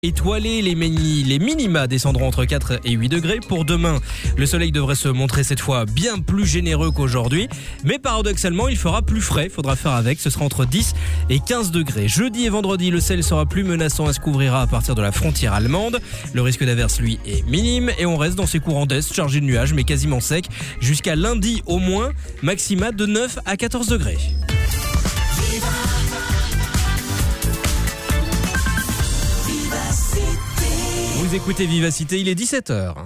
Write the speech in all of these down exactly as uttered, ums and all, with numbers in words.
Étoilé, les, mini, les minima descendront entre quatre et huit degrés. Pour demain, le soleil devrait se montrer cette fois bien plus généreux qu'aujourd'hui. Mais paradoxalement, il fera plus frais. Il faudra faire avec. Ce sera entre dix et quinze degrés. Jeudi et vendredi, le ciel sera plus menaçant et se couvrira à partir de la frontière allemande. Le risque d'averse, lui, est minime. Et on reste dans ces courants d'est chargés de nuages, mais quasiment secs. Jusqu'à lundi au moins, maxima de neuf à quatorze degrés. Vous écoutez Vivacité, il est dix-sept heures.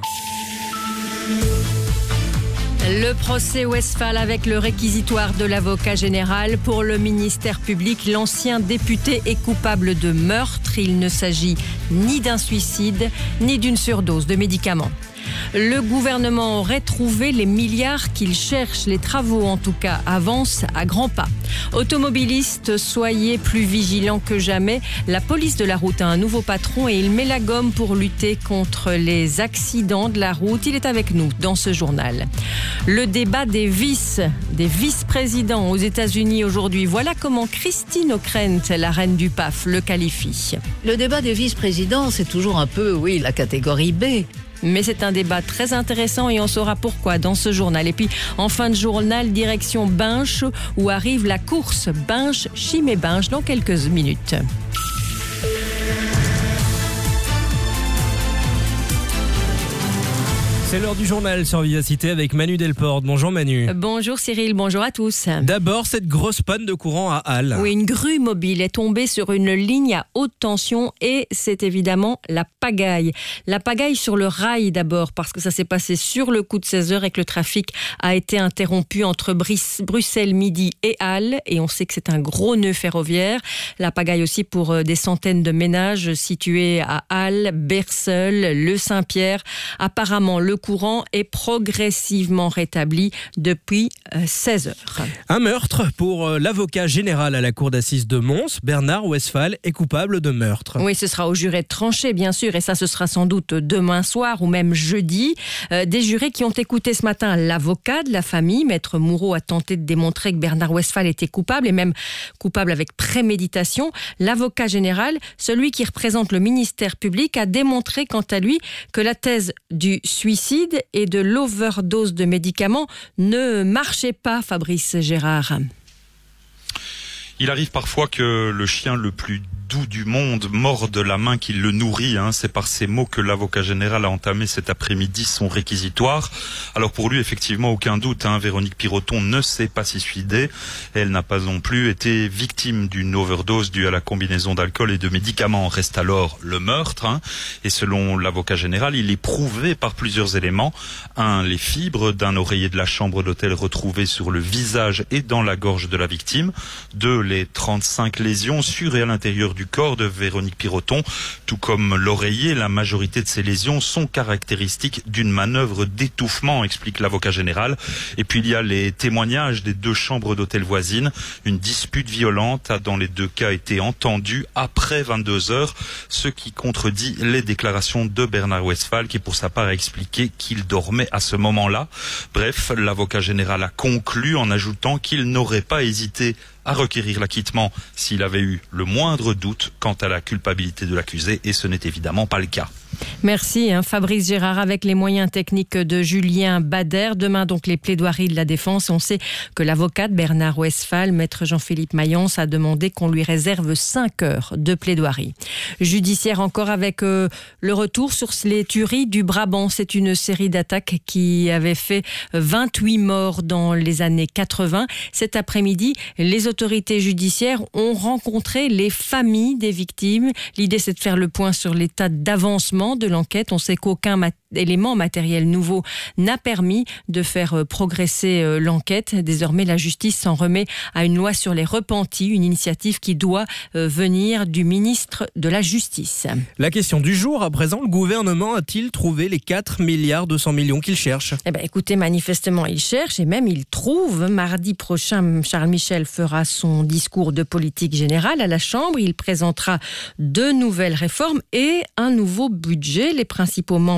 Le procès Westphal avec le réquisitoire de l'avocat général. Pour le ministère public, l'ancien député est coupable de meurtre. Il ne s'agit ni d'un suicide, ni d'une surdose de médicaments. Le gouvernement aurait trouvé les milliards qu'il cherche. Les travaux, en tout cas, avancent à grands pas. Automobilistes, soyez plus vigilants que jamais. La police de la route a un nouveau patron et il met la gomme pour lutter contre les accidents de la route. Il est avec nous dans ce journal. Le débat des vices, des vice-présidents aux États-Unis aujourd'hui. Voilà comment Christine O'Krent, la reine du P A F, le qualifie. Le débat des vice-présidents, c'est toujours un peu, oui, la catégorie B. Mais c'est un débat très intéressant et on saura pourquoi dans ce journal. Et puis, en fin de journal, direction Binche, où arrive la course Binche, Chimay Binche dans quelques minutes. C'est l'heure du journal sur Vivacité avec Manu Delporte. Bonjour Manu. Bonjour Cyril, bonjour à tous. D'abord, cette grosse panne de courant à Halle. Oui, une grue mobile est tombée sur une ligne à haute tension et c'est évidemment la pagaille. La pagaille sur le rail d'abord, parce que ça s'est passé sur le coup de seize heures et que le trafic a été interrompu entre Brice, Bruxelles Midi et Halle. Et on sait que c'est un gros nœud ferroviaire. La pagaille aussi pour des centaines de ménages situés à Halle, Berseul, Le Saint-Pierre. Apparemment, le courant est progressivement rétabli depuis seize heures. Un meurtre pour l'avocat général à la cour d'assises de Mons. Bernard Westphal est coupable de meurtre. Oui, ce sera au juré de trancher, bien sûr, et ça, ce sera sans doute demain soir ou même jeudi. Euh, des jurés qui ont écouté ce matin l'avocat de la famille. Maître Moureau a tenté de démontrer que Bernard Westphal était coupable et même coupable avec préméditation. L'avocat général, celui qui représente le ministère public, a démontré quant à lui que la thèse du suicide et de l'overdose de médicaments ne marchait pas, Fabrice Gérard. Il arrive parfois que le chien le plus doux du monde morde la main qui le nourrit. Hein. C'est par ces mots que l'avocat général a entamé cet après-midi son réquisitoire. Alors pour lui, effectivement, aucun doute, hein, Véronique Piroton ne s'est pas suicidée. Elle n'a pas non plus été victime d'une overdose due à la combinaison d'alcool et de médicaments. Reste alors le meurtre. Hein. Et selon l'avocat général, il est prouvé par plusieurs éléments. Un, les fibres d'un oreiller de la chambre d'hôtel retrouvées sur le visage et dans la gorge de la victime. Deux, les trente-cinq lésions sur et à l'intérieur du corps de Véronique Piroton. Tout comme l'oreiller, la majorité de ces lésions sont caractéristiques d'une manœuvre d'étouffement, explique l'avocat général. Et puis il y a les témoignages des deux chambres d'hôtel voisines. Une dispute violente a dans les deux cas été entendue après vingt-deux heures, ce qui contredit les déclarations de Bernard Westphal, qui pour sa part a expliqué qu'il dormait à ce moment-là. Bref, l'avocat général a conclu en ajoutant qu'il n'aurait pas hésité à requérir l'acquittement s'il avait eu le moindre doute quant à la culpabilité de l'accusé, et ce n'est évidemment pas le cas. Merci hein, Fabrice Gérard, avec les moyens techniques de Julien Bader. Demain donc les plaidoiries de la défense. On sait que l'avocate Bernard Westphal, maître Jean-Philippe Mayence, a demandé qu'on lui réserve cinq heures de plaidoirie. Judiciaire encore avec euh, le retour sur les tueries du Brabant. C'est une série d'attaques qui avait fait vingt-huit morts dans les années quatre-vingts. Cet après-midi, les autorités judiciaires ont rencontré les familles des victimes. L'idée, c'est de faire le point sur l'état d'avancement de l'enquête. On sait qu'aucun mat- élément matériel nouveau n'a permis de faire progresser euh, l'enquête. Désormais, la justice s'en remet à une loi sur les repentis, une initiative qui doit euh, venir du ministre de la Justice. La question du jour, à présent, le gouvernement a-t-il trouvé les quatre milliards deux cents millions qu'il cherche ? Eh ben, écoutez, manifestement, il cherche et même il trouve. Mardi prochain, Charles Michel fera son discours de politique générale à la Chambre. Il présentera deux nouvelles réformes et un nouveau budget. Les principaux membres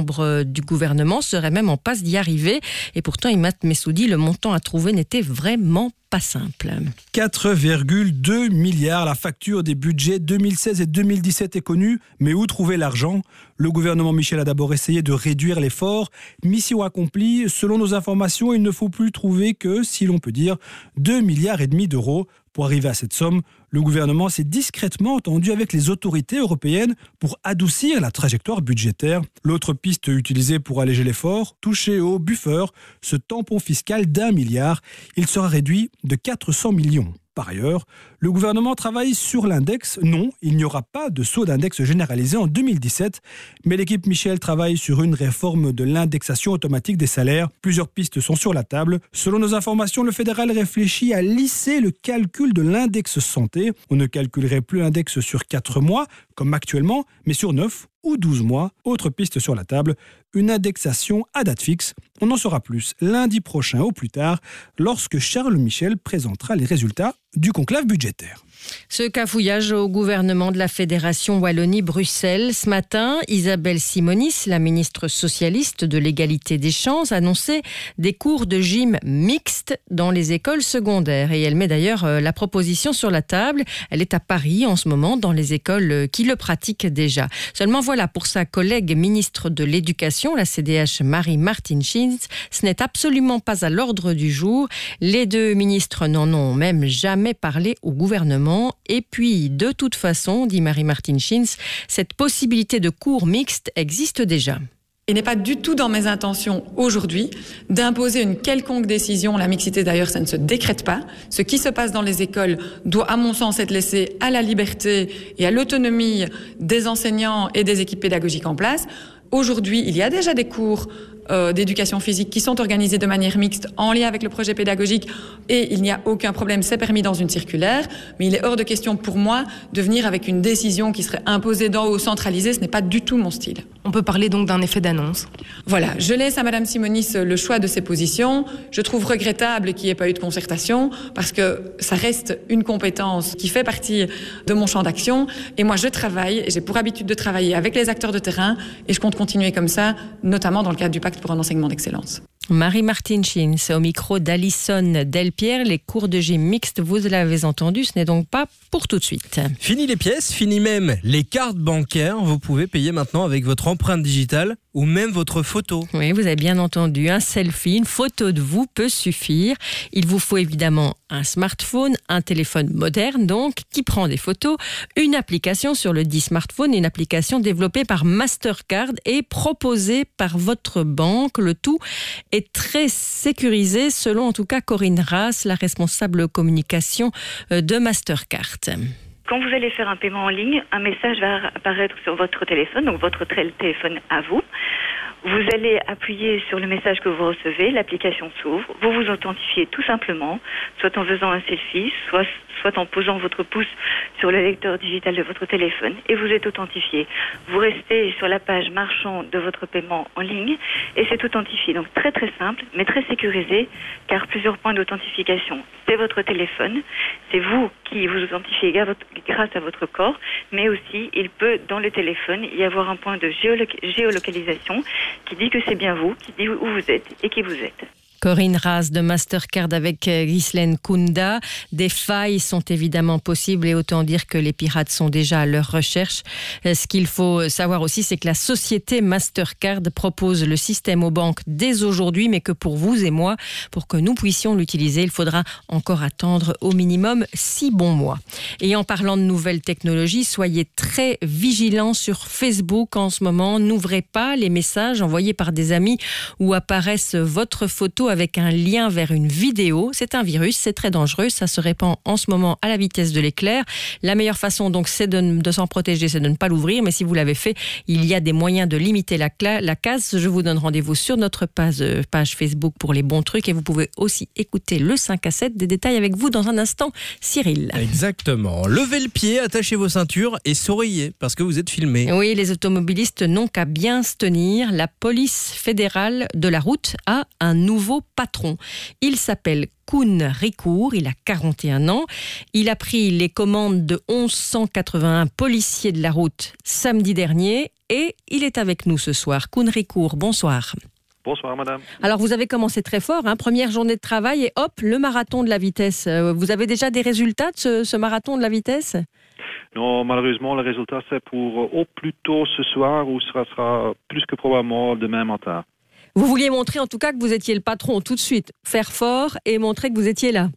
du gouvernement serait même en passe d'y arriver. Et pourtant, Imad Messoudi, le montant à trouver n'était vraiment pas simple. quatre virgule deux milliards. La facture des budgets deux mille seize et deux mille dix-sept est connue, mais où trouver l'argent ? Le gouvernement Michel a d'abord essayé de réduire l'effort. Mission accomplie, selon nos informations, il ne faut plus trouver que, si l'on peut dire, deux milliards et demi d'euros. Pour arriver à cette somme, le gouvernement s'est discrètement entendu avec les autorités européennes pour adoucir la trajectoire budgétaire. L'autre piste utilisée pour alléger l'effort, toucher au buffer, ce tampon fiscal d'un milliard, il sera réduit de quatre cents millions. Par ailleurs, le gouvernement travaille sur l'index. Non, il n'y aura pas de saut d'index généralisé en deux mille dix-sept, mais l'équipe Michel travaille sur une réforme de l'indexation automatique des salaires. Plusieurs pistes sont sur la table. Selon nos informations, le fédéral réfléchit à lisser le calcul de l'index santé. On ne calculerait plus l'index sur quatre mois, comme actuellement, mais sur neuf ou douze mois. Autre piste sur la table, une indexation à date fixe. On en saura plus lundi prochain au plus tard, lorsque Charles Michel présentera les résultats du conclave budgétaire. Ce cafouillage au gouvernement de la Fédération Wallonie-Bruxelles. Ce matin, Isabelle Simonis, la ministre socialiste de l'égalité des chances, annonçait des cours de gym mixtes dans les écoles secondaires. Et elle met d'ailleurs la proposition sur la table. Elle est à Paris en ce moment dans les écoles qui le pratiquent déjà. Seulement voilà, pour sa collègue ministre de l'Éducation, la C D H Marie-Martine Schins, ce n'est absolument pas à l'ordre du jour. Les deux ministres n'en ont même jamais parlé au gouvernement. Et puis, de toute façon, dit Marie-Martine Schins, cette possibilité de cours mixtes existe déjà. Il n'est pas du tout dans mes intentions aujourd'hui d'imposer une quelconque décision. La mixité d'ailleurs, ça ne se décrète pas. Ce qui se passe dans les écoles doit, à mon sens, être laissé à la liberté et à l'autonomie des enseignants et des équipes pédagogiques en place. Aujourd'hui, il y a déjà des cours euh, d'éducation physique qui sont organisés de manière mixte en lien avec le projet pédagogique et il n'y a aucun problème, c'est permis dans une circulaire. Mais il est hors de question pour moi de venir avec une décision qui serait imposée d'en haut, centralisée. Ce n'est pas du tout mon style. On peut parler donc d'un effet d'annonce. Voilà, je laisse à Madame Simonis le choix de ses positions. Je trouve regrettable qu'il n'y ait pas eu de concertation parce que ça reste une compétence qui fait partie de mon champ d'action. Et moi, je travaille, et j'ai pour habitude de travailler avec les acteurs de terrain et je compte continuer comme ça, notamment dans le cadre du pacte pour un enseignement d'excellence. Marie-Martine Schins, au micro d'Alison Delpierre. Les cours de gym mixtes, vous l'avez entendu, ce n'est donc pas pour tout de suite. Fini les pièces, fini même les cartes bancaires. Vous pouvez payer maintenant avec votre empreinte digitale ou même votre photo. Oui, vous avez bien entendu, un selfie, une photo de vous peut suffire. Il vous faut évidemment un smartphone, un téléphone moderne donc, qui prend des photos, une application sur le dit smartphone, une application développée par Mastercard et proposée par votre banque. Le tout est très sécurisé, selon en tout cas Corinne Raas, la responsable communication de Mastercard. Quand vous allez faire un paiement en ligne, un message va apparaître sur votre téléphone, donc votre téléphone à vous. Vous allez appuyer sur le message que vous recevez, l'application s'ouvre, vous vous authentifiez tout simplement, soit en faisant un selfie, soit, soit en posant votre pouce sur le lecteur digital de votre téléphone et vous êtes authentifié. Vous restez sur la page marchand de votre paiement en ligne et c'est authentifié. Donc très très simple, mais très sécurisé, car plusieurs points d'authentification. C'est votre téléphone, c'est vous qui vous authentifiez grâce à votre corps, mais aussi il peut dans le téléphone y avoir un point de géoloc- géolocalisation qui dit que c'est bien vous, qui dit où vous êtes et qui vous êtes. Corinne Raas de Mastercard avec Ghislaine Kunda. Des failles sont évidemment possibles et autant dire que les pirates sont déjà à leur recherche. Ce qu'il faut savoir aussi, c'est que la société Mastercard propose le système aux banques dès aujourd'hui, mais que pour vous et moi, pour que nous puissions l'utiliser, il faudra encore attendre au minimum six bons mois. Et en parlant de nouvelles technologies, soyez très vigilants sur Facebook en ce moment. N'ouvrez pas les messages envoyés par des amis où apparaissent votre photo avec un lien vers une vidéo. C'est un virus, c'est très dangereux, ça se répand en ce moment à la vitesse de l'éclair. La meilleure façon donc c'est de, de s'en protéger, c'est de ne pas l'ouvrir, mais si vous l'avez fait, il y a des moyens de limiter la, la casse. Je vous donne rendez-vous sur notre page, page Facebook pour les bons trucs et vous pouvez aussi écouter le cinq à sept. Des détails avec vous dans un instant, Cyril. Exactement. Levez le pied, attachez vos ceintures et souriez parce que vous êtes filmés. Oui, les automobilistes n'ont qu'à bien se tenir. La police fédérale de la route a un nouveau patron. Il s'appelle Koen Ricoeur, il a quarante et un ans. Il a pris les commandes de mille cent quatre-vingt-un policiers de la route samedi dernier et il est avec nous ce soir. Koen Ricoeur, bonsoir. Bonsoir madame. Alors vous avez commencé très fort, hein, première journée de travail et hop, le marathon de la vitesse. Vous avez déjà des résultats de ce, ce marathon de la vitesse ? Non, malheureusement, le résultat c'est pour au plus tôt ce soir ou ce sera plus que probablement demain matin. Vous vouliez montrer en tout cas que vous étiez le patron tout de suite, faire fort et montrer que vous étiez là.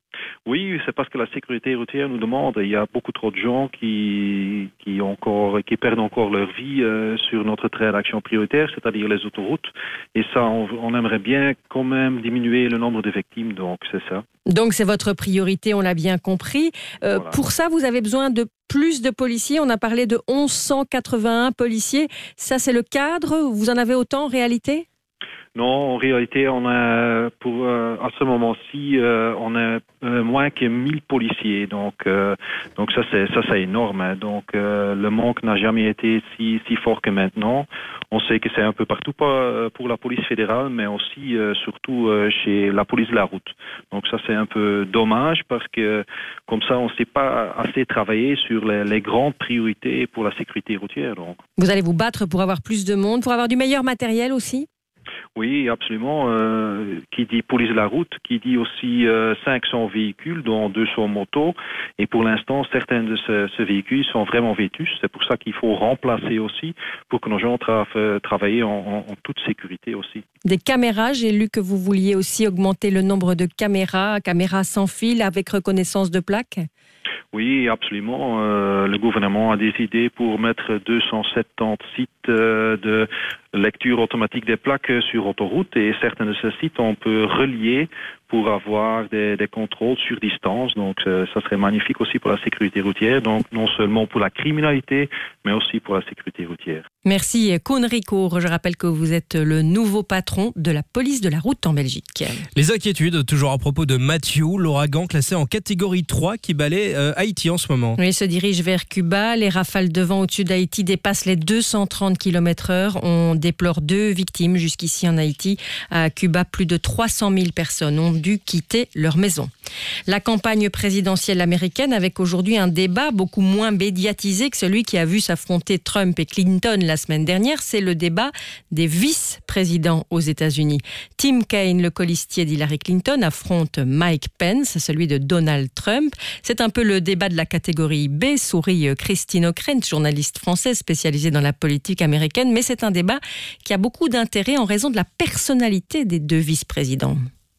Oui, c'est parce que la sécurité routière nous demande. Il y a beaucoup trop de gens qui qui encore qui perdent encore leur vie euh, sur notre trait d'action prioritaire, c'est-à-dire les autoroutes. Et ça, on, on aimerait bien quand même diminuer le nombre de victimes. Donc c'est ça. Donc c'est votre priorité, on l'a bien compris. Euh, voilà. Pour ça, vous avez besoin de plus de policiers. On a parlé de onze cent quatre-vingt-un policiers. Ça, c'est le cadre. Vous en avez autant en réalité ? Non, en réalité, on a pour euh, à ce moment-ci, euh, on a euh, moins que mille policiers. Donc, euh, donc ça c'est ça c'est énorme. Hein. Donc, euh, le manque n'a jamais été si si fort que maintenant. On sait que c'est un peu partout pas pour la police fédérale, mais aussi euh, surtout euh, chez la police de la route. Donc ça c'est un peu dommage parce que comme ça on ne sait pas assez travailler sur les, les grandes priorités pour la sécurité routière. Donc. Vous allez vous battre pour avoir plus de monde, pour avoir du meilleur matériel aussi ? Oui, absolument. Euh, qui dit police de la route, qui dit aussi euh, cinq cents véhicules, dont deux cents motos. Et pour l'instant, certains de ce, ces véhicules sont vraiment vétustes. C'est pour ça qu'il faut remplacer aussi, pour que nos gens tra- travaillent en, en, en toute sécurité aussi. Des caméras, j'ai lu que vous vouliez aussi augmenter le nombre de caméras, caméras sans fil avec reconnaissance de plaques. Oui, absolument. Euh, le gouvernement a décidé pour mettre deux cent soixante-dix sites euh, de lecture automatique des plaques sur autoroute et certains de ces sites on peut relier pour avoir des, des contrôles sur distance. Donc euh, ça serait magnifique aussi pour la sécurité routière, donc non seulement pour la criminalité, mais aussi pour la sécurité routière. Merci Koen Ricoeur. Je rappelle que vous êtes le nouveau patron de la police de la route en Belgique. Les inquiétudes, toujours à propos de Matthew, l'ouragan classé en catégorie trois qui balaie euh, Haïti en ce moment. Oui, il se dirige vers Cuba. Les rafales de vent au-dessus d'Haïti dépassent les deux cent trente kilomètres heure. On déplore deux victimes jusqu'ici en Haïti. À Cuba, plus de trois cent mille personnes ont dû quitter leur maison. La campagne présidentielle américaine avec aujourd'hui un débat beaucoup moins médiatisé que celui qui a vu s'affronter Trump et Clinton la semaine dernière, c'est le débat des vice-présidents aux États-Unis. Tim Kaine, le colistier d'Hillary Clinton, affronte Mike Pence, celui de Donald Trump. C'est un peu le débat de la catégorie B, sourit Christine Ockrent, journaliste française spécialisée dans la politique américaine, mais c'est un débat qui a beaucoup d'intérêt en raison de la personnalité des deux vice-présidents.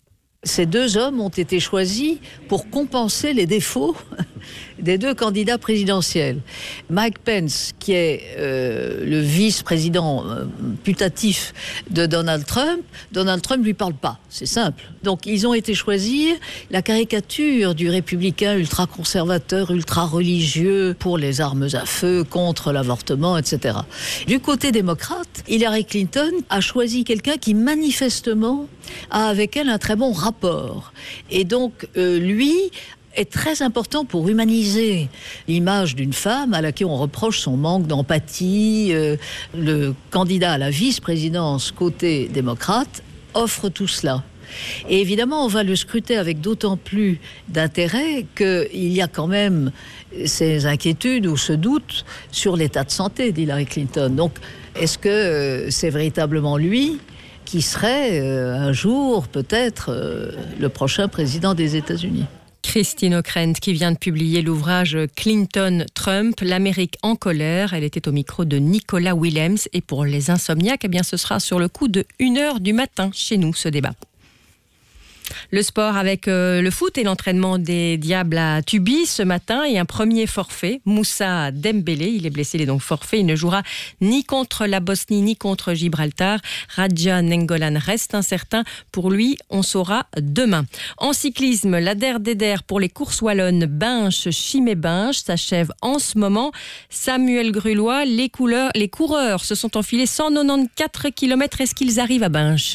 Ces deux hommes ont été choisis pour compenser les défauts des deux candidats présidentiels. Mike Pence, qui est euh, le vice-président euh, putatif de Donald Trump, Donald Trump ne lui parle pas, c'est simple. Donc ils ont été choisis la caricature du républicain ultra-conservateur, ultra-religieux pour les armes à feu, contre l'avortement, et cetera. Du côté démocrate, Hillary Clinton a choisi quelqu'un qui manifestement a avec elle un très bon rapport. Et donc euh, lui est très important pour humaniser l'image d'une femme à laquelle on reproche son manque d'empathie. Euh, le candidat à la vice-présidence côté démocrate offre tout cela. Et évidemment, on va le scruter avec d'autant plus d'intérêt qu'il y a quand même ces inquiétudes ou ce doute sur l'état de santé d'Hillary Clinton. Donc, est-ce que euh, c'est véritablement lui qui serait euh, un jour peut-être euh, le prochain président des États-Unis ? Christine Ockrent qui vient de publier l'ouvrage Clinton-Trump, l'Amérique en colère. Elle était au micro de Nicolas Willems. Et pour les insomniaques, eh bien, ce sera sur le coup de une heure du matin chez nous, ce débat. Le sport avec euh, le foot et l'entraînement des Diables à Tubi ce matin et un premier forfait. Moussa Dembélé, il est blessé, il est donc forfait. Il ne jouera ni contre la Bosnie ni contre Gibraltar. Radja Nengolan reste incertain. Pour lui, on saura demain. En cyclisme, la Der Deder pour les courses wallonnes Binche-Chimay-Binche s'achève en ce moment. Samuel Grulois, les, couleurs, les coureurs se sont enfilés cent quatre-vingt-quatorze kilomètres. Est-ce qu'ils arrivent à Binche ?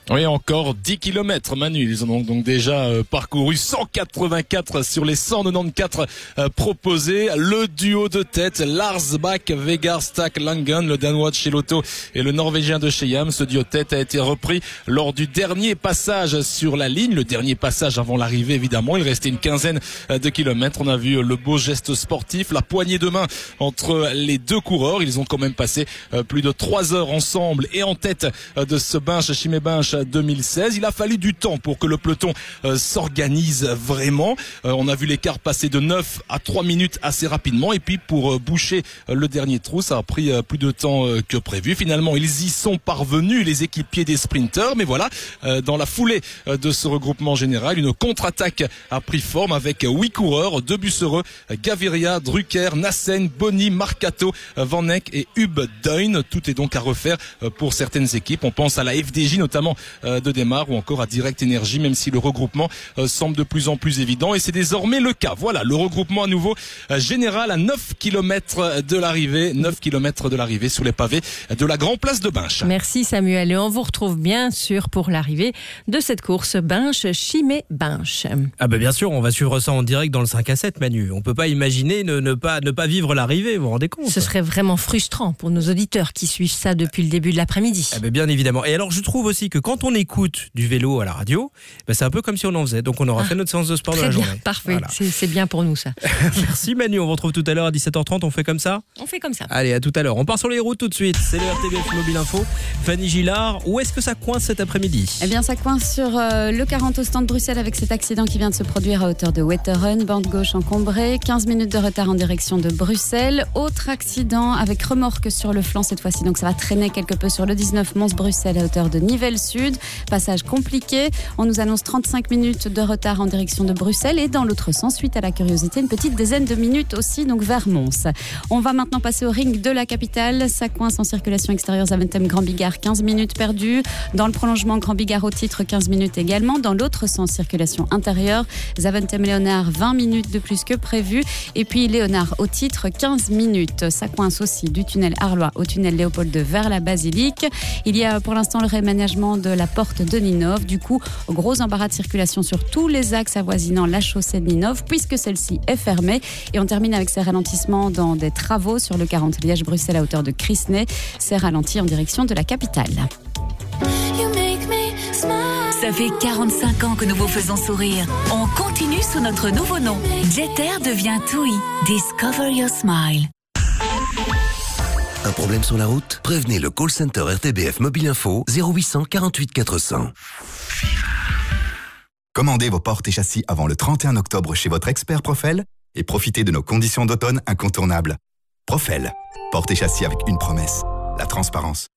Oui, encore dix kilomètres, Manu. Ils en ont donc déjà euh, parcouru cent quatre-vingt-quatre sur les cent quatre-vingt-quatorze euh, proposés. Le duo de tête, Lars Bach, Vegard Stak Langen, le Danois de chez Lotto et le Norvégien de chez Yam. Ce duo de tête a été repris lors du dernier passage sur la ligne. Le dernier passage avant l'arrivée, évidemment. Il restait une quinzaine de kilomètres. On a vu le beau geste sportif, la poignée de main entre les deux coureurs. Ils ont quand même passé euh, plus de trois heures ensemble et en tête euh, de ce Binche Chimay Binche deux mille seize. Il a fallu du temps pour que le peloton euh, s'organise vraiment. Euh, on a vu l'écart passer de neuf à trois minutes assez rapidement et puis pour euh, boucher euh, le dernier trou, ça a pris euh, plus de temps euh, que prévu. Finalement, ils y sont parvenus, les équipiers des sprinteurs, mais voilà, euh, dans la foulée euh, de ce regroupement général, une contre-attaque a pris forme avec huit coureurs, deux Bussereux, Gaviria, Drucker, Nassen, Bonny, Marcato, Van Eyck et Hub Duin. Tout est donc à refaire euh, pour certaines équipes. On pense à la F D J notamment de Démarre ou encore à Direct Énergie, même si le regroupement euh, semble de plus en plus évident et c'est désormais le cas. Voilà, le regroupement à nouveau euh, général à neuf kilomètres de l'arrivée, neuf kilomètres de l'arrivée sur les pavés de la Grand Place de Binche. Merci Samuel et on vous retrouve bien sûr pour l'arrivée de cette course Binche Chimay Binche. Ah bah bien sûr, on va suivre ça en direct dans le cinq à sept, Manu. On peut pas imaginer ne, ne pas ne pas vivre l'arrivée, vous vous rendez compte? Ce serait vraiment frustrant pour nos auditeurs qui suivent ça depuis le début de l'après-midi. Ah bah bien évidemment. Et alors je trouve aussi que quand on écoute du vélo à la radio, bah c'est un peu comme si on en faisait. Donc on aura ah, fait notre séance de sport de la bien, journée. Parfait, voilà. c'est, c'est bien pour nous ça. Merci Manu, on vous retrouve tout à l'heure à dix-sept heures trente, on fait comme ça? On fait comme ça. Allez, à tout à l'heure. On part sur les routes tout de suite. C'est le R T B F Mobile Info. Fanny Gillard, où est-ce que ça coince cet après-midi? Eh bien ça coince sur euh, le quarante au stand de Bruxelles avec cet accident qui vient de se produire à hauteur de Wetteren, bande gauche encombrée, quinze minutes de retard en direction de Bruxelles. Autre accident avec remorque sur le flanc cette fois-ci, donc ça va traîner quelque peu sur le dix-neuf Mons-Bruxelles à hauteur de Nivelles Sud. Passage compliqué. On nous annonce trente-cinq minutes de retard en direction de Bruxelles et dans l'autre sens, suite à la curiosité, une petite dizaine de minutes aussi, donc vers Mons. On va maintenant passer au ring de la capitale. Ça coince en circulation extérieure Zaventem Grand Bigard, quinze minutes perdues. Dans le prolongement Grand Bigard au titre, quinze minutes également. Dans l'autre sens, circulation intérieure Zaventem Léonard, vingt minutes de plus que prévu. Et puis Léonard au titre, quinze minutes. Ça coince aussi du tunnel Arlois au tunnel Léopold deux vers la Basilique. Il y a pour l'instant le réaménagement de la porte de Ninove. Du coup, gros embarras de circulation sur tous les axes avoisinant la chaussée de Ninove puisque celle-ci est fermée. Et on termine avec ces ralentissements dans des travaux sur le quarante Liège-Bruxelles à hauteur de Crisney. C'est ralenti en direction de la capitale. Ça fait quarante-cinq ans que nous vous faisons sourire. On continue sous notre nouveau nom. Jeter devient TUI. Discover your smile. Un problème sur la route? Prévenez le call center R T B F Mobile Info zéro huit cent quarante-huit quatre cents. Commandez vos portes et châssis avant le trente et un octobre chez votre expert Profel et profitez de nos conditions d'automne incontournables. Profel, portes et châssis avec une promesse, la transparence.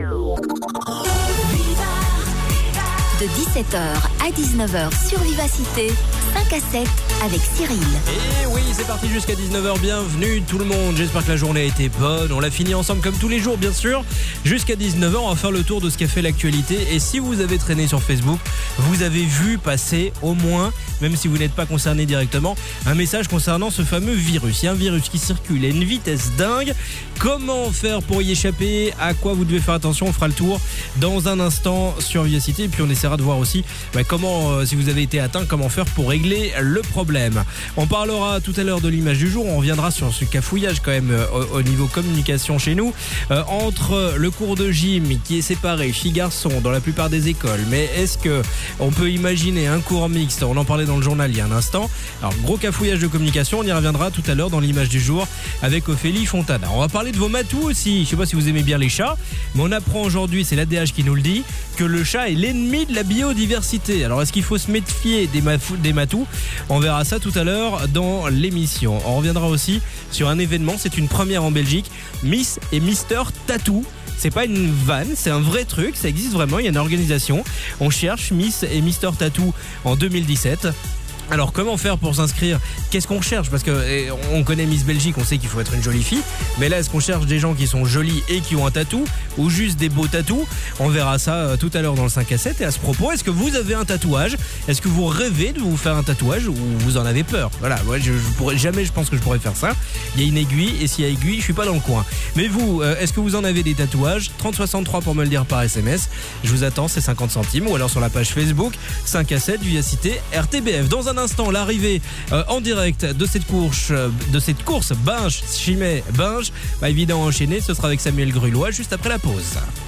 De dix-sept heures à dix-neuf heures sur Vivacité, cinq à sept avec Cyril. Et oui, c'est parti jusqu'à dix-neuf heures. Bienvenue tout le monde. J'espère que la journée a été bonne. On l'a fini ensemble comme tous les jours, bien sûr. Jusqu'à dix-neuf heures, on va faire le tour de ce qu'a fait l'actualité. Et si vous avez traîné sur Facebook, vous avez vu passer au moins, même si vous n'êtes pas concerné directement, un message concernant ce fameux virus. Il y a un virus qui circule à une vitesse dingue. Comment faire pour y échapper? À quoi vous devez faire attention? On fera le tour dans un instant sur Vivacité. Et puis on essaiera de voir aussi bah, comment, euh, si vous avez été atteint, comment faire pour régler le problème. On parlera tout à l'heure de l'image du jour. On reviendra sur ce cafouillage quand même euh, au, au niveau communication chez nous euh, entre le cours de gym qui est séparé filles-garçons dans la plupart des écoles. Mais est-ce que on peut imaginer un cours mixte? On en parlait dans le journal il y a un instant. Alors gros cafouillage de communication. On y reviendra tout à l'heure dans l'image du jour avec Ophélie Fontana. On va parler de vos matous aussi. Je sais pas si vous aimez bien les chats, mais on apprend aujourd'hui, c'est l'A D H qui nous le dit, que le chat est l'ennemi de la biodiversité. Alors est-ce qu'il faut se méfier des, mafou- des matous? On verra ça tout à l'heure dans l'émission. On reviendra aussi sur un événement, c'est une première en Belgique, Miss et Mister Tattoo. C'est pas une vanne, c'est un vrai truc, ça existe vraiment, il y a une organisation. On cherche Miss et Mister Tattoo en deux mille dix-sept. Alors comment faire pour s'inscrire? Qu'est-ce qu'on cherche? Parce que eh, on connaît Miss Belgique, on sait qu'il faut être une jolie fille. Mais là, est-ce qu'on cherche des gens qui sont jolis et qui ont un tatou? Ou juste des beaux tatous? On verra ça euh, tout à l'heure dans le cinq à sept. Et à ce propos, est-ce que vous avez un tatouage? Est-ce que vous rêvez de vous faire un tatouage ou vous en avez peur? Voilà, moi je, je pourrais jamais, je pense que je pourrais faire ça. Il y a une aiguille et s'il y a aiguille, je suis pas dans le coin. Mais vous, euh, est-ce que vous en avez des tatouages? trente soixante-trois pour me le dire par S M S. Je vous attends, c'est cinquante centimes. Ou alors sur la page Facebook cinq à sept Vivacité R T B F. Dans un instant, l'arrivée euh, en direct de cette course, euh, de cette course Binge, Chimay, Binge. Bah, évidemment enchaîné, ce sera avec Samuel Grulois juste après la pause.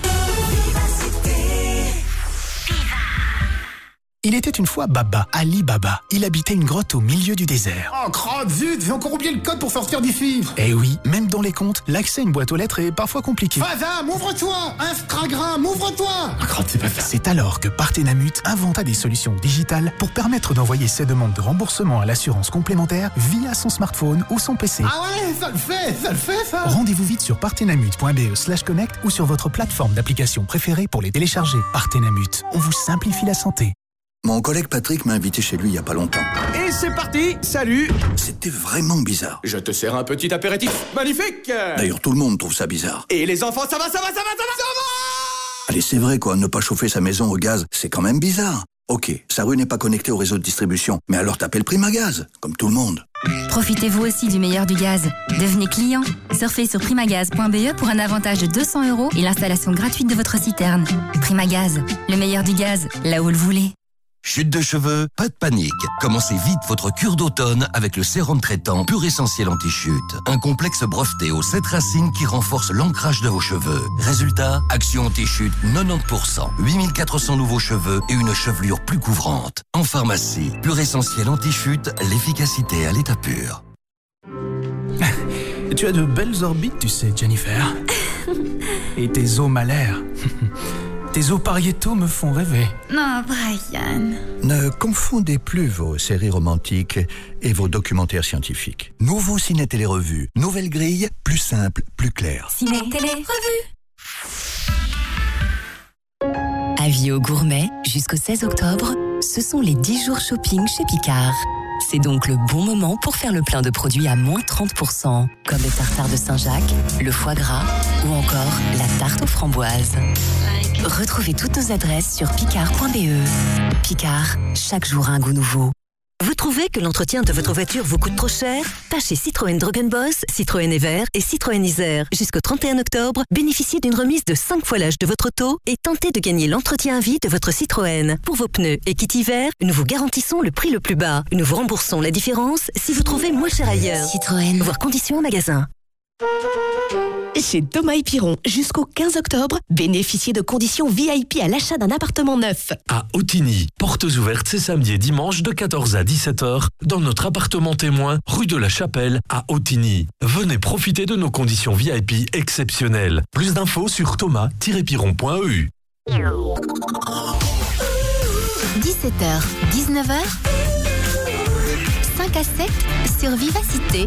Il était une fois Baba, Ali Baba. Il habitait une grotte au milieu du désert. Oh, crotte, zut, j'ai encore oublié le code pour sortir du fivre. Eh oui, même dans les comptes, l'accès à une boîte aux lettres est parfois compliqué. Fazam, ouvre-toi. Instagram, ouvre-toi. Oh, crotte, c'est pas ça. C'est alors que Partenamut inventa des solutions digitales pour permettre d'envoyer ses demandes de remboursement à l'assurance complémentaire via son smartphone ou son P C. Ah ouais, ça le fait, ça le fait, ça. Rendez-vous vite sur partenamut.be slash connect ou sur votre plateforme d'application préférée pour les télécharger. Partenamut, on vous simplifie la santé. Mon collègue Patrick m'a invité chez lui il y a pas longtemps. Et c'est parti, salut. C'était vraiment bizarre. Je te sers un petit apéritif. Magnifique. D'ailleurs, tout le monde trouve ça bizarre. Et les enfants, ça va, ça va, ça va, ça va, ça va. Allez, c'est vrai quoi, ne pas chauffer sa maison au gaz, c'est quand même bizarre. Ok, sa rue n'est pas connectée au réseau de distribution, mais alors t'appelles Primagaz, comme tout le monde. Profitez-vous aussi du meilleur du gaz. Devenez client. Surfez sur primagaz point b e pour un avantage de deux cents euros et l'installation gratuite de votre citerne. Primagaz, le meilleur du gaz, là où le voulez. Chute de cheveux, pas de panique. Commencez vite votre cure d'automne avec le sérum traitant Pur Essentiel Anti-Chute. Un complexe breveté aux sept racines qui renforce l'ancrage de vos cheveux. Résultat, action anti-chute quatre-vingt-dix pour cent. huit mille quatre cents nouveaux cheveux et une chevelure plus couvrante. En pharmacie, Pur Essentiel Anti-Chute, l'efficacité à l'état pur. Tu as de belles orbites, tu sais, Jennifer. Et tes os malaires. Tes os pariétaux me font rêver. Non, Brian. Ne confondez plus vos séries romantiques et vos documentaires scientifiques. Nouveau Ciné Télé Revue. Nouvelle grille, plus simple, plus claire. Ciné Télé Revue. Avis aux gourmets, jusqu'au seize octobre, ce sont les dix jours shopping chez Picard. C'est donc le bon moment pour faire le plein de produits à moins trente pour cent, comme le tartare de Saint-Jacques, le foie gras ou encore la tarte aux framboises. Retrouvez toutes nos adresses sur picard point b e. Picard, chaque jour un goût nouveau. Vous trouvez que l'entretien de votre voiture vous coûte trop cher? Pas chez Citroën Drogen Boss, Citroën Evert et Citroën Isère. Jusqu'au trente et un octobre, bénéficiez d'une remise de cinq fois l'âge de votre auto et tentez de gagner l'entretien à vie de votre Citroën. Pour vos pneus et kit hiver, nous vous garantissons le prix le plus bas. Nous vous remboursons la différence si vous trouvez moins cher ailleurs. Citroën. Voir conditions en magasin. Chez Thomas et Piron, jusqu'au quinze octobre, bénéficiez de conditions V I P à l'achat d'un appartement neuf. À Ottigny, portes ouvertes ces samedis et dimanches de quatorze à dix-sept heures dans notre appartement témoin, rue de la Chapelle à Ottigny. Venez profiter de nos conditions V I P exceptionnelles. Plus d'infos sur thomas tiret piron point e u. dix-sept heures, dix-neuf heures, cinq à sept sur Vivacité.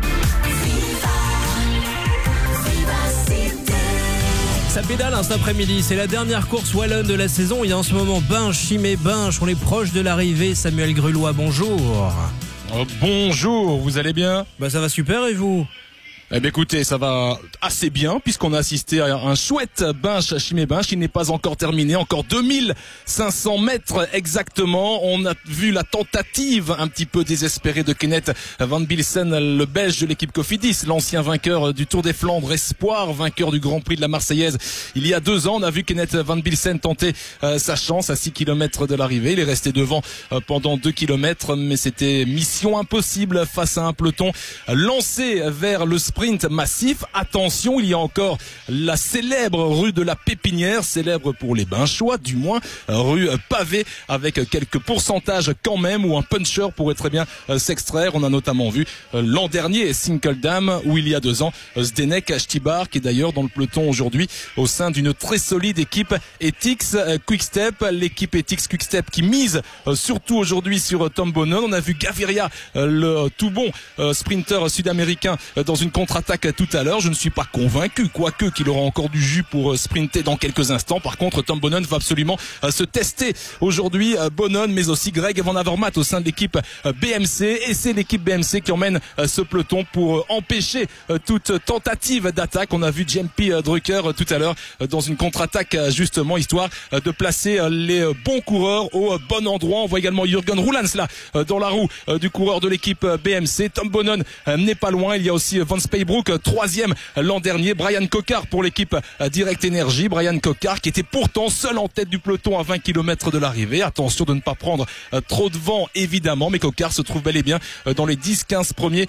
Ça pédale hein, cet après-midi, c'est la dernière course wallonne de la saison. Il y a en ce moment Binge, Chimay, Binge, on est proche de l'arrivée. Samuel Grulois, bonjour. Oh, bonjour, vous allez bien? Bah ça va super et vous? Eh bien écoutez, ça va assez bien puisqu'on a assisté à un chouette Binge Chimay Binge. Il n'est pas encore terminé, encore deux mille cinq cents mètres exactement. On a vu la tentative un petit peu désespérée de Kenneth Van Bilsen, le Belge de l'équipe Cofidis, l'ancien vainqueur du Tour des Flandres Espoir, vainqueur du Grand Prix de la Marseillaise il y a deux ans. On a vu Kenneth Van Bilsen tenter euh, sa chance à six kilomètres de l'arrivée. Il est resté devant euh, pendant deux kilomètres, mais c'était mission impossible face à un peloton lancé vers le sprint massif. Attention, il y a encore la célèbre rue de la Pépinière, célèbre pour les Binchois, du moins, rue pavée avec quelques pourcentages quand même, où un puncher pourrait très bien euh, s'extraire. On a notamment vu euh, l'an dernier Sinkeldam, ou il y a deux ans Zdenek Stibar, qui est d'ailleurs dans le peloton aujourd'hui au sein d'une très solide équipe Etix euh, Quickstep, l'équipe Etix Quickstep qui mise euh, surtout aujourd'hui sur euh, Tom Boonen. On a vu Gaviria, euh, le tout bon euh, sprinter sud-américain, euh, dans une condition contre-attaque tout à l'heure. Je ne suis pas convaincu, quoique qu'il aura encore du jus pour sprinter dans quelques instants. Par contre, Tom Boonen va absolument se tester aujourd'hui. Boonen, mais aussi Greg Van Avermaet au sein de l'équipe B M C. Et c'est l'équipe B M C qui emmène ce peloton pour empêcher toute tentative d'attaque. On a vu J P Drucker tout à l'heure dans une contre-attaque, justement, histoire de placer les bons coureurs au bon endroit. On voit également Jürgen Roelands là dans la roue du coureur de l'équipe B M C. Tom Boonen n'est pas loin. Il y a aussi Van Speybroek, troisième l'an dernier. Brian Cocard pour l'équipe Direct Energy. Brian Cocard qui était pourtant seul en tête du peloton à vingt kilomètres de l'arrivée. Attention de ne pas prendre trop de vent, évidemment, mais Cocard se trouve bel et bien dans les dix quinze premiers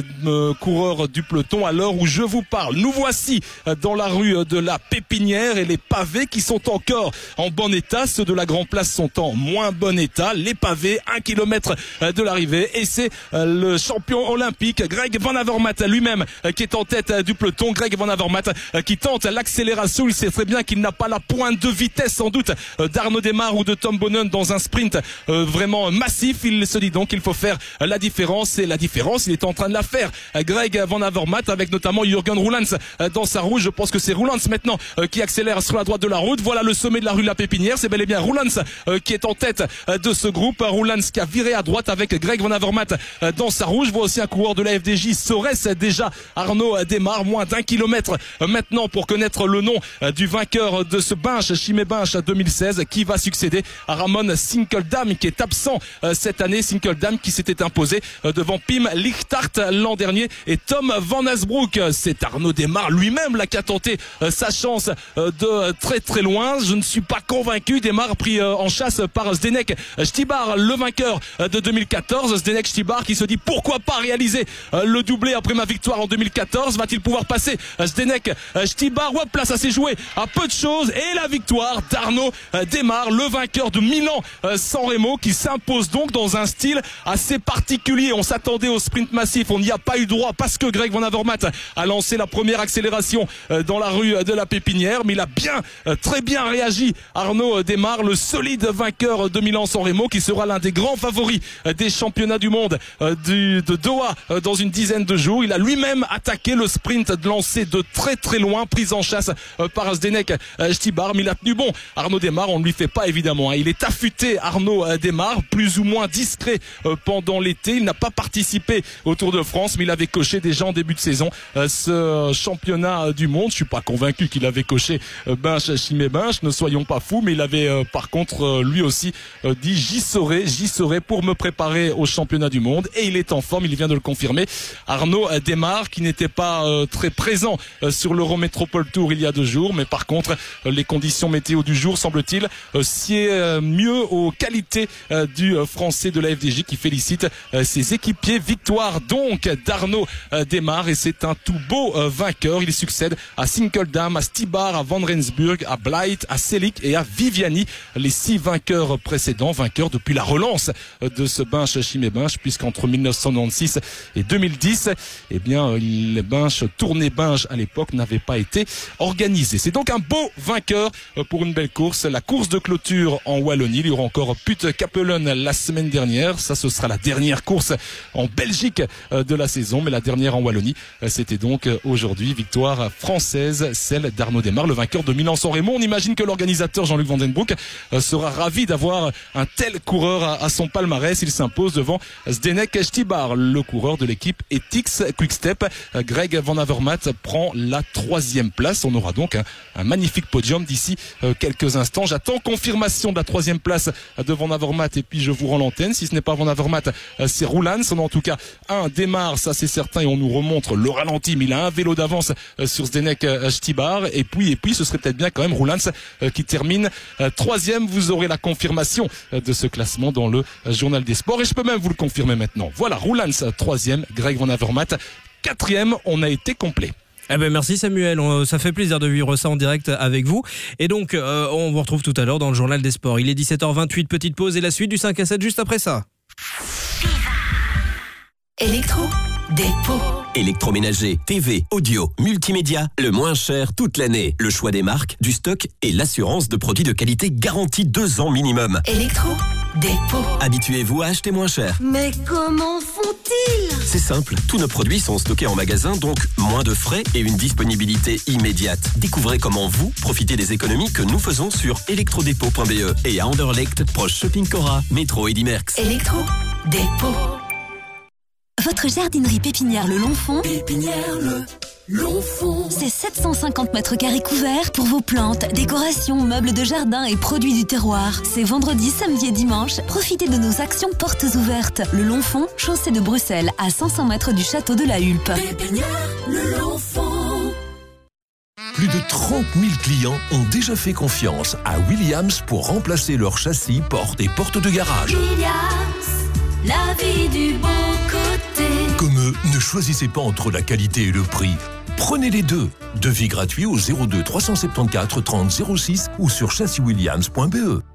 coureurs du peloton à l'heure où je vous parle. Nous voici dans la rue de la Pépinière et les pavés qui sont encore en bon état. Ceux de la Grand Place sont en moins bon état. Les pavés, un kilomètre de l'arrivée, et c'est le champion olympique Greg Van Avermaet lui-même qui est en tête du peloton. Greg Van Avermaet qui tente l'accélération. Il sait très bien qu'il n'a pas la pointe de vitesse sans doute d'Arnaud Démare ou de Tom Boonen dans un sprint vraiment massif. Il se dit donc qu'il faut faire la différence, et la différence il est en train de la faire. Greg Van Avermaet avec notamment Jürgen Roelands dans sa roue. Je pense que c'est Roelands maintenant qui accélère sur la droite de la route. Voilà le sommet de la rue de la Pépinière. C'est bel et bien Roelands qui est en tête de ce groupe. Roelands qui a viré à droite avec Greg Van Avermaet dans sa roue. Je vois aussi un coureur de la F D J Sorès déjà, Arnaud Démare, moins d'un kilomètre maintenant pour connaître le nom du vainqueur de ce Binche, Chimay Binche deux mille seize, qui va succéder à Ramon Sinkeldam qui est absent cette année. Sinkeldam qui s'était imposé devant Pim Lichtart l'an dernier et Tom Van Asbroek. C'est Arnaud Démare lui-même là qui a tenté sa chance de très très loin. Je ne suis pas convaincu. Démare pris en chasse par Zdenek Štibar, le vainqueur de deux mille quatorze. Zdenek Štibar qui se dit pourquoi pas réaliser le doublé après ma victoire en deux mille quatorze. Va-t-il pouvoir passer Zdenek Štibar? Hop là, ça s'est joué à peu de choses, et la victoire d'Arnaud Démare, le vainqueur de Milan-San Remo, qui s'impose donc dans un style assez particulier. On s'attendait au sprint massif, on n'y a pas eu droit parce que Greg Van Avermaet a lancé la première accélération dans la rue de la Pépinière, mais il a bien, très bien réagi. Arnaud Démare, le solide vainqueur de Milan-San Remo, qui sera l'un des grands favoris des championnats du monde du, de Doha dans une dizaine de jours. Il a lui-même attaqué le sprint de lancer de très très loin, prise en chasse par Zdenek Štibar, mais il a tenu bon. Arnaud Démare, on ne lui fait pas évidemment. Il est affûté, Arnaud Démare, plus ou moins discret pendant l'été. Il n'a pas participé au Tour de France, mais il avait coché déjà en début de saison ce championnat du monde. Je suis pas convaincu qu'il avait coché Binche, Chimay Binche, ne soyons pas fous, mais il avait par contre lui aussi dit j'y serai, j'y serai pour me préparer au championnat du monde, et il est en forme, il vient de le confirmer. Arnaud Démare qui n'était pas très présent sur l'Eurométropole Tour il y a deux jours, mais par contre les conditions météo du jour semble-t-il sied mieux aux qualités du français de la F D J qui félicite ses équipiers. Victoire donc d'Arnaud Démare, et c'est un tout beau vainqueur. Il succède à Sinkeldam, à Štibar, à Van Rensburg, à Blight, à Selick et à Viviani, les six vainqueurs précédents, vainqueurs depuis la relance de ce Binche Chimay Binche, puisqu'entre mille neuf cent quatre-vingt-seize et deux mille dix, eh bien les Binche, tournée Binche à l'époque, n'avaient pas été organisées. C'est donc un beau vainqueur pour une belle course. La course de clôture en Wallonie, il y aura encore Put Capellen la semaine dernière. Ça, ce sera la dernière course en Belgique de la saison, mais la dernière en Wallonie, c'était donc aujourd'hui. Victoire française, celle d'Arnaud Démare, le vainqueur de Milan-San Remo. On imagine que l'organisateur Jean-Luc Vandenbroek sera ravi d'avoir un tel coureur à son palmarès. Il s'impose devant Zdenek Štibar, le coureur de l'équipe Etix Quick-Step. Greg Van Avermaet prend la troisième place. On aura donc un, un magnifique podium d'ici quelques instants. J'attends confirmation de la troisième place de Van Avermaet, et puis je vous rends l'antenne. Si ce n'est pas Van Avermaet, c'est Roelands. On a en tout cas un Démare, ça c'est certain, et on nous remontre le ralenti, mais il a un vélo d'avance sur Zdenek Štibar, et puis et puis ce serait peut-être bien quand même Roelands qui termine troisième. Vous aurez la confirmation de ce classement dans le journal des sports, et je peux même vous le confirmer maintenant. Voilà, Roelands troisième, Greg Van Avermaet quatrième. On a été complet. Eh ben merci Samuel, on, ça fait plaisir de vivre ça en direct avec vous. Et donc euh, on vous retrouve tout à l'heure dans le journal des sports. Il est dix-sept heures vingt-huit, petite pause et la suite du cinq à sept juste après ça. Électro Dépôt. Électroménager, T V, audio, multimédia, le moins cher toute l'année. Le choix des marques, du stock et l'assurance de produits de qualité garantie deux ans minimum. Électro Dépôt. Habituez-vous à acheter moins cher. Mais comment font-ils? C'est simple, tous nos produits sont stockés en magasin, donc moins de frais et une disponibilité immédiate. Découvrez comment vous profitez des économies que nous faisons sur electrodépôt point b e et à Anderlecht, proche Shopping Cora, métro Eddy Merckx. Électro. Dépôt. Votre jardinerie pépinière Le Long-Fond. Pépinière Le Long-Fond. C'est sept cent cinquante mètres carrés couverts pour vos plantes, décorations, meubles de jardin et produits du terroir. C'est vendredi, samedi et dimanche. Profitez de nos actions portes ouvertes. Le Long-Fond, chaussée de Bruxelles, à cinq cents mètres du château de la Hulpe. Pépinière Le Long-Fond. Plus de trente mille clients ont déjà fait confiance à Williams pour remplacer leurs châssis, portes et portes de garage. Williams, la vie du bon côté. Comme eux, ne choisissez pas entre la qualité et le prix. Prenez les deux. Devis gratuit au zéro deux trois cent soixante-quatorze trente zéro six ou sur châssis williams point b e.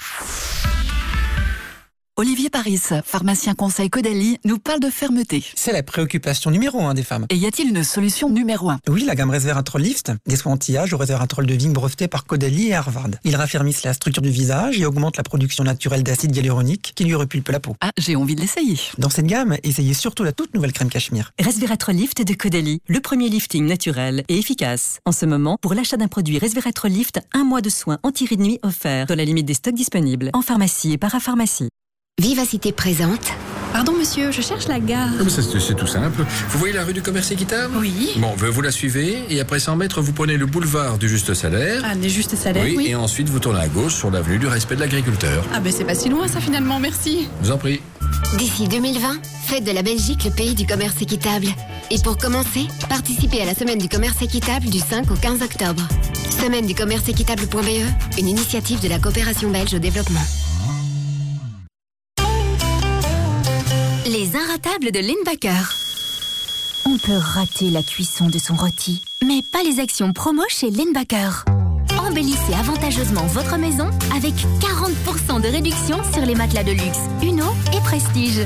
Olivier Paris, pharmacien conseil Caudalie, nous parle de fermeté. C'est la préoccupation numéro un des femmes. Et y a-t-il une solution numéro un? Oui, la gamme Resveratrol Lift, des soins anti-âge au resveratrol de vigne breveté par Caudalie et Harvard. Ils raffermissent la structure du visage et augmentent la production naturelle d'acide hyaluronique qui lui repulpe la peau. Ah, j'ai envie de l'essayer. Dans cette gamme, essayez surtout la toute nouvelle crème cachemire. Resveratrol Lift de Caudalie, le premier lifting naturel et efficace. En ce moment, pour l'achat d'un produit Resveratrol Lift, un mois de soins anti-rides nuit offert dans la limite des stocks disponibles en pharmacie et parapharmacie. Vivacité présente. Pardon monsieur, je cherche la gare. C'est tout simple. Vous voyez la rue du commerce équitable? Oui. Bon, vous la suivez et après cent mètres, vous prenez le boulevard du Juste Salaire. Ah, des Juste Salaire, oui, oui. Et ensuite, vous tournez à gauche sur l'avenue du Respect de l'Agriculteur. Ah ben c'est pas si loin ça finalement, merci. Je vous en prie. D'ici deux mille vingt, faites de la Belgique le pays du commerce équitable. Et pour commencer, participez à la semaine du commerce équitable du cinq au quinze octobre. Semaine du commerce équitable point b e, une initiative de la coopération belge au développement. Les Inratables de Lindbacker. On peut rater la cuisson de son rôti, mais pas les actions promo chez Lindbacker. Embellissez avantageusement votre maison avec quarante pour cent de réduction sur les matelas de luxe, Uno et Prestige.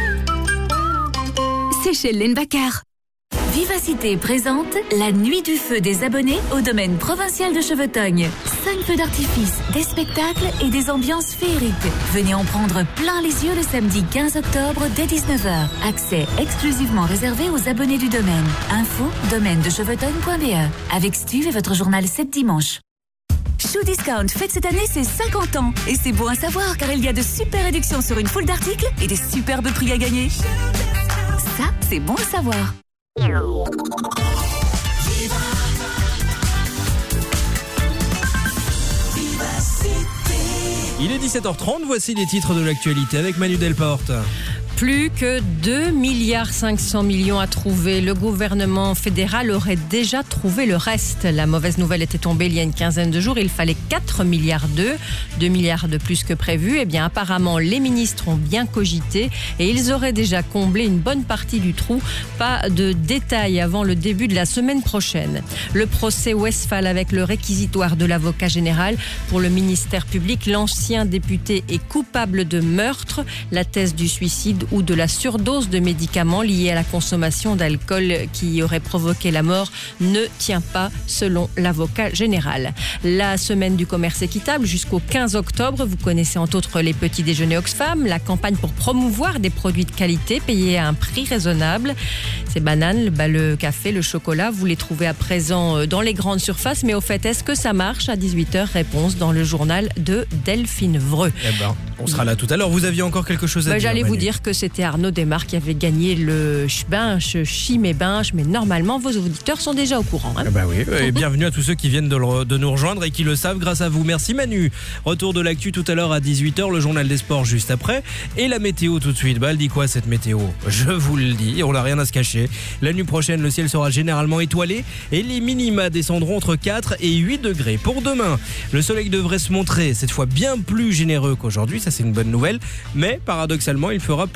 C'est chez Lindbacker. Vivacité présente la nuit du feu des abonnés au domaine provincial de Chevetogne. Cinq feux d'artifice, des spectacles et des ambiances féeriques. Venez en prendre plein les yeux le samedi quinze octobre dès dix-neuf heures. Accès exclusivement réservé aux abonnés du domaine. Info domaine de chevetogne point b e. Avec Stu et votre journal sept dimanche. Shoe Discount fête cette année ses cinquante ans. Et c'est bon à savoir car il y a de super réductions sur une foule d'articles et des superbes prix à gagner. Ça, c'est bon à savoir. Il est dix-sept heures trente, voici les titres de l'actualité avec Manu Delporte. Plus que deux milliards cinq cents millions à trouver. Le gouvernement fédéral aurait déjà trouvé le reste. La mauvaise nouvelle était tombée il y a une quinzaine de jours. Il fallait quatre milliards deux, deux milliards de plus que prévu. Eh bien, apparemment, les ministres ont bien cogité et ils auraient déjà comblé une bonne partie du trou. Pas de détails avant le début de la semaine prochaine. Le procès Westphal avec le réquisitoire de l'avocat général pour le ministère public. L'ancien député est coupable de meurtre. La thèse du suicide ou de la surdose de médicaments liés à la consommation d'alcool qui aurait provoqué la mort ne tient pas selon l'avocat général. La semaine du commerce équitable jusqu'au quinze octobre, vous connaissez entre autres les petits déjeuners Oxfam, la campagne pour promouvoir des produits de qualité payés à un prix raisonnable. Ces bananes, le, bah, le café, le chocolat, vous les trouvez à présent dans les grandes surfaces, mais au fait, est-ce que ça marche? À dix-huit heures, réponse dans le journal de Delphine Vreux. Eh ben, on sera là tout à l'heure. Vous aviez encore quelque chose à bah, dire? J'allais Manu. vous dire que c'était Arnaud Desmar qui avait gagné le Schbinch, Chim et Binch, mais normalement vos auditeurs sont déjà au courant. Hein. Ah bah oui, et bienvenue à tous ceux qui viennent de, le, de nous rejoindre et qui le savent grâce à vous. Merci Manu. Retour de l'actu tout à l'heure à dix-huit heures, le journal des sports juste après et la météo tout de suite. Bah elle dit quoi cette météo? Je vous le dis, on n'a rien à se cacher. La nuit prochaine, le ciel sera généralement étoilé et les minima descendront entre quatre et huit degrés. Pour demain, le soleil devrait se montrer cette fois bien plus généreux qu'aujourd'hui, ça c'est une bonne nouvelle, mais paradoxalement il fera plus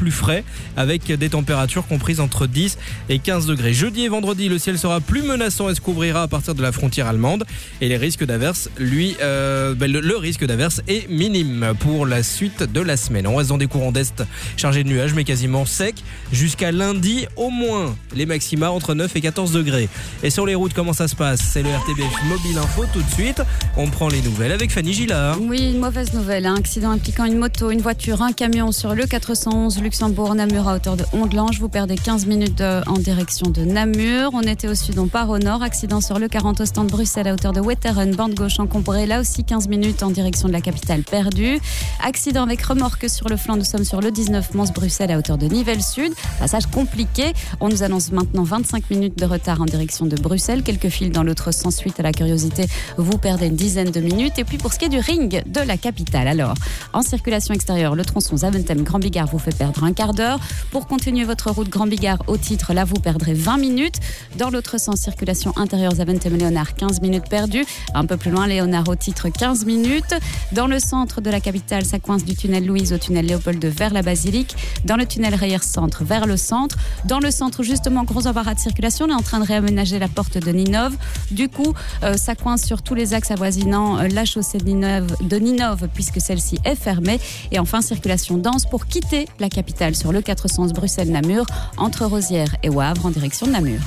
plus frais avec des températures comprises entre dix et quinze degrés. Jeudi et vendredi, le ciel sera plus menaçant et se couvrira à partir de la frontière allemande. Et les risques d'averse, lui, euh, ben le, le risque d'averse est minime pour la suite de la semaine. On reste dans des courants d'est chargés de nuages, mais quasiment secs jusqu'à lundi au moins. Les maxima entre neuf et quatorze degrés. Et sur les routes, comment ça se passe? C'est le R T B F Mobile Info tout de suite. On prend les nouvelles avec Fanny Gillard. Oui, une mauvaise nouvelle. Hein. Accident impliquant une moto, une voiture, un camion sur le quatre cent onze Luxembourg-Namur à hauteur de Hondelange. Vous perdez quinze minutes de, en direction de Namur. On était au sud, on part au nord. Accident sur le quarante au stand Bruxelles à hauteur de Wetteren, bande gauche encombrée. Là aussi quinze minutes en direction de la capitale perdue. Accident avec remorque sur le flanc. Nous sommes sur le dix-neuf Mons-Bruxelles à hauteur de Nivelles Sud. Passage compliqué. On nous annonce maintenant vingt-cinq minutes de retard en direction de Bruxelles. Quelques fils dans l'autre sens suite à la curiosité. Vous perdez une dizaine de minutes. Et puis pour ce qui est du ring de la capitale, alors en circulation extérieure, le tronçon Zaventem Grand Bigard vous fait perdre un quart d'heure. Pour continuer votre route Grand Bigard au titre, là vous perdrez vingt minutes. Dans l'autre sens, circulation intérieure Zaventem Léonard, quinze minutes perdues. Un peu plus loin, Léonard au titre, quinze minutes. Dans le centre de la capitale, ça coince du tunnel Louise au tunnel Léopold vers la Basilique. Dans le tunnel Reyer Centre vers le centre. Dans le centre, justement, gros embarras de circulation. On est en train de réaménager la porte de Ninove. Du coup, euh, ça coince sur tous les axes avoisinant euh, la chaussée de Ninove, de Ninove, puisque celle-ci est fermée. Et enfin, circulation dense pour quitter la capitale sur le quatre cent onze Bruxelles-Namur, entre Rosières et Wavre en direction de Namur.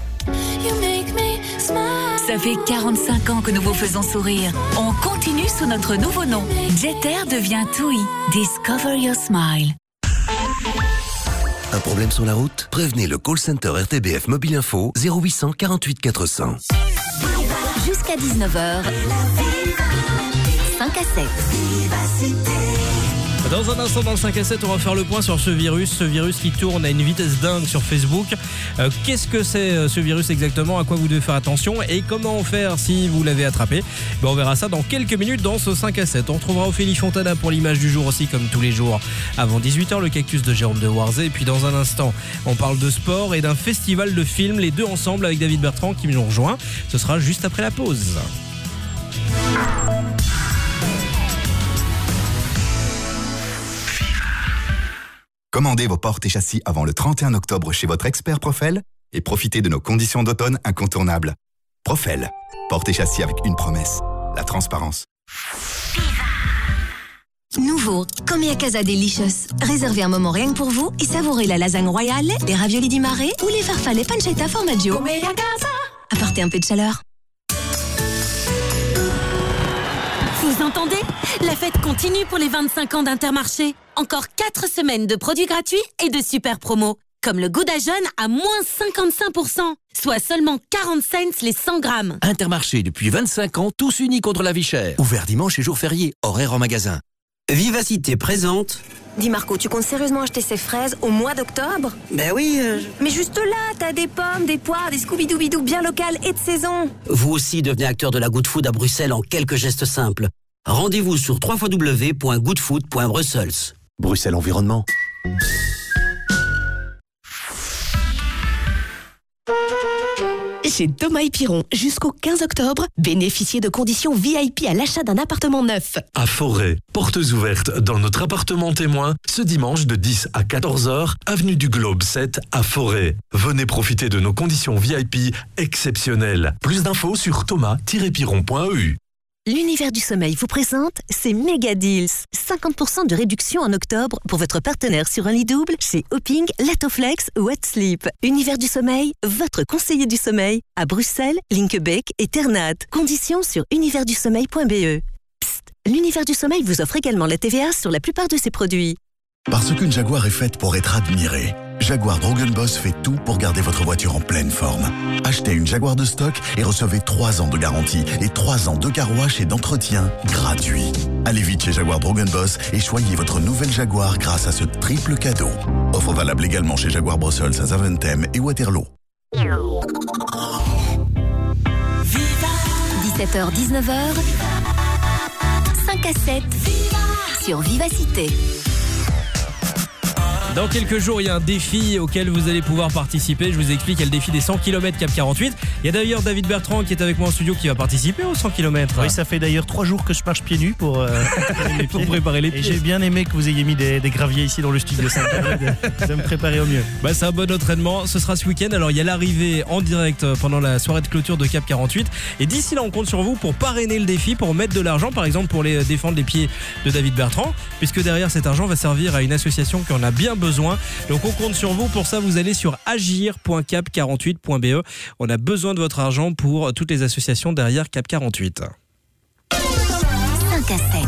Ça fait quarante-cinq ans que nous vous faisons sourire. On continue sous notre nouveau nom. Jeter devient TUI. Discover your smile. Un problème sur la route? Prévenez le call center R T B F Mobile Info zéro huit cent quarante-huit quatre cents. Jusqu'à dix-neuf heures, cinq à sept. Dans un instant, dans le cinq à sept, on va faire le point sur ce virus, ce virus qui tourne à une vitesse dingue sur Facebook. Euh, qu'est-ce que c'est euh, ce virus exactement? À quoi vous devez faire attention? Et comment faire si vous l'avez attrapé? Ben, on verra ça dans quelques minutes dans ce cinq à sept. On retrouvera Ophélie Fontana pour l'image du jour aussi, comme tous les jours. Avant dix-huit heures, le cactus de Jérôme de Warzé. Et puis dans un instant, on parle de sport et d'un festival de films, les deux ensemble avec David Bertrand qui nous rejoint. Ce sera juste après la pause. Commandez vos portes et châssis avant le trente et un octobre chez votre expert Profel et profitez de nos conditions d'automne incontournables. Profel, portes et châssis avec une promesse, la transparence. Nouveau, Comia Casa Delicious. Réservez un moment rien que pour vous et savourez la lasagne royale, les raviolis di mare ou les farfalle pancetta formaggio. Comia Casa. Apportez un peu de chaleur. Vous entendez? La fête continue pour les vingt-cinq ans d'Intermarché. Encore quatre semaines de produits gratuits et de super promos. Comme le Gouda jaune à moins cinquante-cinq pour cent, soit seulement quarante cents les cent grammes. Intermarché depuis vingt-cinq ans, tous unis contre la vie chère. Ouvert dimanche et jour férié, horaire en magasin. Vivacité présente. Dis Marco, tu comptes sérieusement acheter ces fraises au mois d'octobre? Ben oui. Euh... Mais juste là, t'as des pommes, des poires, des Scooby-Doo bien locales et de saison. Vous aussi devenez acteur de la Good Food à Bruxelles en quelques gestes simples. Rendez-vous sur w w w point goodfood point brussels. Bruxelles Environnement. Chez Thomas et Piron, jusqu'au quinze octobre, bénéficiez de conditions V I P à l'achat d'un appartement neuf. À Forêt, portes ouvertes dans notre appartement témoin, ce dimanche de dix à quatorze heures, avenue du Globe sept à Forêt. Venez profiter de nos conditions V I P exceptionnelles. Plus d'infos sur thomas tiret piron point e u. L'univers du sommeil vous présente ces méga deals. cinquante pour cent de réduction en octobre pour votre partenaire sur un lit double chez Hopping, Latoflex ou Wet Sleep. Univers du sommeil, votre conseiller du sommeil à Bruxelles, Linkebeek et Ternat. Conditions sur univers du sommeil point b e. Psst, l'univers du sommeil vous offre également la T V A sur la plupart de ses produits. Parce qu'une Jaguar est faite pour être admirée, Jaguar Drogen Boss fait tout pour garder votre voiture en pleine forme. Achetez une Jaguar de stock et recevez trois ans de garantie et trois ans de car wash et d'entretien gratuits. Allez vite chez Jaguar Drogen Boss et choyez votre nouvelle Jaguar grâce à ce triple cadeau. Offre valable également chez Jaguar Brussels à Zaventem et Waterloo. dix-sept heures dix-neuf heures, cinq à sept sur Vivacité. Dans quelques jours, il y a un défi auquel vous allez pouvoir participer. Je vous explique, il y a le défi des cent kilomètres Cap quarante-huit. Il y a d'ailleurs David Bertrand qui est avec moi en studio qui va participer aux cent kilomètres. Oui, ça fait d'ailleurs trois jours que je marche pieds nus pour, euh, les pour préparer les pieds. Et j'ai bien aimé que vous ayez mis des, des graviers ici dans le studio. Ça me permet de, de me préparer au mieux. Bah, c'est un bon entraînement. Ce sera ce week-end. Alors, il y a l'arrivée en direct pendant la soirée de clôture de Cap quarante-huit. Et d'ici là, on compte sur vous pour parrainer le défi, pour mettre de l'argent, par exemple, pour les défendre les pieds de David Bertrand, puisque derrière cet argent va servir à une association qui en a bien besoin. Donc, on compte sur vous. Pour ça, vous allez sur agir point cap quarante-huit point b e. On a besoin de votre argent pour toutes les associations derrière Cap quarante-huit. cinq à sept.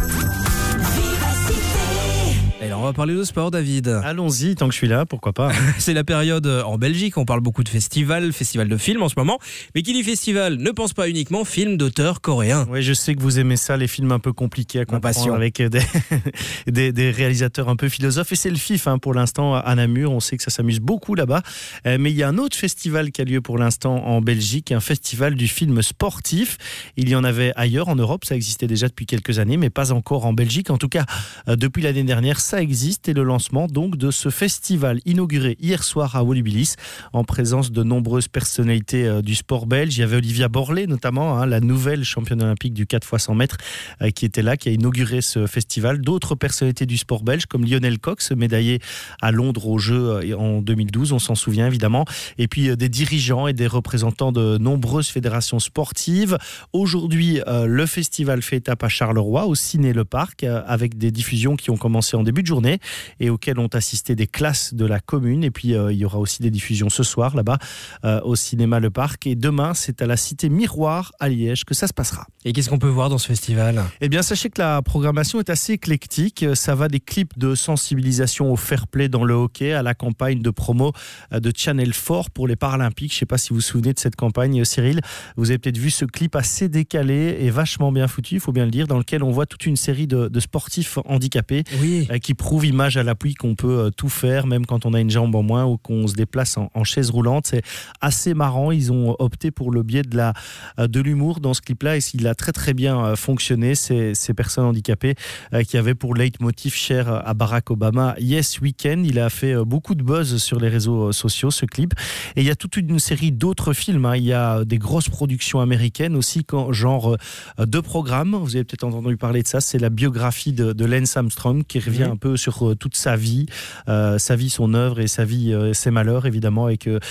Et alors on va parler de sport, David. Allons-y, tant que je suis là, pourquoi pas. C'est la période en Belgique, on parle beaucoup de festivals, festival de films en ce moment. Mais qui dit festival ne pense pas uniquement film d'auteurs coréens. Oui, je sais que vous aimez ça, les films un peu compliqués à comprendre avec des, des, des réalisateurs un peu philosophes. Et c'est le F I F hein, pour l'instant à Namur, on sait que ça s'amuse beaucoup là-bas. Euh, mais il y a un autre festival qui a lieu pour l'instant en Belgique, un festival du film sportif. Il y en avait ailleurs en Europe, ça existait déjà depuis quelques années, mais pas encore en Belgique. En tout cas, euh, depuis l'année dernière, ça existe, et le lancement donc de ce festival inauguré hier soir à Wolubilis en présence de nombreuses personnalités euh, du sport belge. Il y avait Olivia Borlée notamment, hein, la nouvelle championne olympique du quatre fois cent mètres euh, qui était là, qui a inauguré ce festival. D'autres personnalités du sport belge comme Lionel Cox, médaillé à Londres aux Jeux euh, en deux mille douze, on s'en souvient évidemment. Et puis euh, des dirigeants et des représentants de nombreuses fédérations sportives. Aujourd'hui, euh, le festival fait étape à Charleroi, au Ciné Le Parc, euh, avec des diffusions qui ont commencé en début de journée et auxquelles ont assisté des classes de la commune. Et puis euh, il y aura aussi des diffusions ce soir là-bas euh, au cinéma Le Parc. Et demain, c'est à la Cité Miroir à Liège que ça se passera. Et qu'est-ce qu'on peut voir dans ce festival ? Eh bien, sachez que la programmation est assez éclectique. Ça va des clips de sensibilisation au fair play dans le hockey à la campagne de promo de Channel quatre pour les Paralympiques. Je ne sais pas si vous vous souvenez de cette campagne, Cyril. Vous avez peut-être vu ce clip assez décalé et vachement bien foutu, il faut bien le dire, dans lequel on voit toute une série de, de sportifs handicapés oui. euh, qui prouvent image à l'appui qu'on peut euh, tout faire, même quand on a une jambe en moins ou qu'on se déplace en, en chaise roulante. C'est assez marrant. Ils ont opté pour le biais de, la, euh, de l'humour dans ce clip-là et il a très très bien euh, fonctionné. Ces, ces personnes handicapées euh, qui avaient pour leitmotiv cher à Barack Obama Yes Weekend. Il a fait euh, beaucoup de buzz sur les réseaux euh, sociaux, ce clip. Et il y a toute une série d'autres films. Hein. Il y a des grosses productions américaines aussi, quand, genre euh, deux programmes. Vous avez peut-être entendu parler de ça. C'est la biographie de, de Lance Armstrong qui revient mmh. un peu sur euh, toute sa vie, euh, sa vie, son œuvre et sa vie, euh, ses malheurs évidemment, avec euh,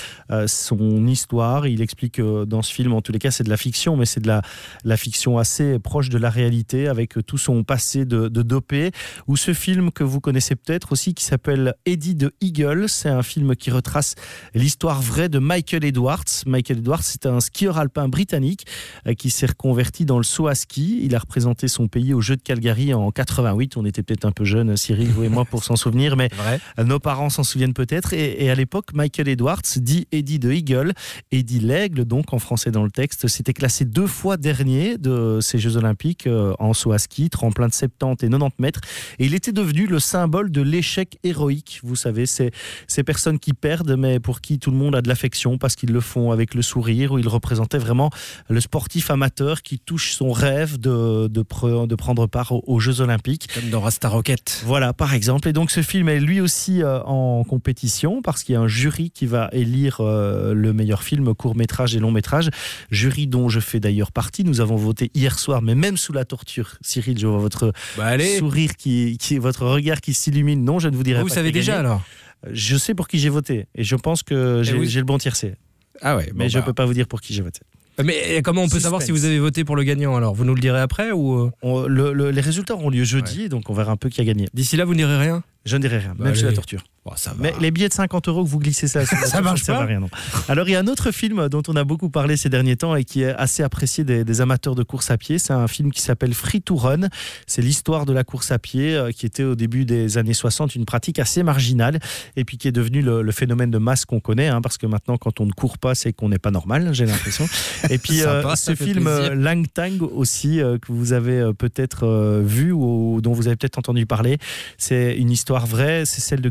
son histoire. Il explique euh, dans ce film, en tous les cas, c'est de la fiction, mais c'est de la, la fiction assez proche de la réalité, avec tout son passé de, de dopé. Ou ce film que vous connaissez peut-être aussi, qui s'appelle Eddie the Eagle. C'est un film qui retrace l'histoire vraie de Michael Edwards. Michael Edwards, c'est un skieur alpin britannique euh, qui s'est reconverti dans le saut à ski. Il a représenté son pays aux Jeux de Calgary en quatre-vingt-huit. On était peut-être un peu jeunes, Cyril, vous et moi, pour s'en souvenir, mais nos parents s'en souviennent peut-être. Et, et à l'époque, Michael Edwards, dit Eddie the Eagle, Eddie l'Aigle, donc en français dans le texte, s'était classé deux fois dernier de ces Jeux Olympiques euh, en saut à ski, tremplin de soixante-dix et quatre-vingt-dix mètres. Et il était devenu le symbole de l'échec héroïque. Vous savez, c'est ces personnes qui perdent, mais pour qui tout le monde a de l'affection parce qu'ils le font avec le sourire, où il représentait vraiment le sportif amateur qui touche son rêve de, de, pre, de prendre part aux, aux Jeux Olympiques. Comme dans Rasta Rocket. Voilà, par exemple. Et donc ce film est lui aussi euh, en compétition parce qu'il y a un jury qui va élire euh, le meilleur film, court-métrage et long-métrage. Jury dont je fais d'ailleurs partie. Nous avons voté hier soir, mais même sous la torture. Cyril, je vois votre bah sourire, qui, qui, votre regard qui s'illumine. Non, je ne vous dirai vous pas. Vous savez déjà gagné. alors ? Je sais pour qui j'ai voté et je pense que j'ai, oui. j'ai le bon tiercé. Ah ouais, mais bon je ne bah. peux pas vous dire pour qui j'ai voté. Mais comment on peut Suspense. savoir si vous avez voté pour le gagnant alors ? Vous nous le direz après ou on, le, le, Les résultats auront lieu jeudi, ouais. Donc on verra un peu qui a gagné. D'ici là, vous ne direz rien ? Je ne dirai rien, bah même allez. sous la torture. Bon, ça va. Mais les billets de cinquante euros que vous glissez ça, ça, ça marche ça pas. Va rien, non. Alors il y a un autre film dont on a beaucoup parlé ces derniers temps et qui est assez apprécié des, des amateurs de course à pied. C'est un film qui s'appelle Free to Run. C'est l'histoire de la course à pied euh, qui était au début des années soixante une pratique assez marginale et puis qui est devenue le, le phénomène de masse qu'on connaît, hein, parce que maintenant quand on ne court pas, c'est qu'on n'est pas normal, j'ai l'impression. Et puis Sympa, euh, ce film euh, Lang Tang aussi euh, que vous avez euh, peut-être euh, vu ou dont vous avez peut-être entendu parler, c'est une histoire vraie. C'est celle de Kylian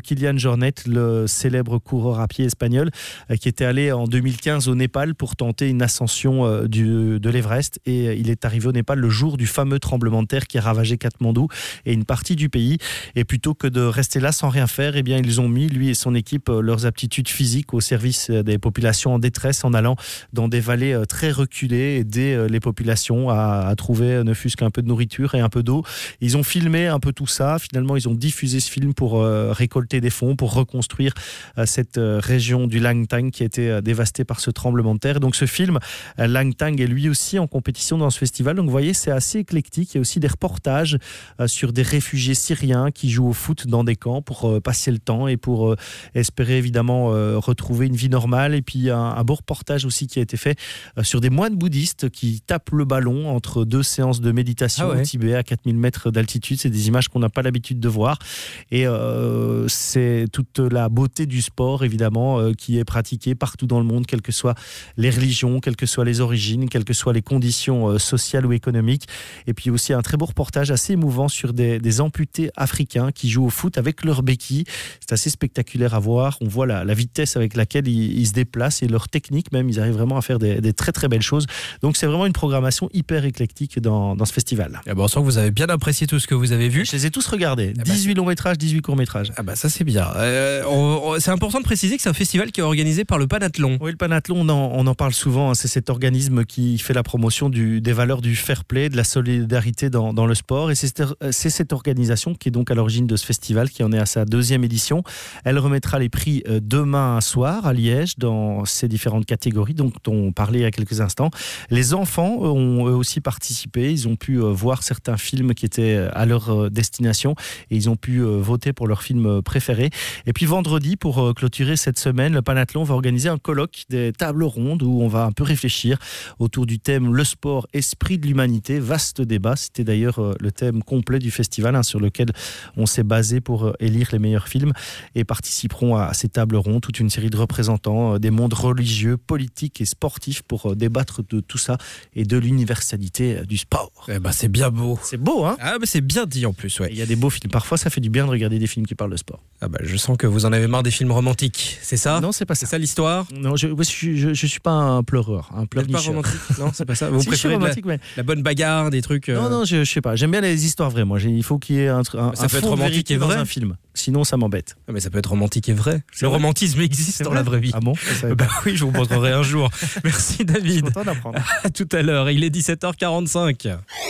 Jornet, le célèbre coureur à pied espagnol, euh, qui était allé en deux mille quinze au Népal pour tenter une ascension euh, du, de l'Everest. Et euh, il est arrivé au Népal le jour du fameux tremblement de terre qui a ravagé Katmandou et une partie du pays. Et plutôt que de rester là sans rien faire, eh bien, ils ont mis, lui et son équipe, euh, leurs aptitudes physiques au service des populations en détresse en allant dans des vallées euh, très reculées, aider euh, les populations à, à trouver euh, ne fût-ce qu'un peu de nourriture et un peu d'eau. Ils ont filmé un peu tout ça. Finalement, ils ont diffusé ce film pour euh, récolter des fonds, pour reconstruire euh, cette euh, région du Langtang qui a été euh, dévastée par ce tremblement de terre. Donc ce film, euh, Langtang, est lui aussi en compétition dans ce festival. Donc vous voyez, c'est assez éclectique. Il y a aussi des reportages euh, sur des réfugiés syriens qui jouent au foot dans des camps pour euh, passer le temps et pour euh, espérer évidemment euh, retrouver une vie normale. Et puis un, un beau reportage aussi qui a été fait euh, sur des moines bouddhistes qui tapent le ballon entre deux séances de méditation ah ouais. au Tibet à quatre mille mètres d'altitude. C'est des images qu'on n'a pas l'habitude de voir. Et euh, c'est toute la beauté du sport, évidemment, euh, qui est pratiquée partout dans le monde, quelles que soient les religions, quelles que soient les origines, quelles que soient les conditions euh, sociales ou économiques. Et puis aussi un très beau reportage assez émouvant sur des, des amputés africains qui jouent au foot avec leurs béquilles. C'est assez spectaculaire à voir. On voit la, la vitesse avec laquelle ils, ils se déplacent et leur technique même. Ils arrivent vraiment à faire des, des très très belles choses. Donc c'est vraiment une programmation hyper éclectique dans, dans ce festival. Et bon, on sent que vous avez bien apprécié tout ce que vous avez vu. Je les ai tous regardés. dix-huit longs métrages, dix-huit courts métrages. Ah bah ça c'est bien. Euh, on, on, c'est important de préciser que c'est un festival qui est organisé par le Panathlon. Oui, le Panathlon, on en, on en parle souvent. Hein. C'est cet organisme qui fait la promotion du, des valeurs du fair play, de la solidarité dans, dans le sport. Et c'est, c'est cette organisation qui est donc à l'origine de ce festival, qui en est à sa deuxième édition. Elle remettra les prix demain soir à Liège dans ces différentes catégories dont on parlait il y a quelques instants. Les enfants ont eux aussi participé. Ils ont pu voir certains films qui étaient à leur destination et ils ont pu voter pour leur film préféré. Et puis vendredi, pour clôturer cette semaine, le Panathlon va organiser un colloque, des tables rondes où on va un peu réfléchir autour du thème le sport, esprit de l'humanité. Vaste débat. C'était d'ailleurs le thème complet du festival hein, sur lequel on s'est basé pour élire les meilleurs films et participeront à ces tables rondes toute une série de représentants des mondes religieux, politiques et sportifs pour débattre de tout ça et de l'universalité du sport. Eh ben c'est bien beau. C'est beau, hein? Ah, mais c'est bien dit en plus, ouais. Il y a des beaux films. Parfois, ça fait du bien de regarder des films qui parlent de sport. Ah bah, je sens que vous en avez marre des films romantiques, c'est ça? Non, c'est pas ça. C'est ça l'histoire? Non, je, je, je, je suis pas un pleureur, un pleurnicheur. Pas romantique? Non, c'est pas ça. Vous si, préférez romantique, la, mais... la bonne bagarre, des trucs. Euh... Non, non, je, je sais pas. J'aime bien les histoires vraies. Moi, il faut qu'il y ait un, un, ça un peut fond être romantique et vrai dans un film. Sinon, ça m'embête. Ah, mais ça peut être romantique et vrai. C'est Le vrai. romantisme existe C'est dans vrai la vraie vie. Ah bon? Bah oui, je vous montrerai un jour. Merci David. Je suis content d'apprendre. À tout à l'heure. Il est dix-sept heures quarante-cinq.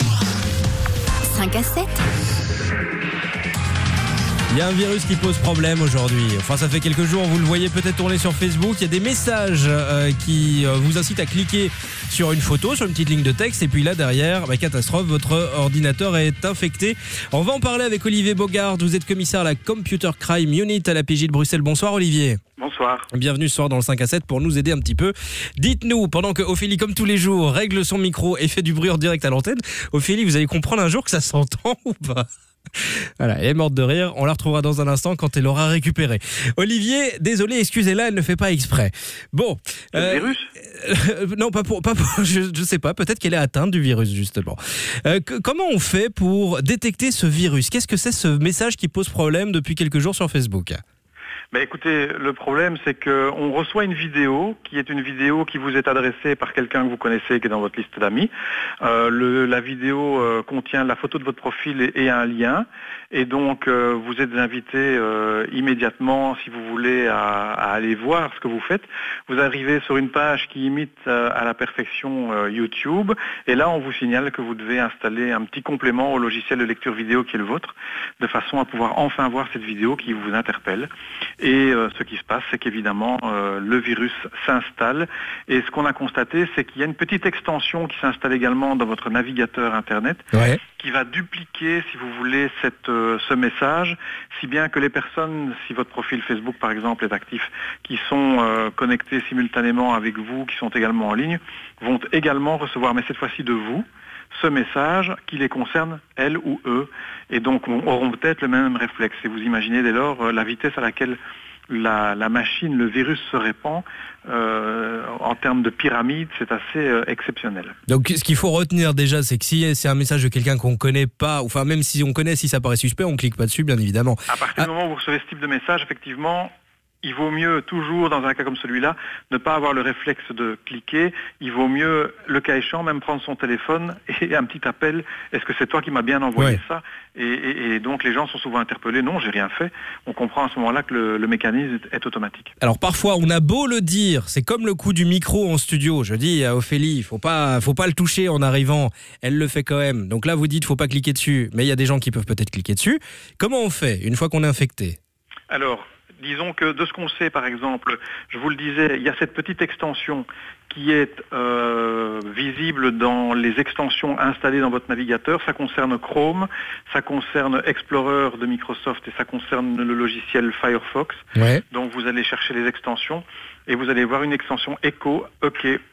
cinq à sept. Il y a un virus qui pose problème aujourd'hui. Enfin, ça fait quelques jours, vous le voyez peut-être tourner sur Facebook. Il y a des messages euh, qui euh, vous incitent à cliquer sur une photo, sur une petite ligne de texte. Et puis là, derrière, bah, catastrophe, votre ordinateur est infecté. On va en parler avec Olivier Bogard. Vous êtes commissaire à la Computer Crime Unit à la P J de Bruxelles. Bonsoir Olivier. Bonsoir. Bienvenue ce soir dans le cinq à sept pour nous aider un petit peu. Dites-nous, pendant que Ophélie, comme tous les jours, règle son micro et fait du bruit en direct à l'antenne, Ophélie, vous allez comprendre un jour que ça s'entend ou pas? Voilà, elle est morte de rire. On la retrouvera dans un instant quand elle aura récupéré. Olivier, désolé, excusez-la, elle ne fait pas exprès. Bon. Le euh, virus euh, Non, pas pour. Pas pour je ne sais pas, peut-être qu'elle est atteinte du virus, justement. Euh, que, comment on fait pour détecter ce virus? Qu'est-ce que c'est ce message qui pose problème depuis quelques jours sur Facebook? Ben écoutez, le problème c'est qu'on reçoit une vidéo qui est une vidéo qui vous est adressée par quelqu'un que vous connaissez qui est dans votre liste d'amis. Euh, le, la vidéo euh, contient la photo de votre profil et, et un lien. Et donc euh, vous êtes invité euh, immédiatement, si vous voulez, à, à aller voir ce que vous faites. Vous arrivez sur une page qui imite euh, à la perfection euh, YouTube. Et là on vous signale que vous devez installer un petit complément au logiciel de lecture vidéo qui est le vôtre, de façon à pouvoir enfin voir cette vidéo qui vous interpelle. Et euh, ce qui se passe, c'est qu'évidemment, euh, le virus s'installe. Et ce qu'on a constaté, c'est qu'il y a une petite extension qui s'installe également dans votre navigateur Internet, ouais. qui va dupliquer, si vous voulez, cette, euh, ce message, si bien que les personnes, si votre profil Facebook, par exemple, est actif, qui sont euh, connectées simultanément avec vous, qui sont également en ligne, vont également recevoir, mais cette fois-ci de vous, ce message qui les concerne, elles ou eux, et donc on, auront peut-être le même réflexe. Et vous imaginez dès lors euh, la vitesse à laquelle la, la machine, le virus se répand. Euh, en termes de pyramide, c'est assez euh, exceptionnel. Donc ce qu'il faut retenir déjà, c'est que si c'est un message de quelqu'un qu'on ne connaît pas, enfin même si on connaît, si ça paraît suspect, on ne clique pas dessus, bien évidemment. À partir ah. du moment où vous recevez ce type de message, effectivement, il vaut mieux toujours, dans un cas comme celui-là, ne pas avoir le réflexe de cliquer. Il vaut mieux, le cas échéant, même prendre son téléphone et un petit appel. Est-ce que c'est toi qui m'as bien envoyé ouais. ça et, et, et donc les gens sont souvent interpellés. Non, j'ai rien fait. On comprend à ce moment-là que le, le mécanisme est automatique. Alors parfois, on a beau le dire, c'est comme le coup du micro en studio. Je dis à Ophélie, il faut pas, faut pas le toucher en arrivant. Elle le fait quand même. Donc là, vous dites, faut pas cliquer dessus. Mais il y a des gens qui peuvent peut-être cliquer dessus. Comment on fait une fois qu'on est infecté ? Alors, disons que de ce qu'on sait, par exemple, je vous le disais, il y a cette petite extension qui est euh, visible dans les extensions installées dans votre navigateur. Ça concerne Chrome, ça concerne Explorer de Microsoft et ça concerne le logiciel Firefox. Ouais. Donc vous allez chercher les extensions et vous allez voir une extension Echo, E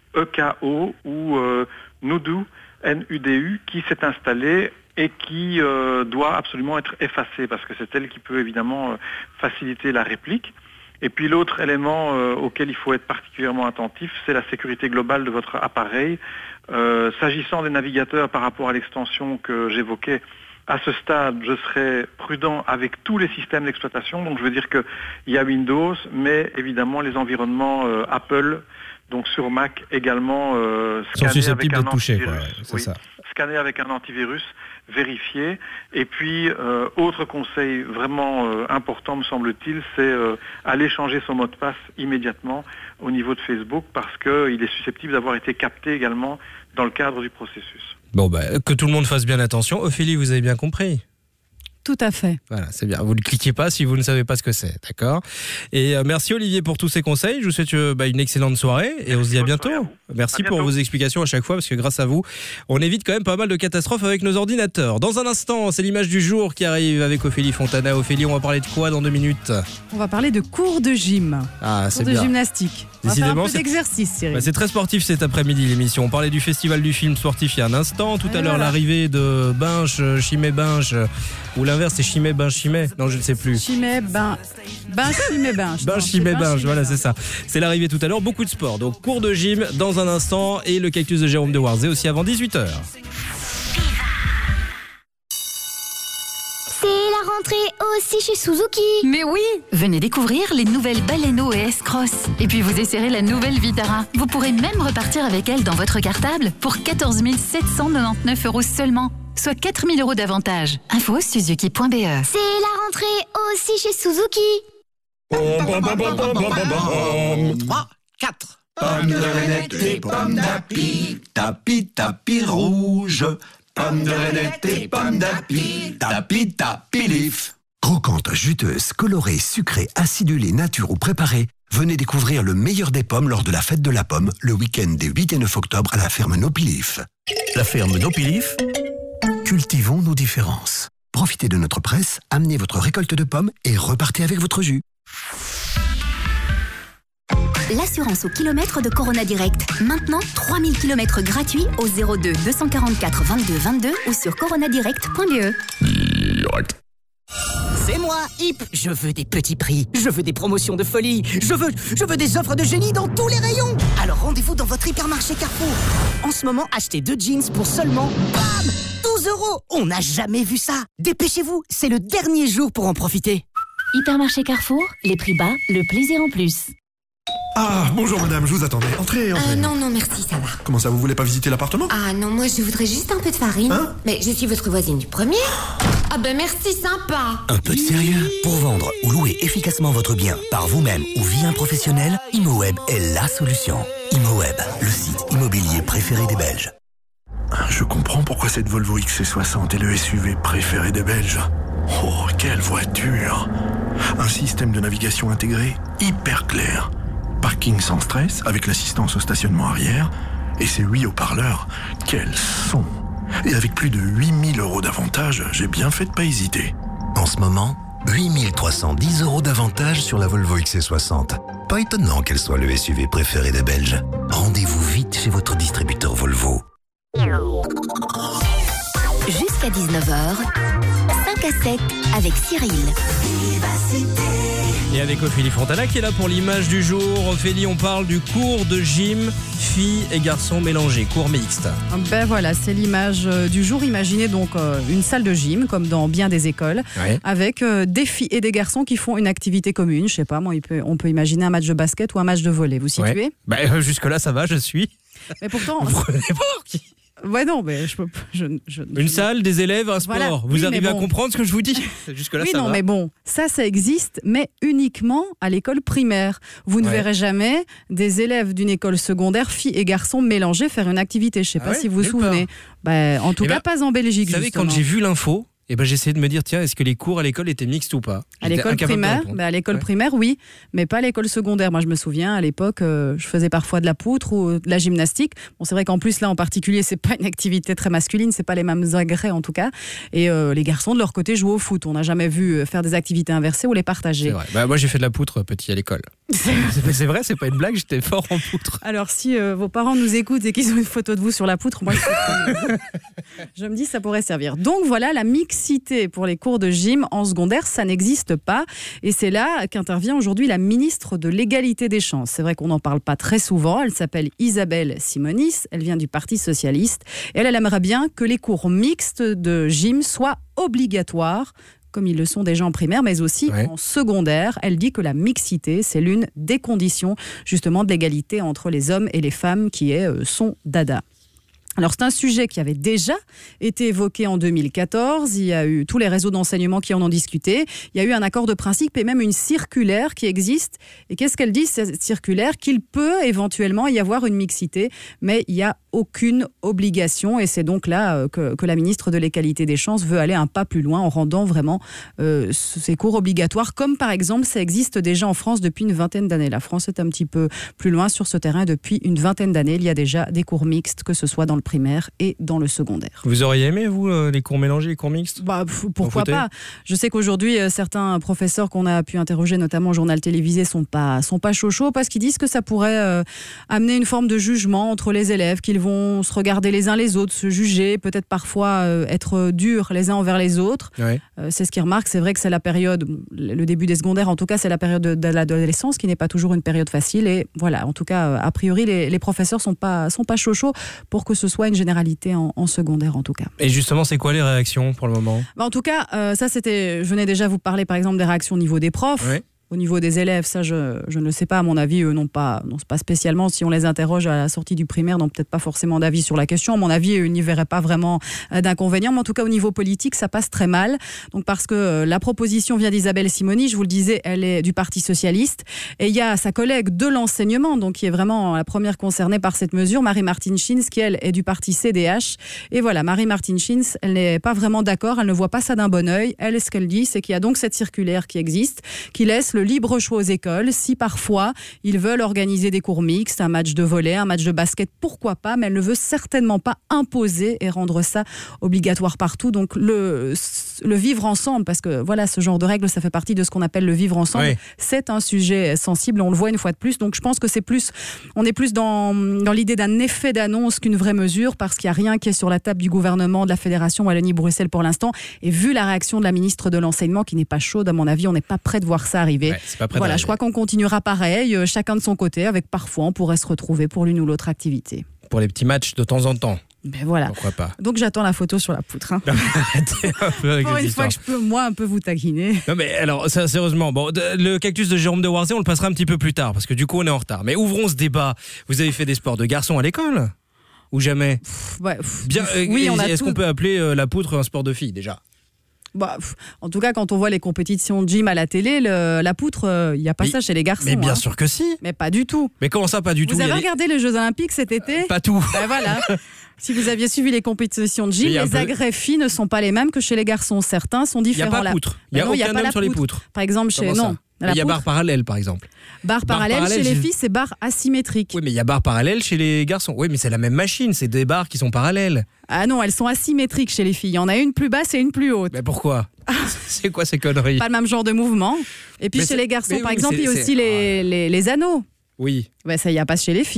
K O ou euh, Nudu, N U D U, qui s'est installée et qui euh, doit absolument être effacée parce que c'est elle qui peut évidemment euh, faciliter la réplique. Et puis l'autre élément euh, auquel il faut être particulièrement attentif, c'est la sécurité globale de votre appareil. Euh, s'agissant des navigateurs par rapport à l'extension que j'évoquais, à ce stade, je serais prudent avec tous les systèmes d'exploitation. Donc je veux dire qu'il y a Windows, mais évidemment les environnements euh, Apple, donc sur Mac également, euh, sont susceptibles d'être touchés, quoi. C'est oui, ça. Scanner avec un antivirus, vérifier. Et puis, euh, autre conseil vraiment euh, important, me semble-t-il, c'est euh, aller changer son mot de passe immédiatement au niveau de Facebook parce qu'il est susceptible d'avoir été capté également dans le cadre du processus. Bon, bah, que tout le monde fasse bien attention. Ophélie, vous avez bien compris ? Tout à fait. Voilà, c'est bien. Vous ne cliquez pas si vous ne savez pas ce que c'est, d'accord ? Et euh, merci Olivier pour tous ces conseils. Je vous souhaite euh, bah, une excellente soirée et on se dit à bientôt. À merci à pour bientôt. Vos explications à chaque fois parce que grâce à vous, on évite quand même pas mal de catastrophes avec nos ordinateurs. Dans un instant, c'est l'image du jour qui arrive avec Ophélie Fontana. Ophélie, on va parler de quoi dans deux minutes ? On va parler de cours de gym. Ah, c'est cours bien. de gymnastique. On va faire un peu d'exercice, Cyril. Bah, c'est très sportif cet après-midi l'émission. On parlait du festival du film sportif il y a un instant. Tout et à l'heure, voilà. L'arrivée de Binche, Chimay Binche, ou l'inverse, c'est Chimay Binche Chimay. Non, je ne sais plus. Chimay Binche, Binche Chimay Binche. Binche Chimay Binche, voilà, c'est ça. C'est l'arrivée tout à l'heure. Beaucoup de sport. Donc, cours de gym dans un instant et le cactus de Jérôme de Warzé aussi avant dix-huit heures. C'est la rentrée aussi chez Suzuki. Mais oui, venez découvrir les nouvelles Baleno et S-Cross. Et puis vous essayerez la nouvelle Vitara. Vous pourrez même repartir avec elle dans votre cartable pour quatorze mille sept cent quatre-vingt-dix-neuf euros seulement, soit quatre mille euros d'avantage. Info suzuki point b e. C'est la rentrée aussi chez Suzuki. trois, quatre. Pommes de Renette et pommes d'api, tapis, tapis rouge. Pommes de Renette et pommes d'api, tapis, tapis lif. Croquantes, juteuses, colorées, sucrées, acidulées, nature ou préparées, venez découvrir le meilleur des pommes lors de la fête de la pomme, le week-end des huit et neuf octobre à la ferme Nopilif. La ferme Nopilif, cultivons nos différences. Profitez de notre presse, amenez votre récolte de pommes et repartez avec votre jus. L'assurance au kilomètre de Corona Direct. Maintenant, trois mille kilomètres gratuits au zéro deux deux cent quarante-quatre vingt-deux vingt-deux ou sur coronadirect point b e. C'est moi, Hip. Je veux des petits prix, je veux des promotions de folie, je veux, je veux des offres de génie dans tous les rayons. Alors rendez-vous dans votre hypermarché Carrefour. En ce moment, achetez deux jeans pour seulement, bam, douze euros. On n'a jamais vu ça. Dépêchez-vous, c'est le dernier jour pour en profiter. Hypermarché Carrefour, les prix bas, le plaisir en plus. Ah, bonjour madame, je vous attendais. Entrez, entrez. Euh, non, non, merci, ça va. Comment ça, vous voulez pas visiter l'appartement? Ah non, moi je voudrais juste un peu de farine. Hein? Mais je suis votre voisine du premier. Ah ben merci, sympa. Un peu de sérieux? Pour vendre ou louer efficacement votre bien par vous-même ou via un professionnel, ImoWeb est la solution. ImoWeb, le site immobilier préféré des Belges. Je comprends pourquoi cette Volvo X C soixante est le S U V préféré des Belges. Oh, quelle voiture! Un système de navigation intégré hyper clair. Parking sans stress avec l'assistance au stationnement arrière et ses huit haut-parleurs. Quel son! Et avec plus de huit mille euros d'avantages, j'ai bien fait de pas hésiter. En ce moment, huit mille trois cent dix euros d'avantages sur la Volvo X C soixante. Pas étonnant qu'elle soit le S U V préféré des Belges. Rendez-vous vite chez votre distributeur Volvo. Jusqu'à dix-neuf heures, cinq cassette avec Cyril. Et avec Ophélie Fontana qui est là pour l'image du jour. Ophélie, on parle du cours de gym filles et garçons mélangés, cours mixte. Ben voilà, c'est l'image du jour. Imaginez donc euh, une salle de gym, comme dans bien des écoles, ouais. avec euh, des filles et des garçons qui font une activité commune. Je sais pas, moi, il peut, on peut imaginer un match de basket ou un match de volley. Vous situez ouais. ben, Jusque-là, ça va, je suis. Mais pourtant... Vous prenez pour qui ? Ouais, non, mais je peux je, je, Une je... salle, des élèves, un sport. Voilà. Vous oui, arrivez bon. à comprendre ce que je vous dis ? Jusque-là, oui, ça non, va. mais bon, ça, ça existe, mais uniquement à l'école primaire. Vous ne ouais. verrez jamais des élèves d'une école secondaire, filles et garçons mélangés, faire une activité. Je ne sais ah pas ouais, si vous vous souvenez. Ben, en tout cas, bah, pas en Belgique. Vous savez, justement. Quand j'ai vu l'info, eh ben, j'ai essayé de me dire, tiens, est-ce que les cours à l'école étaient mixtes ou pas ? À l'école primaire, bah, à l'école ouais. primaire, oui, mais pas à l'école secondaire. Moi, je me souviens, à l'époque, euh, je faisais parfois de la poutre ou de la gymnastique. Bon, c'est vrai qu'en plus, là, en particulier, c'est pas une activité très masculine, c'est pas les mêmes agrès, en tout cas. Et euh, les garçons, de leur côté, jouaient au foot. On n'a jamais vu faire des activités inversées ou les partager. C'est vrai. Bah, moi, j'ai fait de la poutre petit à l'école. C'est vrai, c'est pas une blague, j'étais fort en poutre. Alors, si euh, vos parents nous écoutent et qu'ils ont une photo de vous sur la poutre, moi, je, je me dis ça pourrait servir. Donc, voilà, la mixité pour les cours de gym en secondaire, ça n'existe pas. Et c'est là qu'intervient aujourd'hui la ministre de l'égalité des chances. C'est vrai qu'on n'en parle pas très souvent. Elle s'appelle Isabelle Simonis. Elle vient du Parti socialiste. Et elle, elle aimerait bien que les cours mixtes de gym soient obligatoires, comme ils le sont déjà en primaire, mais aussi ouais. en secondaire. Elle dit que la mixité, c'est l'une des conditions justement de l'égalité entre les hommes et les femmes qui est euh, son dada. Alors c'est un sujet qui avait déjà été évoqué en deux mille quatorze, il y a eu tous les réseaux d'enseignement qui en ont discuté, il y a eu un accord de principe et même une circulaire qui existe. Et qu'est-ce qu'elle dit, cette circulaire ? Qu'il peut éventuellement y avoir une mixité, mais il n'y a aucune obligation. Et c'est donc là que, que la ministre de l'égalité des chances veut aller un pas plus loin en rendant vraiment euh, ces cours obligatoires, comme par exemple ça existe déjà en France depuis une vingtaine d'années. La France est un petit peu plus loin sur ce terrain. Depuis une vingtaine d'années, il y a déjà des cours mixtes, que ce soit dans le primaire et dans le secondaire. Vous auriez aimé, vous, les cours mélangés, les cours mixtes ? Bah, pourquoi pas ? Je sais qu'aujourd'hui, certains professeurs qu'on a pu interroger, notamment au journal télévisé, sont pas, sont pas chauds chauds parce qu'ils disent que ça pourrait euh, amener une forme de jugement entre les élèves, qu'ils vont se regarder les uns les autres, se juger, peut-être parfois euh, être durs les uns envers les autres. Ouais. Euh, c'est ce qu'ils remarquent. C'est vrai que c'est la période, le début des secondaires, en tout cas, c'est la période de, de l'adolescence qui n'est pas toujours une période facile. Et voilà, en tout cas, a priori, les, les professeurs sont pas, sont pas chauds chauds pour que ce soit une généralité en, en secondaire en tout cas. Et justement, c'est quoi les réactions pour le moment ? Bah, en tout cas, euh, ça c'était, je venais déjà vous parler par exemple des réactions au niveau des profs. Oui. Au niveau des élèves, ça je, je ne le sais pas, à mon avis, eux n'ont pas, non, pas spécialement, si on les interroge à la sortie du primaire, n'ont peut-être pas forcément d'avis sur la question. À mon avis, eux n'y verraient pas vraiment d'inconvénient, mais en tout cas au niveau politique, ça passe très mal. Donc parce que euh, la proposition vient d'Isabelle Simonis, je vous le disais, elle est du Parti socialiste, et il y a sa collègue de l'enseignement, donc qui est vraiment la première concernée par cette mesure, Marie-Martine Schins, qui elle est du Parti C D H. Et voilà, Marie-Martine Schins, elle n'est pas vraiment d'accord, elle ne voit pas ça d'un bon œil. Elle, ce qu'elle dit, c'est qu'il y a donc cette circulaire qui existe, qui laisse le libre choix aux écoles. Si parfois ils veulent organiser des cours mixtes, un match de volley, un match de basket, pourquoi pas, mais elle ne veut certainement pas imposer et rendre ça obligatoire partout. Donc le, le vivre ensemble, parce que voilà, ce genre de règles, ça fait partie de ce qu'on appelle le vivre ensemble. Oui. C'est un sujet sensible, on le voit une fois de plus. Donc je pense que c'est plus, on est plus dans, dans l'idée d'un effet d'annonce qu'une vraie mesure, parce qu'il n'y a rien qui est sur la table du gouvernement, de la Fédération Wallonie-Bruxelles pour l'instant. Et vu la réaction de la ministre de l'Enseignement, qui n'est pas chaude, à mon avis, on n'est pas prêt de voir ça arriver. Ouais, c'est pas Voilà, je crois qu'on continuera pareil, euh, chacun de son côté, avec parfois on pourrait se retrouver pour l'une ou l'autre activité. Pour les petits matchs de temps en temps. Ben voilà. Pourquoi pas. Donc j'attends la photo sur la poutre. Hein. Arrêtez un peu avec Pour les une histoires. fois que je peux, moi, un peu vous taquiner. Non mais alors, ça, sérieusement, bon, le cactus de Jérôme de Warzé, on le passera un petit peu plus tard, parce que du coup on est en retard. Mais ouvrons ce débat. Vous avez fait des sports de garçons à l'école ? Ou jamais ? Pff, ouais, pff, Bien, oui, on a Est-ce tout... qu'on peut appeler euh, la poutre un sport de filles déjà ? Bah, en tout cas, quand on voit les compétitions de gym à la télé, le, la poutre, il euh, n'y a pas mais, ça chez les garçons. Mais bien hein. sûr que si. Mais pas du tout. Mais comment ça, pas du vous tout ? Vous avez les... regardé les Jeux Olympiques cet été ? euh, Pas tout. Ben voilà. Si vous aviez suivi les compétitions de gym, les peu... agrès filles ne sont pas les mêmes que chez les garçons. Certains sont différents. Il n'y a pas la poutre. Il n'y a, ben aucun homme sur les poutres. Par exemple, chez... Non. Il y a barre parallèle, par exemple. Barre parallèle, parallèle chez les filles, c'est barre asymétrique. Oui, mais il y a barre parallèle chez les garçons. Oui, mais c'est la même machine, c'est des barres qui sont parallèles. Ah non, elles sont asymétriques chez les filles. Il y en a une plus basse et une plus haute. Mais pourquoi ? C'est quoi ces conneries ? Pas le même genre de mouvement. Et puis mais chez les garçons, par oui, exemple, il y a aussi les, les, les anneaux. Oui. Ben, ça, il n'y a pas chez les filles.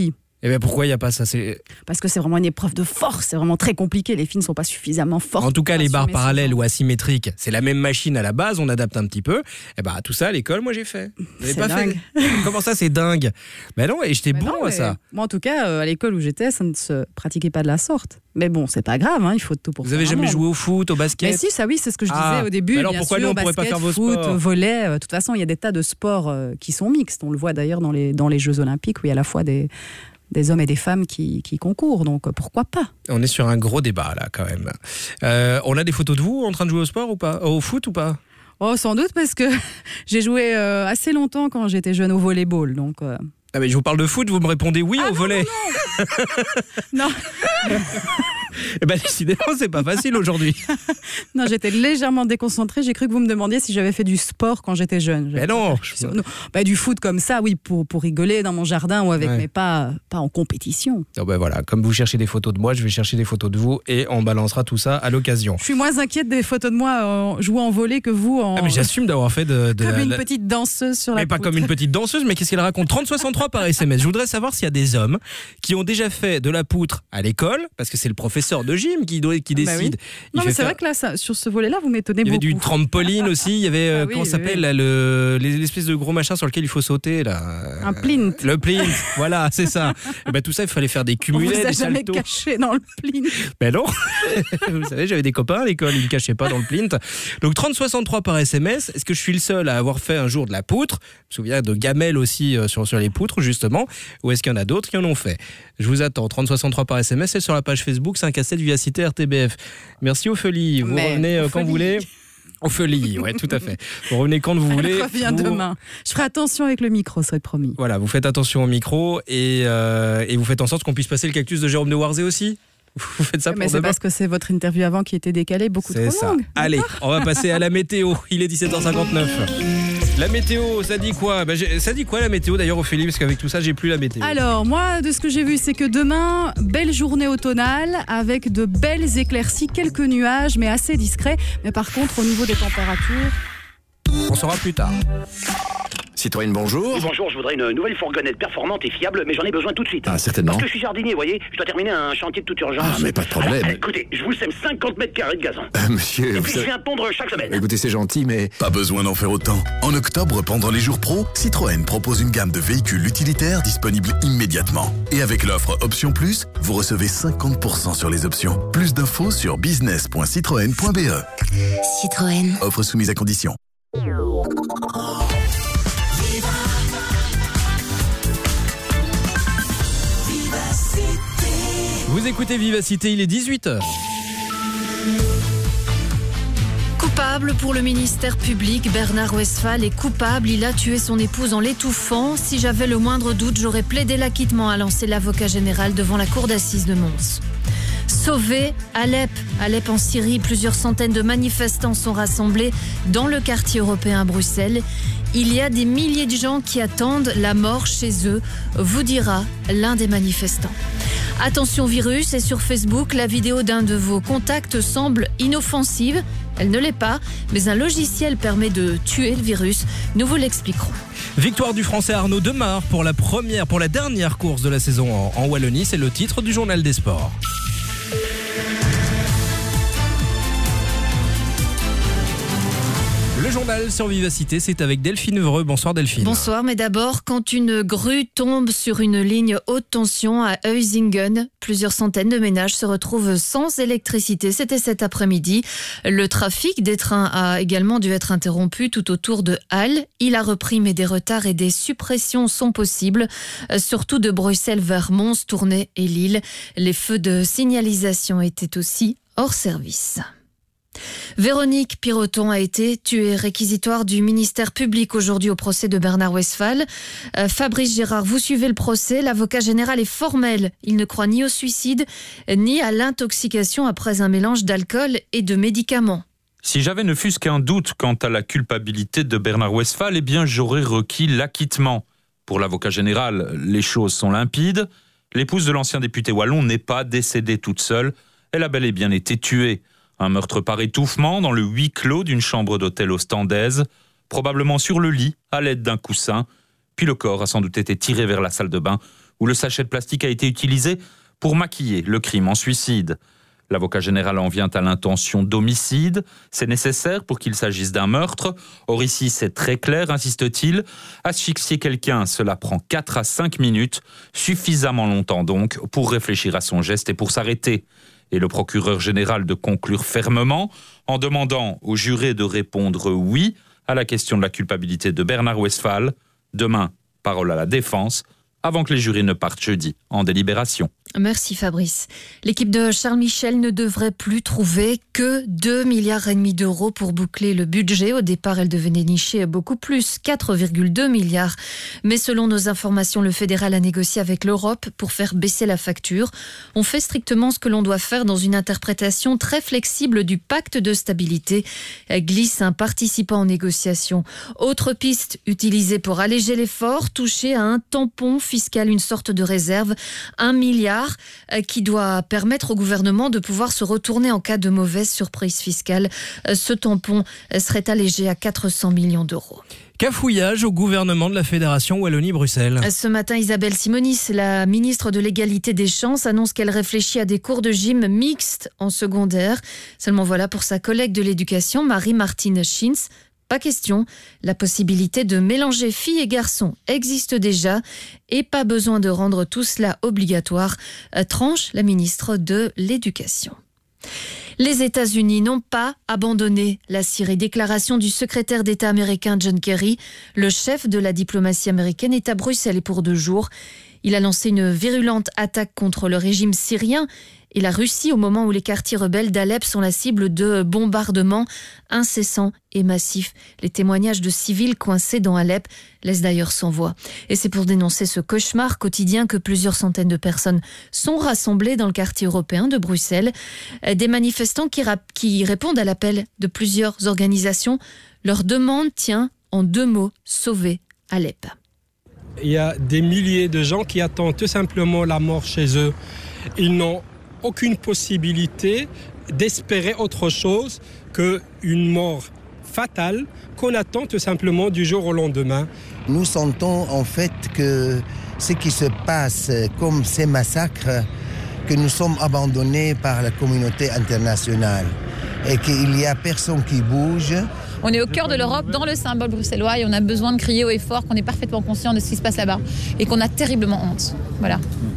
Et bien pourquoi il n'y a pas ça c'est... Parce que c'est vraiment une épreuve de force, c'est vraiment très compliqué, les filles ne sont pas suffisamment fortes. En tout cas, les barres parallèles ou ou asymétriques, c'est la même machine à la base, on adapte un petit peu. Et bah tout ça à l'école, moi j'ai fait. Vous C'est pas dingue. fait. Comment ça, c'est dingue? Ben non, et j'étais Mais bon non, à mais ça. Moi, en tout cas, euh, à l'école où j'étais, ça ne se pratiquait pas de la sorte. Mais bon, c'est pas grave, hein, il faut de tout pour Vous faire avez un jamais monde. joué au foot, au basket? Mais si, ça oui, c'est ce que je disais Ah, au début. mais alors bien pourquoi sûr, nous, on pourrait basket, pas faire vos foot, sports? volley. euh, De toute façon, il y a des tas de sports euh, qui sont mixtes. On le voit d'ailleurs dans les, dans les Jeux Olympiques où il y a à la fois des, des hommes et des femmes qui, qui concourent. Donc euh, pourquoi pas? On est sur un gros débat là quand même. Euh, on a des photos de vous en train de jouer au sport ou pas? Au foot ou pas? Oh, sans doute, parce que j'ai joué euh, assez longtemps quand j'étais jeune au volleyball. Donc, euh... Ah mais je vous parle de foot, vous me répondez oui Ah au non, volley. non, Eh ben décidément, c'est pas facile aujourd'hui. non, j'étais légèrement déconcentrée. J'ai cru que vous me demandiez si j'avais fait du sport quand j'étais jeune. Mais non, je... non. Bah, du foot comme ça, oui, pour, pour rigoler dans mon jardin ou avec, Ouais. mais pas, pas en compétition. Oh ben voilà, comme vous cherchez des photos de moi, je vais chercher des photos de vous et on balancera tout ça à l'occasion. Je suis moins inquiète des photos de moi en jouant en volley que vous en. Ah mais j'assume d'avoir fait de, de comme la- une la- petite danseuse sur Mais la pas poutre. comme une petite danseuse, mais qu'est-ce qu'elle raconte? trente soixante-trois par S M S. Je voudrais savoir s'il y a des hommes qui ont déjà fait de la poutre à l'école, parce que c'est le professeur de gym qui, doit, qui Bah oui. décide. Il Non, fait mais c'est faire- vrai que là, ça, sur ce volet-là, vous m'étonnez Il y beaucoup. avait du trampoline aussi, il y avait, euh, Ah oui, comment oui, ça s'appelle, oui. là, le, les- l'espèce de gros machin sur lequel il faut sauter, là. Un plint. Le plint, voilà, c'est ça. Et ben, tout ça, il fallait faire des On cumulets, vous a des jamais saltos. caché dans le plint. Ben non. Vous savez, j'avais des copains à l'école, ils ne cachaient pas dans le plint. Donc trente soixante-trois par S M S. Est-ce que je suis le seul à avoir fait un jour de la poutre? Je me souviens de gamelles aussi euh, sur, sur les poutres, justement. Ou est-ce qu'il y en a d'autres qui en ont fait? Je vous attends. trente soixante-trois par S M S et sur la page Facebook cinq à sept Vivacité R T B F. Merci Ophélie. Vous Mais revenez euh, quand Ophélie. vous voulez. Ophélie, ouais, tout à fait. Vous revenez quand vous voulez. Elle revient Vous- demain. Je ferai attention avec le micro, ça va être promis. Voilà, vous faites attention au micro et, euh, et vous faites en sorte qu'on puisse passer le cactus de Jérôme de Warzé aussi. Vous faites ça Mais pour c'est demain? parce que c'est votre interview avant qui était décalée beaucoup C'est trop ça. longue. Allez, on va passer à la météo. Il est dix-sept heures cinquante-neuf. La météo, ça dit quoi? Bah, j'ai- Ça dit quoi la météo d'ailleurs, Ophélie? Parce qu'avec tout ça, j'ai plus la météo. Alors, moi, de ce que j'ai vu, c'est que demain, belle journée automnale avec de belles éclaircies, quelques nuages, mais assez discrets. Mais par contre, au niveau des températures. On saura plus tard. Citroën, bonjour. Oui, bonjour, je voudrais une nouvelle fourgonnette performante et fiable, mais j'en ai besoin tout de suite. Ah, certainement. Parce que je suis jardinier, vous voyez, je dois terminer un chantier de toute urgence. Ah, mais pas de problème. Alors, écoutez, je vous sème cinquante mètres carrés de gazon. Euh, monsieur, Et vous puis je savez- viens pondre chaque semaine. Écoutez, c'est gentil, mais... Pas besoin d'en faire autant. En octobre, pendant les jours pro, Citroën propose une gamme de véhicules utilitaires disponibles immédiatement. Et avec l'offre Option Plus, vous recevez cinquante pour cent sur les options. Plus d'infos sur business point citroën point b e. Citroën. Offre soumise à conditions. Vous écoutez Vivacité, il est dix-huit heures. Coupable pour le ministère public, Bernard Westphal est coupable. Il a tué son épouse en l'étouffant. Si j'avais le moindre doute, j'aurais plaidé l'acquittement, a lancé l'avocat général devant la cour d'assises de Mons. Sauvé, Alep. Alep en Syrie, plusieurs centaines de manifestants sont rassemblés dans le quartier européen à Bruxelles. Il y a des milliers de gens qui attendent la mort chez eux, vous dira l'un des manifestants. Attention virus, et sur Facebook, la vidéo d'un de vos contacts semble inoffensive. Elle ne l'est pas, mais un logiciel permet de tuer le virus. Nous vous l'expliquerons. Victoire du Français Arnaud Demar pour la première, pour la dernière course de la saison en, en Wallonie. C'est le titre du journal des sports. Le journal sur Vivacité, c'est avec Delphine Vreux. Bonsoir Delphine. Bonsoir, mais d'abord, quand une grue tombe sur une ligne haute tension à Heusingen, plusieurs centaines de ménages se retrouvent sans électricité. C'était cet après-midi. Le trafic des trains a également dû être interrompu tout autour de Halle. Il a repris, mais des retards et des suppressions sont possibles, surtout de Bruxelles vers Mons, Tournai et Lille. Les feux de signalisation étaient aussi hors service. Véronique Piroton a été tuée, réquisitoire du ministère public aujourd'hui au procès de Bernard Westphal. Euh, Fabrice Gérard, vous suivez le procès. L'avocat général est formel. Il ne croit ni au suicide, ni à l'intoxication après un mélange d'alcool et de médicaments. Si j'avais ne fût-ce qu'un doute quant à la culpabilité de Bernard Westphal, eh bien j'aurais requis l'acquittement. Pour l'avocat général, les choses sont limpides. L'épouse de l'ancien député wallon n'est pas décédée toute seule. Elle a bel et bien été tuée. Un meurtre par étouffement dans le huis clos d'une chambre d'hôtel ostendaise, probablement sur le lit, à l'aide d'un coussin. Puis le corps a sans doute été tiré vers la salle de bain, où le sachet de plastique a été utilisé pour maquiller le crime en suicide. L'avocat général en vient à l'intention d'homicide. C'est nécessaire pour qu'il s'agisse d'un meurtre. Or ici, c'est très clair, insiste-t-il. Asphyxier quelqu'un, cela prend quatre à cinq minutes, suffisamment longtemps donc pour réfléchir à son geste et pour s'arrêter. Et le procureur général de conclure fermement en demandant aux jurés de répondre oui à la question de la culpabilité de Bernard Westphal. Demain, parole à la défense, avant que les jurés ne partent jeudi en délibération. Merci Fabrice. L'équipe de Charles Michel ne devrait plus trouver que deux milliards et demi d'euros pour boucler le budget. Au départ, elle devait nicher beaucoup plus, quatre virgule deux milliards. Mais selon nos informations, le fédéral a négocié avec l'Europe pour faire baisser la facture. On fait strictement ce que l'on doit faire dans une interprétation très flexible du pacte de stabilité, glisse un participant en négociation. Autre piste utilisée pour alléger l'effort, toucher à un tampon fiscal, une sorte de réserve, un milliard qui doit permettre au gouvernement de pouvoir se retourner en cas de mauvaise surprise fiscale. Ce tampon serait allégé à quatre cents millions d'euros. Cafouillage au gouvernement de la Fédération Wallonie-Bruxelles. Ce matin, Isabelle Simonis, la ministre de l'Égalité des chances, annonce qu'elle réfléchit à des cours de gym mixtes en secondaire. Seulement voilà, pour sa collègue de l'éducation, Marie-Martine Schintz, pas question. La possibilité de mélanger filles et garçons existe déjà et pas besoin de rendre tout cela obligatoire, tranche la ministre de l'Éducation. Les États-Unis n'ont pas abandonné la Syrie. Déclaration du secrétaire d'État américain John Kerry. Le chef de la diplomatie américaine est à Bruxelles pour deux jours. Il a lancé une virulente attaque contre le régime syrien et la Russie au moment où les quartiers rebelles d'Alep sont la cible de bombardements incessants et massifs. Les témoignages de civils coincés dans Alep laissent d'ailleurs sans voix. Et c'est pour dénoncer ce cauchemar quotidien que plusieurs centaines de personnes sont rassemblées dans le quartier européen de Bruxelles. Des manifestants qui, rap- qui répondent à l'appel de plusieurs organisations. Leur demande tient en deux mots, sauver Alep. Il y a des milliers de gens qui attendent tout simplement la mort chez eux. Ils n'ont aucune possibilité d'espérer autre chose qu'une mort fatale qu'on attend tout simplement du jour au lendemain. Nous sentons en fait que ce qui se passe comme ces massacres, que nous sommes abandonnés par la communauté internationale et qu'il n'y a personne qui bouge. On est au cœur de l'Europe, dans le symbole bruxellois, et on a besoin de crier haut et fort qu'on est parfaitement conscient de ce qui se passe là-bas et qu'on a terriblement honte. Voilà.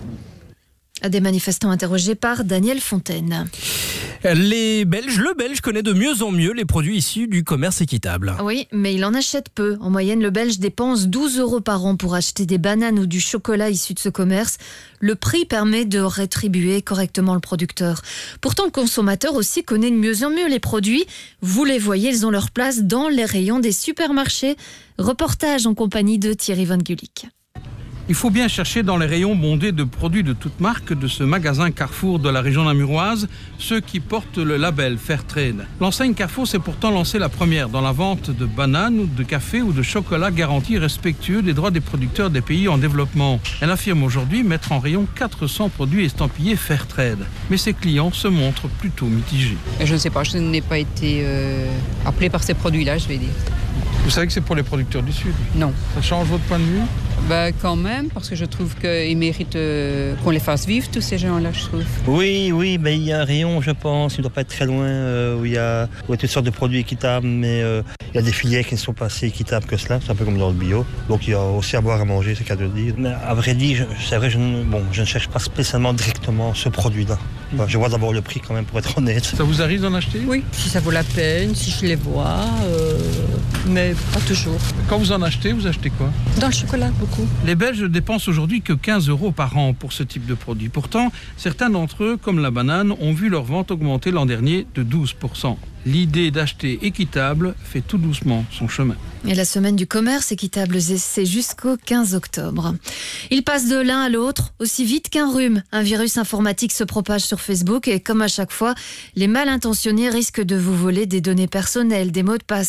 Des manifestants interrogés par Daniel Fontaine. Les Belges, le Belge connaît de mieux en mieux les produits issus du commerce équitable. Oui, mais il en achète peu. En moyenne, le Belge dépense douze euros par an pour acheter des bananes ou du chocolat issus de ce commerce. Le prix permet de rétribuer correctement le producteur. Pourtant, le consommateur aussi connaît de mieux en mieux les produits. Vous les voyez, ils ont leur place dans les rayons des supermarchés. Reportage en compagnie de Thierry Van Gulik. Il faut bien chercher dans les rayons bondés de produits de toutes marques de ce magasin Carrefour de la région namuroise, ceux qui portent le label Fairtrade. L'enseigne Carrefour s'est pourtant lancée la première dans la vente de bananes ou de café ou de chocolat garantis respectueux des droits des producteurs des pays en développement. Elle affirme aujourd'hui mettre en rayon quatre cents produits estampillés Fairtrade. Mais ses clients se montrent plutôt mitigés. Je ne sais pas, je n'ai pas été euh, appelé par ces produits-là, je vais dire. Vous savez que c'est pour les producteurs du Sud? Non. Ça change votre point de vue? Bah, quand même, parce que je trouve qu'ils méritent euh, qu'on les fasse vivre, tous ces gens-là, je trouve. Oui, oui, mais il y a un rayon, je pense, il ne doit pas être très loin, euh, où, il y a, où il y a toutes sortes de produits équitables, mais euh, il y a des filières qui ne sont pas assez équitables que cela, c'est un peu comme dans le bio. Donc il y a aussi à boire, à manger, c'est qu'à le dire. Mais à vrai dire, je, c'est vrai, je ne, bon, je ne cherche pas spécialement directement ce produit-là. Enfin, je vois d'abord le prix quand même, pour être honnête. Ça vous arrive d'en acheter? Oui, si ça vaut la peine, si je les vois, euh, mais pas toujours. Quand vous en achetez, vous achetez quoi? Dans le chocolat, beaucoup. Les Belges ne dépensent aujourd'hui que quinze euros par an pour ce type de produit. Pourtant, certains d'entre eux, comme la banane, ont vu leur vente augmenter l'an dernier de douze pour cent. L'idée d'acheter équitable fait tout doucement son chemin. Et la semaine du commerce équitable, c'est jusqu'au quinze octobre. Il passe de l'un à l'autre aussi vite qu'un rhume. Un virus informatique se propage sur Facebook et comme à chaque fois, les mal intentionnés risquent de vous voler des données personnelles, des mots de passe.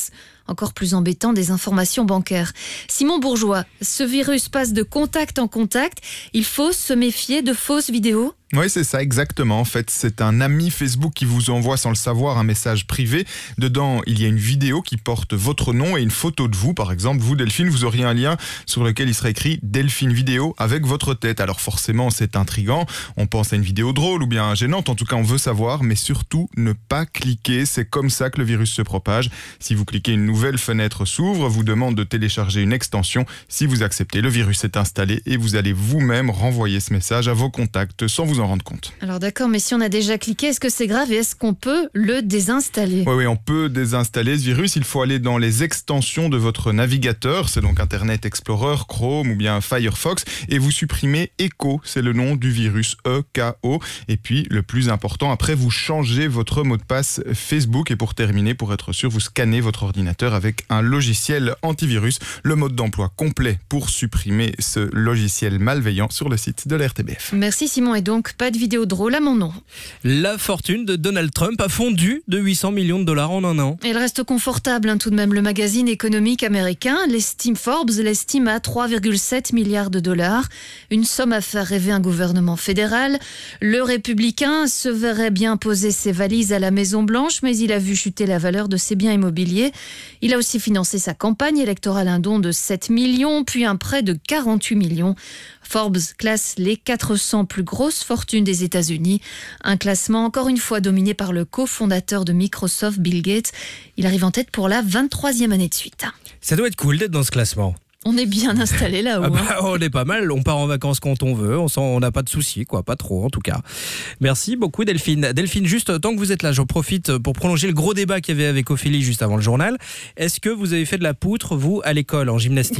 Encore plus embêtant, des informations bancaires. Simon Bourgeois, ce virus passe de contact en contact. Il faut se méfier de fausses vidéos ? Oui, c'est ça, exactement. En fait, c'est un ami Facebook qui vous envoie sans le savoir un message privé. Dedans, il y a une vidéo qui porte votre nom et une photo de vous. Par exemple, vous, Delphine, vous auriez un lien sur lequel il serait écrit Delphine Vidéo avec votre tête. Alors forcément, c'est intriguant. On pense à une vidéo drôle ou bien gênante. En tout cas, on veut savoir, mais surtout ne pas cliquer. C'est comme ça que le virus se propage. Si vous cliquez, une nouvelle fenêtre s'ouvre, vous demande de télécharger une extension. Si vous acceptez, le virus est installé et vous allez vous-même renvoyer ce message à vos contacts sans vous en rendre compte. Alors d'accord, mais si on a déjà cliqué, est-ce que c'est grave et est-ce qu'on peut le désinstaller ? Oui, oui, on peut désinstaller ce virus. Il faut aller dans les extensions de votre navigateur. C'est donc Internet Explorer, Chrome ou bien Firefox. Et vous supprimez Echo, c'est le nom du virus, E K O. Et puis, le plus important, après, vous changez votre mot de passe Facebook. Et pour terminer, pour être sûr, vous scannez votre ordinateur avec un logiciel antivirus. Le mode d'emploi complet pour supprimer ce logiciel malveillant sur le site de la R T B F. Merci Simon, et donc pas de vidéo drôle à mon nom. La fortune de Donald Trump a fondu de huit cents millions de dollars en un an. Elle reste confortable hein, tout de même. Le magazine économique américain l'estime, Forbes l'estime à trois virgule sept milliards de dollars. Une somme à faire rêver un gouvernement fédéral. Le républicain se verrait bien poser ses valises à la Maison Blanche, mais il a vu chuter la valeur de ses biens immobiliers. Il a aussi financé sa campagne électorale, un don de sept millions, puis un prêt de quarante-huit millions. Forbes classe les quatre cents plus grosses fortunes des États-Unis. Un classement encore une fois dominé par le cofondateur de Microsoft, Bill Gates. Il arrive en tête pour la vingt-troisième année de suite. Ça doit être cool d'être dans ce classement. On est bien installé là-haut. Ah bah, on est pas mal, on part en vacances quand on veut, on sent, on n'a pas de soucis, quoi, pas trop en tout cas. Merci beaucoup Delphine. Delphine, juste tant que vous êtes là, j'en profite pour prolonger le gros débat qu'il y avait avec Ophélie juste avant le journal. Est-ce que vous avez fait de la poutre, vous, à l'école, en gymnastique ?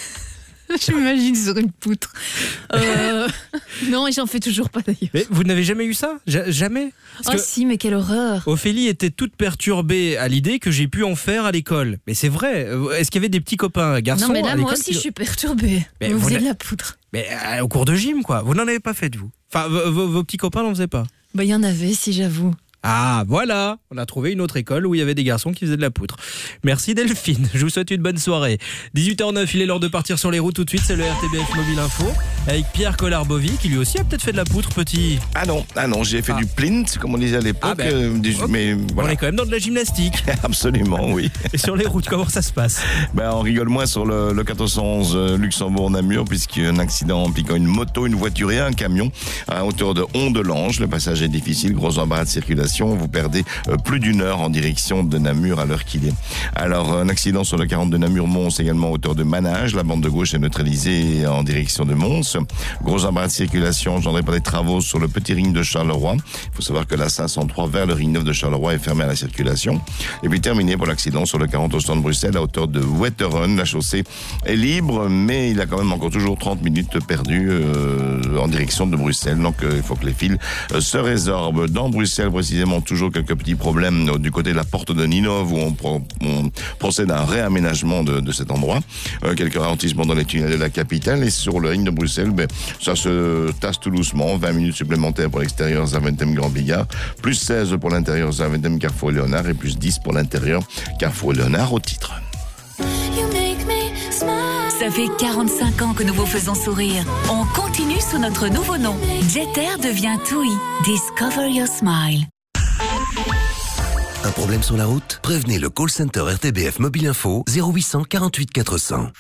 Je m'imagine sur une poutre. Euh... non, et j'en fais toujours pas d'ailleurs. Mais vous n'avez jamais eu ça ? Jamais ? Oh si, mais quelle horreur. Ophélie était toute perturbée à l'idée que j'ai pu en faire à l'école. Mais c'est vrai. Est-ce qu'il y avait des petits copains garçons Non, mais là, à moi l'école aussi, qui... je suis perturbée. Mais vous, vous faisiez de la poutre. Mais euh, au cours de gym, quoi. Vous n'en avez pas fait, vous ? Enfin, vos, vos petits copains n'en faisaient pas ? Bah, il y en avait, si j'avoue. Ah, voilà, on a trouvé une autre école où il y avait des garçons qui faisaient de la poutre. Merci Delphine, je vous souhaite une bonne soirée. dix-huit heures neuf, il est l'heure de partir sur les routes tout de suite, c'est le R T B F Mobile Info, avec Pierre Collard-Bovy, qui lui aussi a peut-être fait de la poutre, petit. Ah non, ah non, j'ai fait ah. du plint, comme on disait à l'époque. Ah ben, euh, du, okay. mais voilà. On est quand même dans de la gymnastique. Absolument, oui. Et sur les routes, comment ça se passe ? Ben, on rigole moins sur le, le quatre cent onze euh, Luxembourg-Namur, puisqu'il y a un accident impliquant une moto, une voiture et un camion à hauteur de Hondelange. Le passage est difficile, gros embarras de circulation, vous perdez plus d'une heure en direction de Namur à l'heure qu'il est. Alors, un accident sur le quarante de Namur-Mons, également à hauteur de Manage. La bande de gauche est neutralisée en direction de Mons. Gros embarras de circulation engendré par des travaux sur le petit ring de Charleroi. Il faut savoir que la cinq cent trois vers le ring neuf de Charleroi est fermée à la circulation. Et puis terminé pour l'accident sur le quarante au stand de Bruxelles à hauteur de Wetteren. La chaussée est libre, mais il a quand même encore toujours trente minutes perdues euh, en direction de Bruxelles. Donc, euh, il faut que les fils euh, se résorbent. Dans Bruxelles, précisément, toujours quelques petits problèmes du côté de la porte de Ninove où on, pro, on procède à un réaménagement de, de cet endroit. Euh, quelques ralentissements dans les tunnels de la capitale et sur le ring de Bruxelles, ben, ça se tasse tout doucement. vingt minutes supplémentaires pour l'extérieur Zaventem Grand Bigard, plus seize pour l'intérieur Zaventem Carrefour Léonard et plus dix pour l'intérieur Carrefour Léonard au titre. Ça fait quarante-cinq ans que nous vous faisons sourire. On continue sous notre nouveau nom. Jeter devient TUI. Discover your smile. Un problème sur la route ? Prévenez le call center R T B F Mobile Info zéro huit cent quarante-huit quatre cents.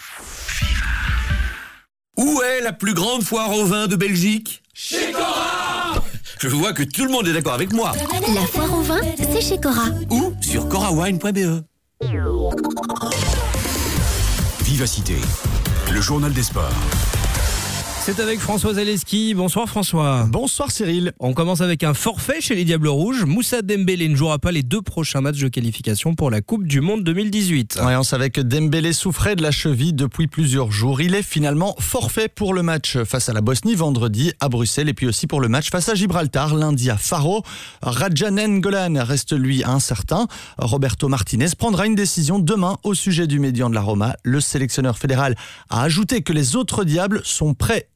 Où est la plus grande foire au vin de Belgique ? Chez Cora ! Je vois que tout le monde est d'accord avec moi. La foire au vin, c'est chez Cora. Ou sur corawine point b e. Vivacité, le journal des sports. C'est avec François Zaleski. Bonsoir François. Bonsoir Cyril. On commence avec un forfait chez les Diables Rouges. Moussa Dembélé ne jouera pas les deux prochains matchs de qualification pour la Coupe du Monde deux mille dix-huit. Ouais, on savait que Dembélé souffrait de la cheville depuis plusieurs jours. Il est finalement forfait pour le match face à la Bosnie vendredi à Bruxelles et puis aussi pour le match face à Gibraltar lundi à Faro. Radja Nainggolan reste lui incertain. Roberto Martinez prendra une décision demain au sujet du médian de la Roma. Le sélectionneur fédéral a ajouté que les autres Diables sont prêts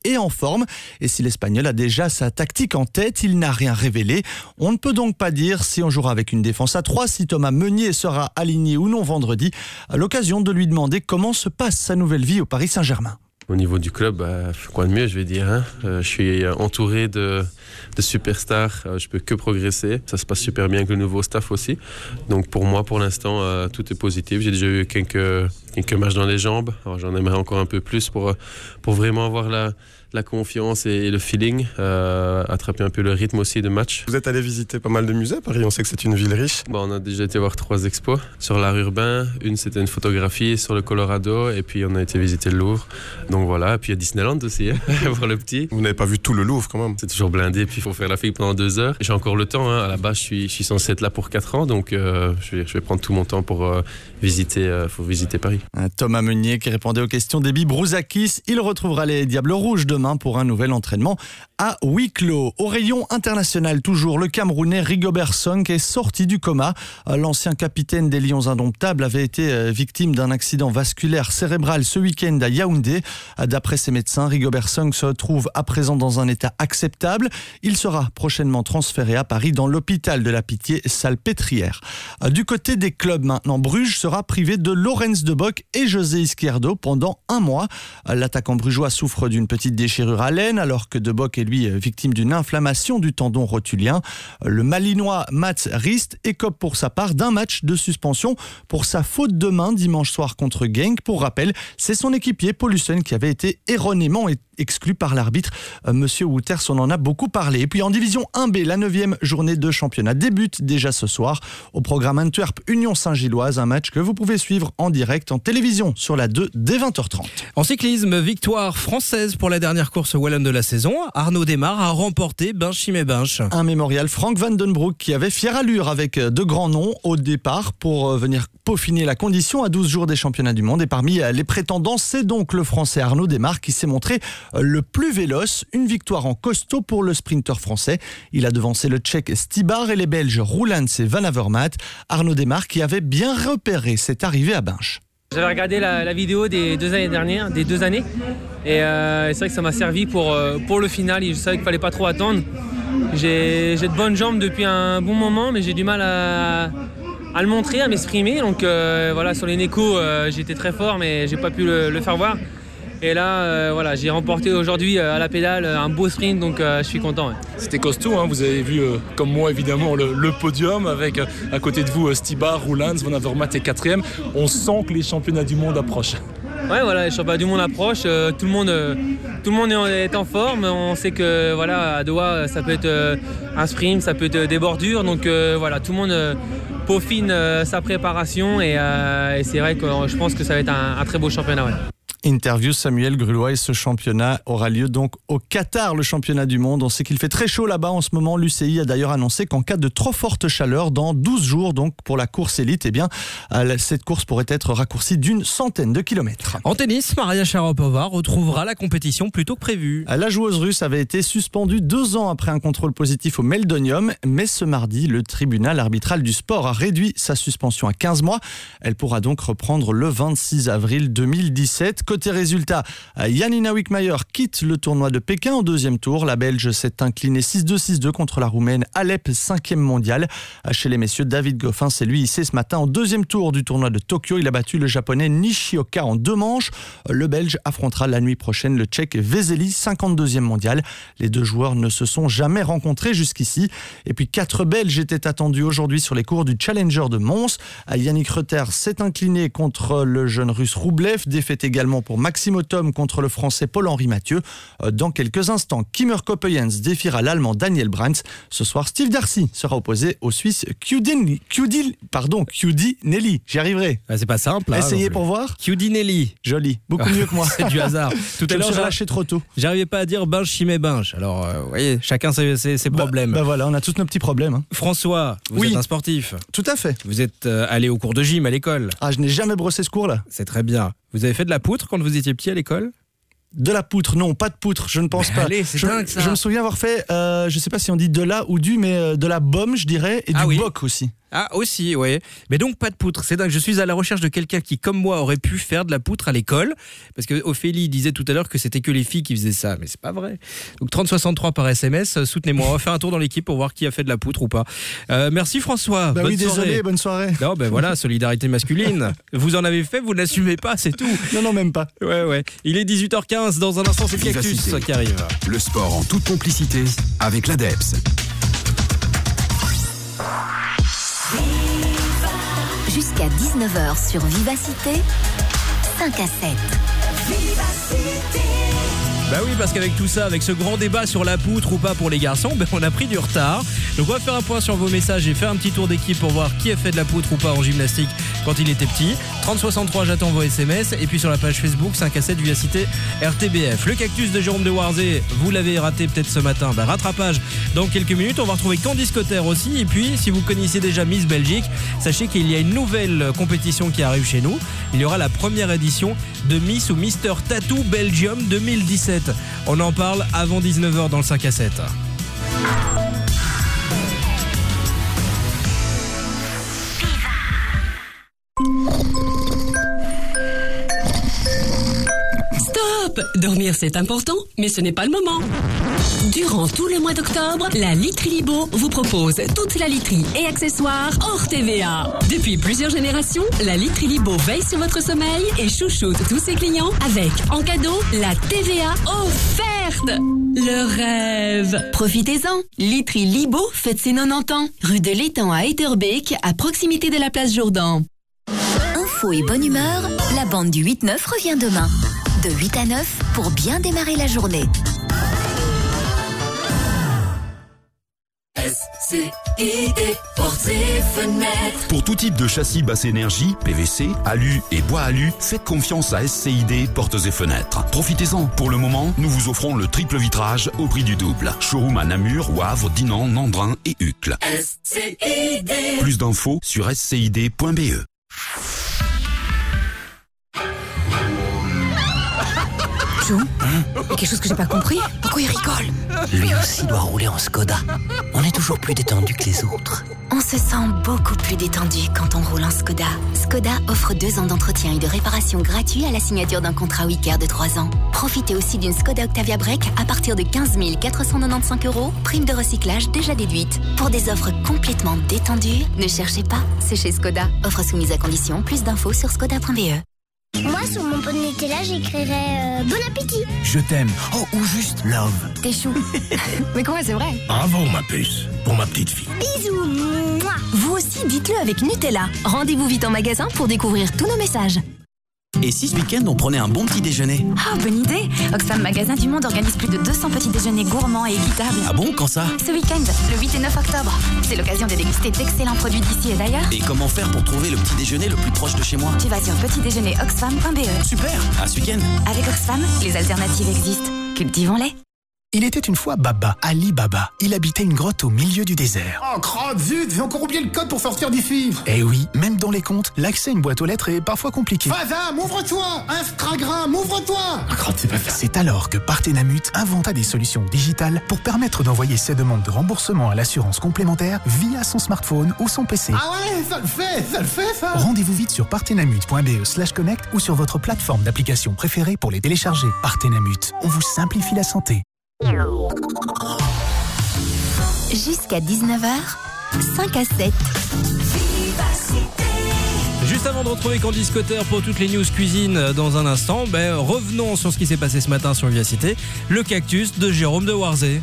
et en forme. Et si l'Espagnol a déjà sa tactique en tête, il n'a rien révélé. On ne peut donc pas dire si on jouera avec une défense à trois, si Thomas Meunier sera aligné ou non vendredi. À l'occasion de lui demander comment se passe sa nouvelle vie au Paris Saint-Germain. Au niveau du club, bah, quoi de mieux, je vais dire. Hein. Euh, je suis entouré de, de superstars, euh, je peux que progresser. Ça se passe super bien avec le nouveau staff aussi. Donc pour moi, pour l'instant, euh, tout est positif. J'ai déjà eu quelques, quelques matchs dans les jambes. Alors, j'en aimerais encore un peu plus pour, pour vraiment avoir la, la confiance et le feeling, euh, attraper un peu le rythme aussi de match. Vous êtes allé visiter pas mal de musées à Paris, on sait que c'est une ville riche. Bon, on a déjà été voir trois expos sur l'art urbain. Une, c'était une photographie sur le Colorado, et puis on a été visiter le Louvre. Donc voilà, et puis il y a Disneyland aussi, hein, pour le petit. Vous n'avez pas vu tout le Louvre quand même? C'est toujours blindé, puis il faut faire la file pendant deux heures. J'ai encore le temps, hein. À la base je suis, je suis censé être là pour quatre ans, donc euh, je, vais, je vais prendre tout mon temps pour euh, visiter, euh, faut visiter Paris. Thomas Meunier qui répondait aux questions d'Ebi Brouzakis. Il retrouvera les Diables Rouges demain pour un nouvel entraînement à huis clos. Au rayon international toujours, le Camerounais Rigobert Song est sorti du coma. L'ancien capitaine des Lions Indomptables avait été victime d'un accident vasculaire cérébral ce week-end à Yaoundé. D'après ses médecins, Rigobert Song se trouve à présent dans un état acceptable. Il sera prochainement transféré à Paris dans l'hôpital de la Pitié-Salpêtrière. Du côté des clubs maintenant, Bruges sera privé de Laurens de Bock et José Izquierdo pendant un mois. L'attaquant brugeois souffre d'une petite déchirure à l'aine alors que de Bock est lui victime d'une inflammation du tendon rotulien. Le Malinois Mats Rist écope pour sa part d'un match de suspension pour sa faute de main dimanche soir contre Genk. Pour rappel, c'est son équipier Paulussen qui avait été erronément exclu par l'arbitre. Euh, Monsieur Wouters, on en a beaucoup parlé. Et puis en division un B, la neuvième journée de championnat débute déjà ce soir. Au programme Antwerp Union Saint-Gilloise, un match que vous pouvez suivre en direct en télévision sur la deux dès vingt heures trente. En cyclisme, victoire française pour la dernière course wallonne de la saison. Arnaud Desmar a remporté Binche-Chimay-Binche. Un mémorial Frank Vandenbroek qui avait fière allure avec de grands noms au départ pour venir peaufiner la condition à douze jours des championnats du monde. Et parmi les prétendants, c'est donc le Français Arnaud Desmar qui s'est montré le plus véloce. Une victoire en costaud pour le sprinter français. Il a devancé le Tchèque Stibar et les Belges Roelants et Van Avermaet. Arnaud Desmar qui avait bien repéré cette arrivée à Binche. J'avais regardé la, la vidéo des deux années dernières, des deux années, et euh, c'est vrai que ça m'a servi pour, euh, pour le final. Je savais qu'il fallait pas trop attendre. J'ai, j'ai de bonnes jambes depuis un bon moment, mais j'ai du mal à, à le montrer, à m'exprimer. Donc euh, voilà, sur les nécos, euh, j'étais très fort, mais j'ai pas pu le, le faire voir. Et là, euh, voilà, j'ai remporté aujourd'hui euh, à la pédale un beau sprint, donc euh, je suis content. Ouais. C'était costaud, hein. Vous avez vu, euh, comme moi évidemment, le, le podium avec euh, à côté de vous euh, Stibar, Roelants, Van Avermaet est quatrième. On sent que les championnats du monde approchent. Ouais, voilà, les championnats du monde approchent. Euh, tout le monde, euh, tout le monde est en forme. On sait que voilà, à Doha, ça peut être euh, un sprint, ça peut être des bordures. Donc euh, voilà, tout le monde euh, peaufine euh, sa préparation et, euh, et c'est vrai que je pense que ça va être un, un très beau championnat. Ouais. Interview Samuel Grulois, et ce championnat aura lieu donc au Qatar, le championnat du monde. On sait qu'il fait très chaud là-bas en ce moment. L'U C I a d'ailleurs annoncé qu'en cas de trop forte chaleur, dans douze jours, donc pour la course élite, eh bien, cette course pourrait être raccourcie d'une centaine de kilomètres. En tennis, Maria Sharapova retrouvera la compétition plus tôt que prévu. La joueuse russe avait été suspendue deux ans après un contrôle positif au Meldonium, mais ce mardi, le tribunal arbitral du sport a réduit sa suspension à quinze mois. Elle pourra donc reprendre le vingt-six avril deux mille dix-sept. Côté résultat, Janina Wickmayer quitte le tournoi de Pékin en deuxième tour. La Belge s'est inclinée six deux six deux contre la Roumaine Alep, cinquième mondiale. Chez les messieurs, David Goffin s'est lui hissé ce matin en deuxième tour du tournoi de Tokyo. Il a battu le japonais Nishioka en deux manches. Le Belge affrontera la nuit prochaine le Tchèque Vesely, cinquante-deuxième mondial. Les deux joueurs ne se sont jamais rencontrés jusqu'ici. Et puis quatre Belges étaient attendus aujourd'hui sur les cours du Challenger de Mons. Yannick Reuter s'est incliné contre le jeune russe Roublev, défaite également pour Maxime Othom contre le français Paul-Henri Mathieu. Dans quelques instants, Kimmer Coppejens défiera l'allemand Daniel Brands. Ce soir, Steve Darcy sera opposé au Suisse Chiudinelli. Chiudil, pardon, Chiudinelli. J'y arriverai. Ah, c'est pas simple. Hein, essayez pour voir. Chiudinelli. Joli. Beaucoup mieux que moi. C'est du hasard. Tout à l'heure, j'ai lâché trop tôt. J'arrivais pas à dire Binche-Chimay-Binche. Alors, euh, vous voyez, chacun ses, ses, ses bah, problèmes. Bah voilà, on a tous nos petits problèmes. Hein. François, vous oui. êtes un sportif. Tout à fait. Vous êtes euh, allé au cours de gym à l'école. Ah, je n'ai jamais brossé ce cours-là. C'est très bien. Vous avez fait de la poutre quand vous étiez petit à l'école ? De la poutre, non, pas de poutre, je ne pense mais pas. Allez, c'est je, dingue, ça. je me souviens avoir fait, euh, je ne sais pas si on dit de la ou du, mais euh, de la bombe, je dirais, et ah du oui. boc aussi. Ah, aussi, ouais. Mais donc, pas de poutre. C'est dingue. Je suis à la recherche de quelqu'un qui, comme moi, aurait pu faire de la poutre à l'école. Parce que Ophélie disait tout à l'heure que c'était que les filles qui faisaient ça. Mais c'est pas vrai. Donc, trente soixante-trois par S M S. Soutenez-moi. On va faire un tour dans l'équipe pour voir qui a fait de la poutre ou pas. Euh, merci François. Bah bonne oui, soirée. désolé, bonne soirée. Non, ben voilà, solidarité masculine. Vous en avez fait, vous n'assumez pas, c'est tout. Non, non, même pas. Ouais, ouais. Il est dix-huit heures quinze. Dans un instant, c'est le Cactus Vivacité. qui arrive. Le sport en toute complicité avec l'ADEPS. Jusqu'à dix-neuf heures sur Vivacité, cinq à sept. Vivacité. Bah oui, parce qu'avec tout ça, avec ce grand débat sur la poutre ou pas pour les garçons, ben on a pris du retard. Donc on va faire un point sur vos messages et faire un petit tour d'équipe pour voir qui a fait de la poutre ou pas en gymnastique quand il était petit. trente soixante-trois, j'attends vos S M S. Et puis sur la page Facebook, cinq à sept Vivacité R T B F. Le Cactus de Jérôme de Warzé, vous l'avez raté peut-être ce matin. Ben, rattrapage dans quelques minutes. On va retrouver Candice Cotter aussi. Et puis, si vous connaissez déjà Miss Belgique, sachez qu'il y a une nouvelle compétition qui arrive chez nous. Il y aura la première édition de Miss ou Mister Tattoo Belgium deux mille dix-sept. On en parle avant dix-neuf heures dans le cinq à sept. Stop! Dormir c'est important, mais ce n'est pas le moment. Durant tout le mois d'octobre, la Literie Libo vous propose toute la literie et accessoires hors T V A. Depuis plusieurs générations, la Literie Libo veille sur votre sommeil et chouchoute tous ses clients avec, en cadeau, la T V A offerte. Le rêve. Profitez-en. Literie Libo fête ses quatre-vingt-dix ans. Rue de l'Étang à Etterbeek, à proximité de la place Jourdan. Info et bonne humeur, la bande du huit neuf revient demain. De huit à neuf pour bien démarrer la journée. S C I D, portes et fenêtres. Pour tout type de châssis basse énergie, P V C, alu et bois alu, faites confiance à S C I D Portes et Fenêtres. Profitez-en. Pour le moment, nous vous offrons le triple vitrage au prix du double. Showroom à Namur, Wavre, Dinan, Nandrin et Uccle. S C I D. Plus d'infos sur s c i d point b e. Chou, il y a quelque chose que j'ai pas compris. Pourquoi il rigole? Lui aussi doit rouler en Skoda. On est toujours plus détendu que les autres. On se sent beaucoup plus détendu quand on roule en Skoda. Skoda offre deux ans d'entretien et de réparation gratuits à la signature d'un contrat Wicker de trois ans. Profitez aussi d'une Skoda Octavia Break à partir de quinze mille quatre cent quatre-vingt-quinze euros, prime de recyclage déjà déduite. Pour des offres complètement détendues, ne cherchez pas, c'est chez Skoda. Offre soumise à condition, plus d'infos sur skoda point b e. Moi, sur mon pot de Nutella, j'écrirais euh, bon appétit. Je t'aime. Oh, ou juste love. T'es chou. Mais quoi, c'est vrai? Bravo, ma puce. Pour ma petite fille. Bisous. Mouah. Vous aussi, dites-le avec Nutella. Rendez-vous vite en magasin pour découvrir tous nos messages. Et si ce week-end, on prenait un bon petit déjeuner? Ah, bonne idée. Oxfam Magasin du Monde organise plus de deux cents petits déjeuners gourmands et équitables. Ah bon, quand ça? Ce week-end, le huit et neuf octobre. C'est l'occasion de déguster d'excellents produits d'ici et d'ailleurs. Et comment faire pour trouver le petit déjeuner le plus proche de chez moi? Tu vas sur petit déjeuner oxfam point b e. Super, à ce week-end. Avec Oxfam, les alternatives existent. Cultivons-les. Il était une fois Baba, Ali Baba. Il habitait une grotte au milieu du désert. Oh, crotte, zut, j'ai encore oublié le code pour sortir d'ici. Eh oui, même dans les comptes, l'accès à une boîte aux lettres est parfois compliqué. Fazam, ouvre-toi. Instagram, ouvre-toi. Ah, crotte, c'est pas ça. C'est alors que Partenamut inventa des solutions digitales pour permettre d'envoyer ses demandes de remboursement à l'assurance complémentaire via son smartphone ou son P C. Ah ouais, ça le fait, ça le fait, ça. Rendez-vous vite sur partenamut point b e slash connect ou sur votre plateforme d'application préférée pour les télécharger. Partenamut, on vous simplifie la santé. Jusqu'à dix-neuf heures, cinq à sept. Juste avant de retrouver Candice Cotter pour toutes les news cuisine dans un instant, ben, revenons sur ce qui s'est passé ce matin sur Vivacité. Le Cactus de Jérôme de Warzé.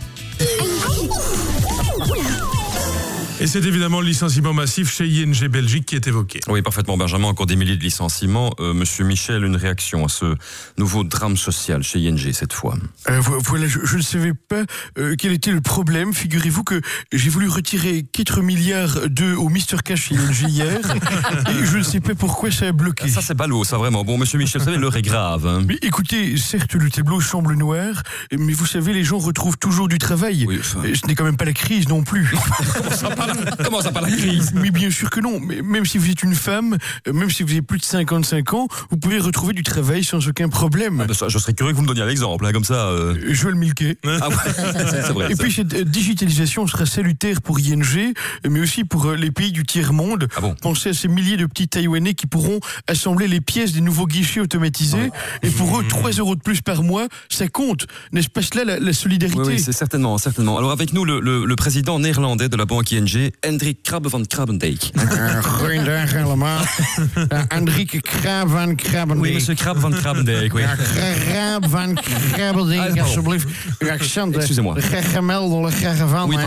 Et c'est évidemment le licenciement massif chez I N G Belgique qui est évoqué. Oui, parfaitement, Benjamin. Encore des milliers de licenciements. Euh, Monsieur Michel, une réaction à ce nouveau drame social chez I N G cette fois. Euh, voilà, je, je ne savais pas euh, quel était le problème. Figurez-vous que j'ai voulu retirer quatre milliards d'euros au Mister Cash chez I N G hier et je ne sais pas pourquoi ça a bloqué. Ça, c'est ballot, ça, vraiment. Bon, Monsieur Michel, vous savez, l'heure est grave. Hein. Mais écoutez, certes, le tableau semble noir, mais vous savez, les gens retrouvent toujours du travail. Oui, enfin... Ce n'est quand même pas la crise non plus. Ça parle Comment ça, pas la crise? Mais bien sûr que non. Mais même si vous êtes une femme, euh, même si vous avez plus de cinquante-cinq ans, vous pouvez retrouver du travail sans aucun problème. Ah ben ça, je serais curieux que vous me donniez un exemple, hein, comme ça. Euh... Joël Milquet. Ah ouais, c'est, c'est vrai. Et ça. puis cette digitalisation sera salutaire pour I N G, mais aussi pour les pays du tiers-monde. Ah bon? Pensez à ces milliers de petits Taïwanais qui pourront assembler les pièces des nouveaux guichets automatisés. Ouais. Et pour eux, trois euros de plus par mois, ça compte. N'est-ce pas cela la, la solidarité? Oui, oui, c'est certainement, certainement. Alors avec nous, le, le, le président néerlandais de la banque I N G, Hendrik Krabbe van Krabbendijk. Goedendag allemaal. Hendrik Krabbe van Krabbendijk. Oui, monsieur Krabbe van Krabbendijk, oui. Krabbe van Krabbendijk, ah, alsjeblieft. Uw accent. Excusez-moi. Gemeldelijk, gegevan. Oui,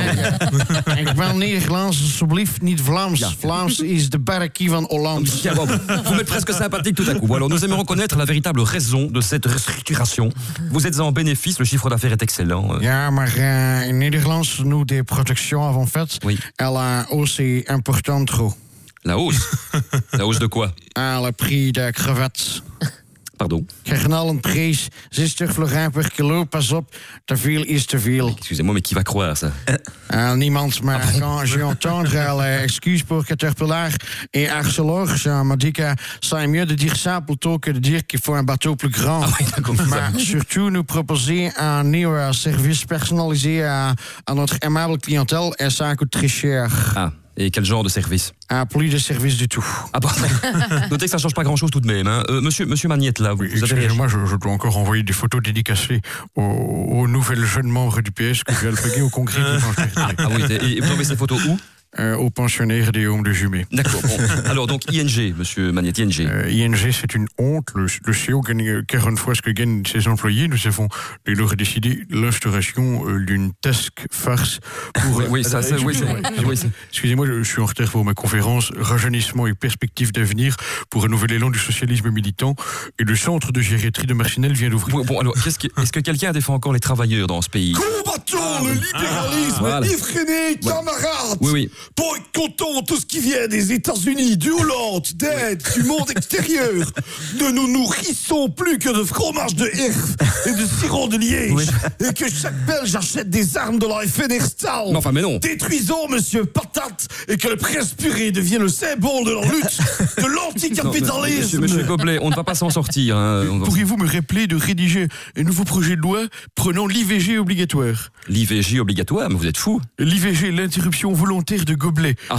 ik ben Nederlands, alsjeblieft, niet Vlaams. Ja. Vlaams is de barrekie van Holland. Ja, bon, vous m'êtes presque sympathique tout à coup. Bon, alors nous aimerions connaître la véritable raison de cette restructuration. Vous êtes en bénéfice, le chiffre d'affaires est excellent. Ja, maar uh, in Nederlands, nous des productions avons faites. Oui. Elle a aussi important trop. La hausse? La hausse de quoi? Ah, le prix de crevettes. Pardon? Geknallend prijs, zestig florins per kilo, pas op, te veel is te veel. Excusez-moi, mais qui va croire ça? Uh, niemand, maar ah, quand j'ai entendu uh, excuse pour Caterpillar et Arcelor, ça m'a dit que c'est mieux de dire ça plutôt que de dire qu'il faut un bateau plus grand. Ah oui, d'accord. Maar surtout, nous proposer un nouveau service personnalisé à, à notre aimable clientèle et ça coûte très cher. Ah. Et quel genre de service? Ah, plus de service du tout. Ah bon. Notez que ça change pas grand-chose tout de même. Hein. Euh, monsieur, monsieur Magnette, là, vous, oui, vous avez... Excusez-moi, je, je dois encore envoyer des photos dédicacées aux, aux nouvelles jeunes membres du P S que je vais alpaguer au congrès dimanche dernier. Ah oui, et vous envoyez ces photos où? Euh, aux pensionnaires des Homes de Jumet. D'accord. Bon. Alors donc I N G, monsieur Magnette, I N G. Euh, I N G, c'est une honte. Le, le C E O gagne quarante fois ce que gagnent ses employés. Nous avons dès lors décidé l'instauration euh, d'une task force pour... Oui, oui ça, ça, oui, c'est, oui, c'est... Excusez-moi, je suis en retard pour ma conférence Rajeunissement et perspectives d'avenir pour un nouvel élan du socialisme militant. Et le centre de gériatrie de Marcinelle vient d'ouvrir. Bon, bon alors, qu'est-ce que, est-ce que quelqu'un défend encore les travailleurs dans ce pays? Combattons ah, le libéralisme voilà. effréné, camarades. Oui, oui. Pour être content de tout ce qui vient des États-Unis, du Hollande, d'Inde, du monde extérieur, ne nous nourrissons plus que de fromage de Herve et de sirop de Liège, oui. Et que chaque Belge achète des armes de la F N R Stahl. Non, enfin, mais non. Détruisons Monsieur Patate et que le presse purée devienne le symbole de la lutte de l'anticapitalisme. Monsieur, monsieur Goblet, on ne va pas s'en sortir. Hein. Va... Pourriez-vous me rappeler de rédiger un nouveau projet de loi prenant l'I V G obligatoire? L'I V G obligatoire? Mais vous êtes fou. L'I V G, l'interruption volontaire de Goblet. Ah.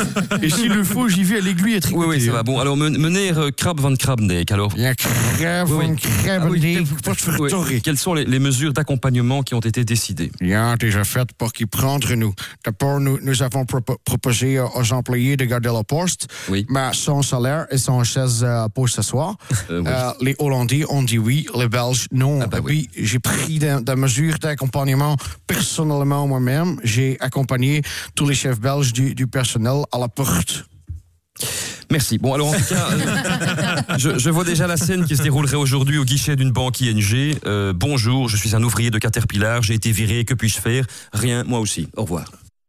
Et s'il le faut, j'y vais à l'aiguille à tricoter. Oui, oui, ça va. Bon, alors, meneer uh, Krabbe van Krabbendijk, alors. Ja, Krabbe van Krabbendijk, oui. Quelles sont les, les mesures d'accompagnement qui ont été décidées? Ja, déjà faites pour qu'ils prennent nous. D'abord, nous, nous avons pro- proposé aux employés de garder la poste, oui. mais sans salaire et sans chaise euh, pour s'asseoir. Euh, oui. euh, les Hollandais ont dit oui, les Belges non. Ah bah et puis, oui. J'ai pris des, des mesures d'accompagnement personnellement moi-même. J'ai accompagné tous les chefs belges du, du personnel à la porte. Merci. Bon, alors en tout cas, euh, je, je vois déjà la scène qui se déroulerait aujourd'hui au guichet d'une banque I N G. Euh, bonjour, je suis un ouvrier de Caterpillar, j'ai été viré, que puis-je faire? Rien, moi aussi. Au revoir.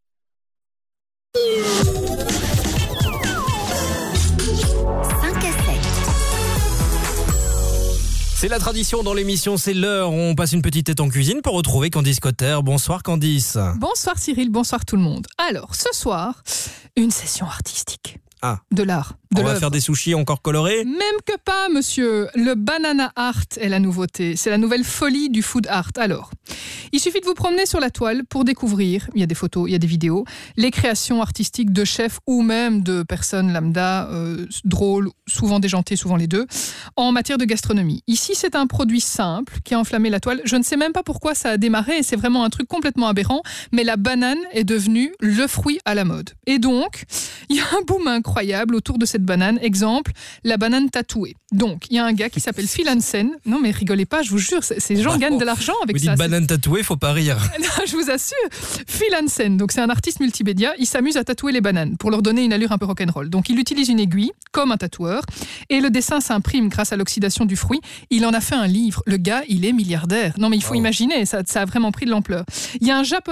C'est la tradition dans l'émission, c'est l'heure. On passe une petite tête en cuisine pour retrouver Candice Cotter. Bonsoir Candice. Bonsoir Cyril, bonsoir tout le monde. Alors, ce soir, une session artistique. Ah. De l'art. De On l'œuvre. va faire des sushis encore colorés? Même que pas, monsieur. Le banana art est la nouveauté. C'est la nouvelle folie du food art. Alors, il suffit de vous promener sur la toile pour découvrir, il y a des photos, il y a des vidéos, les créations artistiques de chefs ou même de personnes lambda, euh, drôles, souvent déjantées, souvent les deux, en matière de gastronomie. Ici, c'est un produit simple qui a enflammé la toile. Je ne sais même pas pourquoi ça a démarré et c'est vraiment un truc complètement aberrant, mais la banane est devenue le fruit à la mode. Et donc, il y a un boom incroyable autour de cette banane. Exemple, la banane tatouée. Donc, il y a un gars qui s'appelle Phil Hansen. Non, mais rigolez pas, je vous jure, ces gens gagnent de l'argent avec vous ça. Vous dites banane tatouée, faut pas rire. Non, je vous assure. Phil Hansen, donc c'est un artiste multimédia, il s'amuse à tatouer les bananes pour leur donner une allure un peu rock'n'roll. Donc, il utilise une aiguille, comme un tatoueur, et le dessin s'imprime grâce à l'oxydation du fruit. Il en a fait un livre. Le gars, il est milliardaire. Non, mais il faut oh. imaginer, ça, ça a vraiment pris de l'ampleur. Il y a un Japonais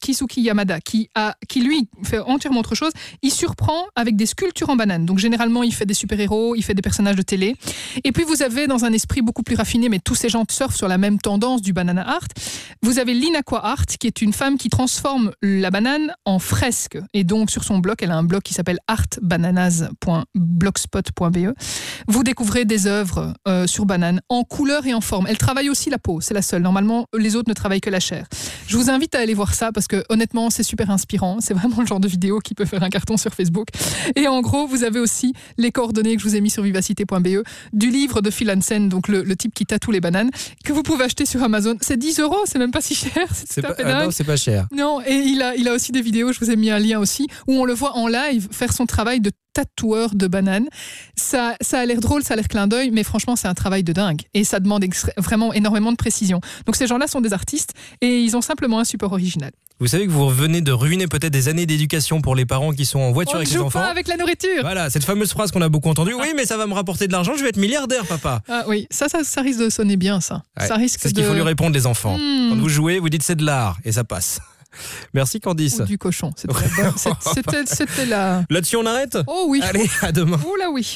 Kizuki Yamada, qui, a, qui lui fait entièrement autre chose. Il surprend avec des sculptures en banane. Donc généralement, il fait des super-héros, il fait des personnages de télé. Et puis vous avez, dans un esprit beaucoup plus raffiné, mais tous ces gens surfent sur la même tendance du banana art, vous avez l'Inaqua Art, qui est une femme qui transforme la banane en fresque. Et donc sur son blog, elle a un blog qui s'appelle art bananas point blogspot point b e. Vous découvrez des œuvres euh, sur banane en couleur et en forme. Elle travaille aussi la peau, c'est la seule. Normalement, les autres ne travaillent que la chair. Je vous invite à aller voir ça parce que honnêtement, c'est super inspirant. C'est vraiment le genre de vidéo qui peut faire un carton sur Facebook. Et en gros, vous avez aussi les coordonnées que je vous ai mis sur vivacité point b e du livre de Phil Hansen, donc le, le type qui tatoue les bananes, que vous pouvez acheter sur Amazon. C'est dix euros, c'est même pas si cher. C'est, c'est pas, ah non, c'est pas cher. Non, et il a, il a aussi des vidéos, je vous ai mis un lien aussi, où on le voit en live faire son travail de tatoueur de bananes. Ça, ça a l'air drôle, ça a l'air clin d'œil, mais franchement, c'est un travail de dingue. Et ça demande extra- vraiment énormément de précision. Donc ces gens-là sont des artistes et ils ont simplement un support original. Vous savez que vous venez de ruiner peut-être des années d'éducation pour les parents qui sont en voiture on avec les enfants. On ne joue pas avec la nourriture. Voilà, cette fameuse phrase qu'on a beaucoup entendue. Oui, mais ça va me rapporter de l'argent, je vais être milliardaire, papa. Ah oui, ça, ça, ça risque de sonner bien, ça. Ouais, ça risque c'est ce de... qu'il faut lui répondre, les enfants. Mmh. Quand vous jouez, vous dites c'est de l'art et ça passe. Merci Candice. Ou du cochon, c'est très bon. C'était, c'était la... Là-dessus on arrête ? Oh oui. Allez, à demain. Oh là oui.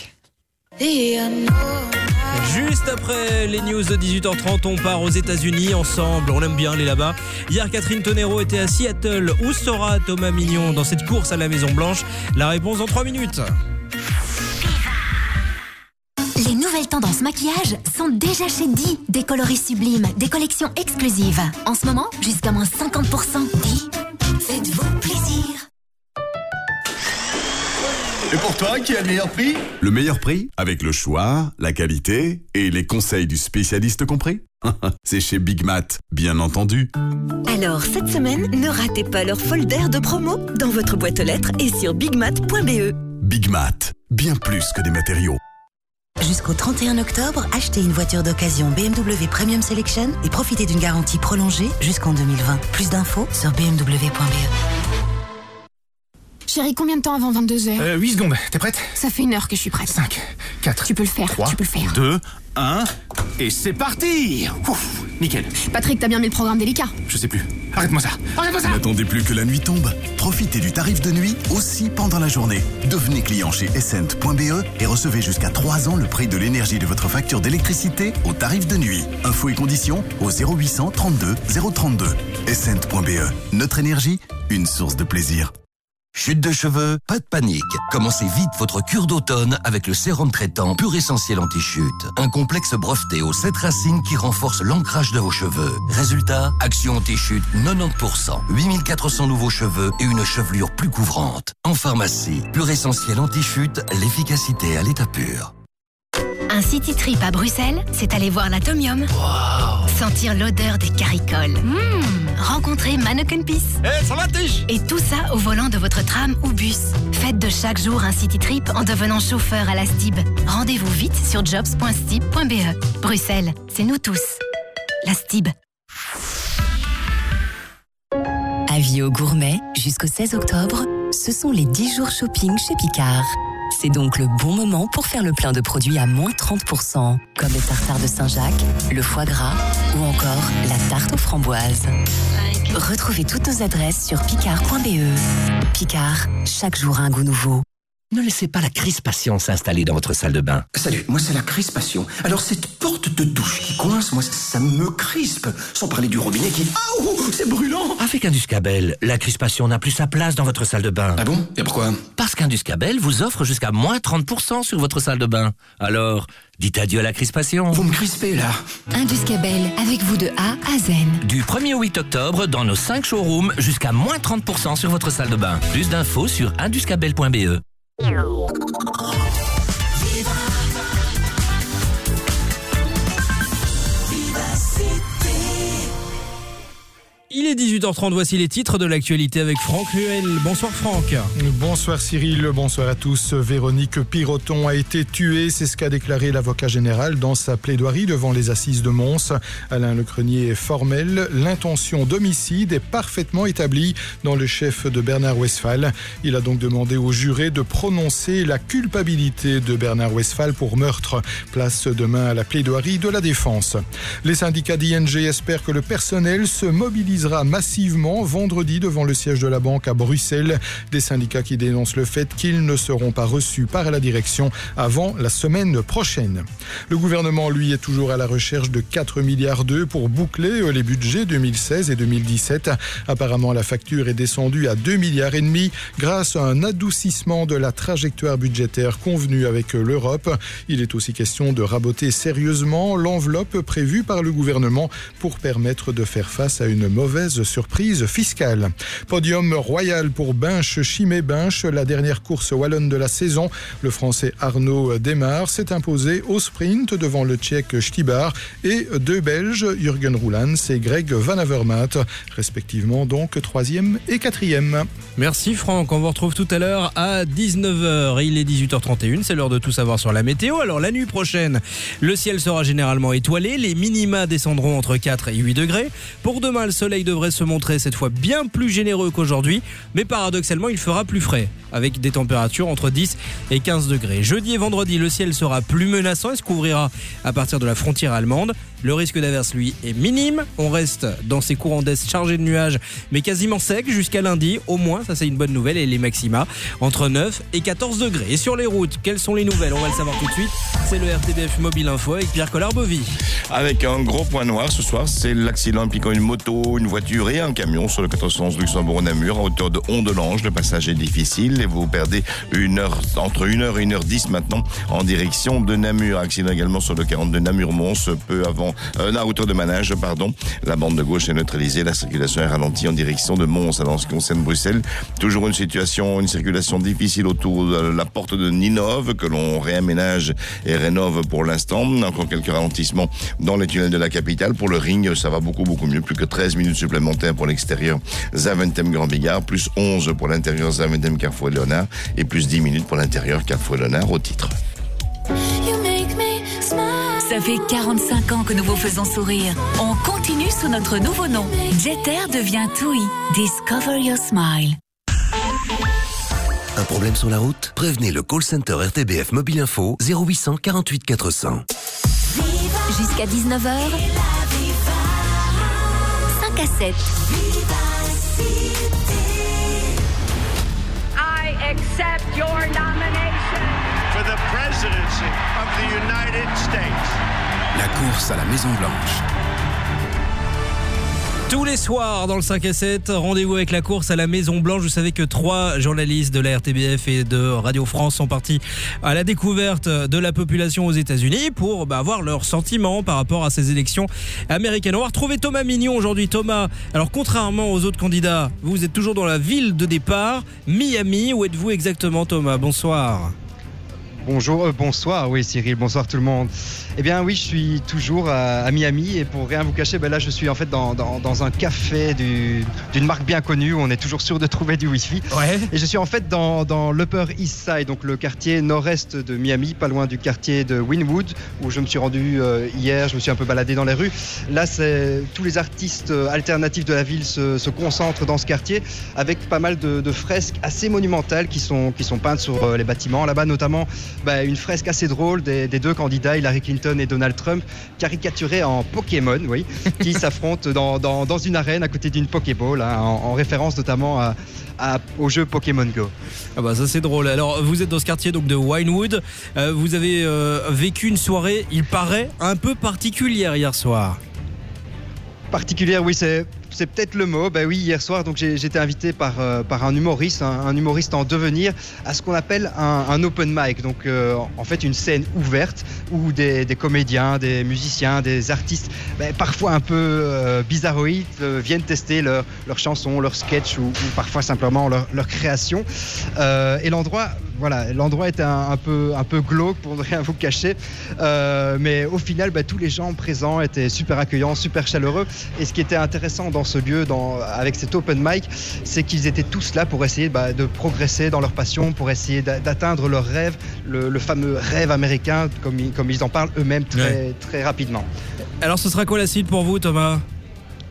Juste après les news de dix-huit heures trente, on part aux États-Unis ensemble. On aime bien aller là-bas. Hier, Catherine Tonero était à Seattle. Où sera Thomas Mignon dans cette course à la Maison-Blanche ? La réponse dans trois minutes. Les nouvelles tendances maquillage sont déjà chez Di. Des coloris sublimes, des collections exclusives. En ce moment, jusqu'à moins cinquante pour cent. Di, faites-vous plaisir. Et pour toi, qui a le meilleur prix ? Le meilleur prix, avec le choix, la qualité et les conseils du spécialiste compris. C'est chez Big Mat, bien entendu. Alors, cette semaine, ne ratez pas leur folder de promo dans votre boîte aux lettres et sur bigmat point b e. Big Mat, bien plus que des matériaux. Jusqu'au trente et un octobre, achetez une voiture d'occasion B M W Premium Selection et profitez d'une garantie prolongée jusqu'en deux mille vingt. Plus d'infos sur b m w point b e. Chérie, combien de temps avant vingt-deux heures ? Euh, huit secondes, t'es prête ? Ça fait une heure que je suis prête. cinq, quatre, Tu peux le faire, trois, tu peux le faire. deux, un, et c'est parti ! Ouf, nickel. Patrick, t'as bien mis le programme délicat ? Je sais plus. Arrête-moi ça Arrête-moi ça N'attendez plus que la nuit tombe. Profitez du tarif de nuit aussi pendant la journée. Devenez client chez essent point b e et recevez jusqu'à trois ans le prix de l'énergie de votre facture d'électricité au tarif de nuit. Infos et conditions au zéro huit cent trente-deux zéro trente-deux. essent point b e. Notre énergie, une source de plaisir. Chute de cheveux, pas de panique. Commencez vite votre cure d'automne avec le sérum traitant Pur Essentiel Anti-Chute. Un complexe breveté aux sept racines qui renforce l'ancrage de vos cheveux. Résultat, action anti-chute quatre-vingt-dix pour cent. huit mille quatre cents nouveaux cheveux et une chevelure plus couvrante. En pharmacie, Pur Essentiel Anti-Chute, l'efficacité à l'état pur. Un city trip à Bruxelles, c'est aller voir l'Atomium. Wow. Sentir l'odeur des caricoles. Mmh. Rencontrer Manneken Pis. Eh, ça va, Tige ? Et tout ça au volant de votre tram ou bus. Faites de chaque jour un city trip en devenant chauffeur à la Stib. Rendez-vous vite sur jobs point stib point b e. Bruxelles, c'est nous tous. La Stib. Avis aux gourmets, jusqu'au seize octobre, ce sont les dix jours shopping chez Picard. C'est donc le bon moment pour faire le plein de produits à moins trente pour cent, comme les tartares de Saint-Jacques, le foie gras ou encore la tarte aux framboises. Retrouvez toutes nos adresses sur picard point b e. Picard, chaque jour un goût nouveau. Ne laissez pas la crispation s'installer dans votre salle de bain. Salut, moi c'est la crispation. Alors cette porte de douche qui coince, moi ça me crispe. Sans parler du robinet qui... Ah, oh, c'est brûlant. Avec Induscabel, la crispation n'a plus sa place dans votre salle de bain. Ah bon ? Et pourquoi ? Parce qu'Induscabel vous offre jusqu'à moins trente pour cent sur votre salle de bain. Alors, dites adieu à la crispation. Vous me crispez là. Induscabel, avec vous de A à Z. Du premier au huit octobre, dans nos cinq showrooms, jusqu'à moins trente pour cent sur votre salle de bain. Plus d'infos sur induscabel point b e. Il est dix-huit heures trente, voici les titres de l'actualité avec Franck Ruel. Bonsoir Franck. Bonsoir Cyril, bonsoir à tous. Véronique Piroton a été tuée, c'est ce qu'a déclaré l'avocat général dans sa plaidoirie devant les assises de Mons. Alain Lecrenier est formel, l'intention d'homicide est parfaitement établie dans le chef de Bernard Westphal. Il a donc demandé aux jurés de prononcer la culpabilité de Bernard Westphal pour meurtre. Place demain à la plaidoirie de la défense. Les syndicats d'I N G espèrent que le personnel se mobilisera massivement massivement vendredi devant le siège de la banque à Bruxelles. Des syndicats qui dénoncent le fait qu'ils ne seront pas reçus par la direction avant la semaine prochaine. Le gouvernement, lui, est toujours à la recherche de quatre milliards d'euros pour boucler les budgets deux mille seize et deux mille dix-sept. Apparemment, la facture est descendue à deux milliards et demi grâce à un adoucissement de la trajectoire budgétaire convenue avec l'Europe. Il est aussi question de raboter sérieusement l'enveloppe prévue par le gouvernement pour permettre de faire face à une mauvaise surprise fiscale. Podium royal pour Binche Chimay Binche, la dernière course wallonne de la saison. Le Français Arnaud Démare s'est imposé au sprint devant le Tchèque Stibar et deux Belges, Jürgen Roulans et Greg Van Avermaet, respectivement donc troisième et quatrième. Merci Franck, on vous retrouve tout à l'heure à dix-neuf heures. Il est dix-huit heures trente et une, c'est l'heure de tout savoir sur la météo. Alors la nuit prochaine, le ciel sera généralement étoilé, les minima descendront entre quatre et huit degrés. Pour demain, le soleil devrait se montrer cette fois bien plus généreux qu'aujourd'hui, mais paradoxalement, il fera plus frais, avec des températures entre dix et quinze degrés. Jeudi et vendredi, le ciel sera plus menaçant et se couvrira à partir de la frontière allemande. Le risque d'averse, lui, est minime. On reste dans ces courants d'est chargés de nuages, mais quasiment secs jusqu'à lundi. Au moins, ça c'est une bonne nouvelle. Et les maxima entre neuf et quatorze degrés. Et sur les routes, quelles sont les nouvelles? On va le savoir tout de suite. C'est le R T B F Mobile Info avec Pierre Collard-Bovy. Avec un gros point noir ce soir, c'est l'accident impliquant une moto, une voiture et un camion sur le quatorze cent onze Luxembourg-Namur à hauteur de Hondelange. Le passage est difficile et vous perdez une heure, entre une heure et une heure dix maintenant en direction de Namur. Accident également sur le quarante-deux Namur-Mons, peu avant, euh, à hauteur de Manage, pardon. La bande de gauche est neutralisée, la circulation est ralentie en direction de Mons. Alors, en ce qui concerne Bruxelles, toujours une situation, une circulation difficile autour de la porte de Ninove que l'on réaménage et rénove pour l'instant. Encore quelques ralentissements dans les tunnels de la capitale. Pour le ring, ça va beaucoup beaucoup mieux. Plus que treize minutes supplémentaires pour l'extérieur Zaventem Grand Bigard, plus onze pour l'intérieur Zaventem Carrefour et Léonard et plus dix minutes pour l'intérieur Carrefour et Léonard au titre. Ça fait quarante-cinq ans que nous vous faisons sourire. On continue sous notre nouveau nom. Jeter devient TUI. Discover your smile. Un problème sur la route? Prévenez le call center R T B F Mobile Info zéro huit cent quarante-huit quatre cents. Jusqu'à dix-neuf heures. cinq à sept. I accept your nomination for the presidency of the United States. La course à la Maison-Blanche. Tous les soirs dans le cinq à sept, rendez-vous avec la course à la Maison-Blanche. Vous savez que trois journalistes de la R T B F et de Radio France sont partis à la découverte de la population aux États-Unis pour bah, avoir leurs sentiments par rapport à ces élections américaines. On va retrouver Thomas Mignon aujourd'hui. Thomas, alors contrairement aux autres candidats, vous êtes toujours dans la ville de départ, Miami. Où êtes-vous exactement, Thomas? Bonsoir. Bonjour, euh, bonsoir, oui Cyril, bonsoir tout le monde. Eh bien oui, je suis toujours à, à Miami et pour rien vous cacher, ben là je suis en fait dans, dans, dans un café du, d'une marque bien connue où on est toujours sûr de trouver du Wi-Fi. Ouais. Et je suis en fait dans, dans l'Upper East Side, donc le quartier nord-est de Miami, pas loin du quartier de Wynwood, où je me suis rendu euh, hier, je me suis un peu baladé dans les rues. Là, c'est, tous les artistes alternatifs de la ville se, se concentrent dans ce quartier avec pas mal de, de fresques assez monumentales qui sont, qui sont peintes sur euh, les bâtiments. Là-bas notamment, bah, une fresque assez drôle des, des deux candidats, Hillary Clinton et Donald Trump, caricaturés en Pokémon, oui, qui s'affrontent dans, dans, dans une arène à côté d'une Pokéball, hein, en, en référence notamment à, à, au jeu Pokémon Go. Ah bah ça c'est drôle. Alors vous êtes dans ce quartier donc de Wynwood, euh, vous avez euh, vécu une soirée, il paraît, un peu particulière hier soir. Particulière, oui, c'est... C'est peut-être le mot. Ben oui, hier soir, donc j'ai, j'étais invité par, euh, par un humoriste, un, un humoriste en devenir, à ce qu'on appelle un, un open mic. Donc, euh, en fait, une scène ouverte où des, des comédiens, des musiciens, des artistes, ben, parfois un peu euh, bizarroïdes, euh, viennent tester leur, leurs chansons, leurs sketchs ou, ou parfois simplement leur, leur création. Euh, et l'endroit, voilà, l'endroit était un, un peu, un peu glauque pour ne rien vous cacher. Euh, mais au final, ben, tous les gens présents étaient super accueillants, super chaleureux. Et ce qui était intéressant dans ce lieu, dans, avec cet open mic, c'est qu'ils étaient tous là pour essayer bah, de progresser dans leur passion, pour essayer d'atteindre leur rêve, le, le fameux rêve américain, comme ils, comme ils en parlent eux-mêmes très, ouais. très rapidement. Alors ce sera quoi la suite pour vous, Thomas ?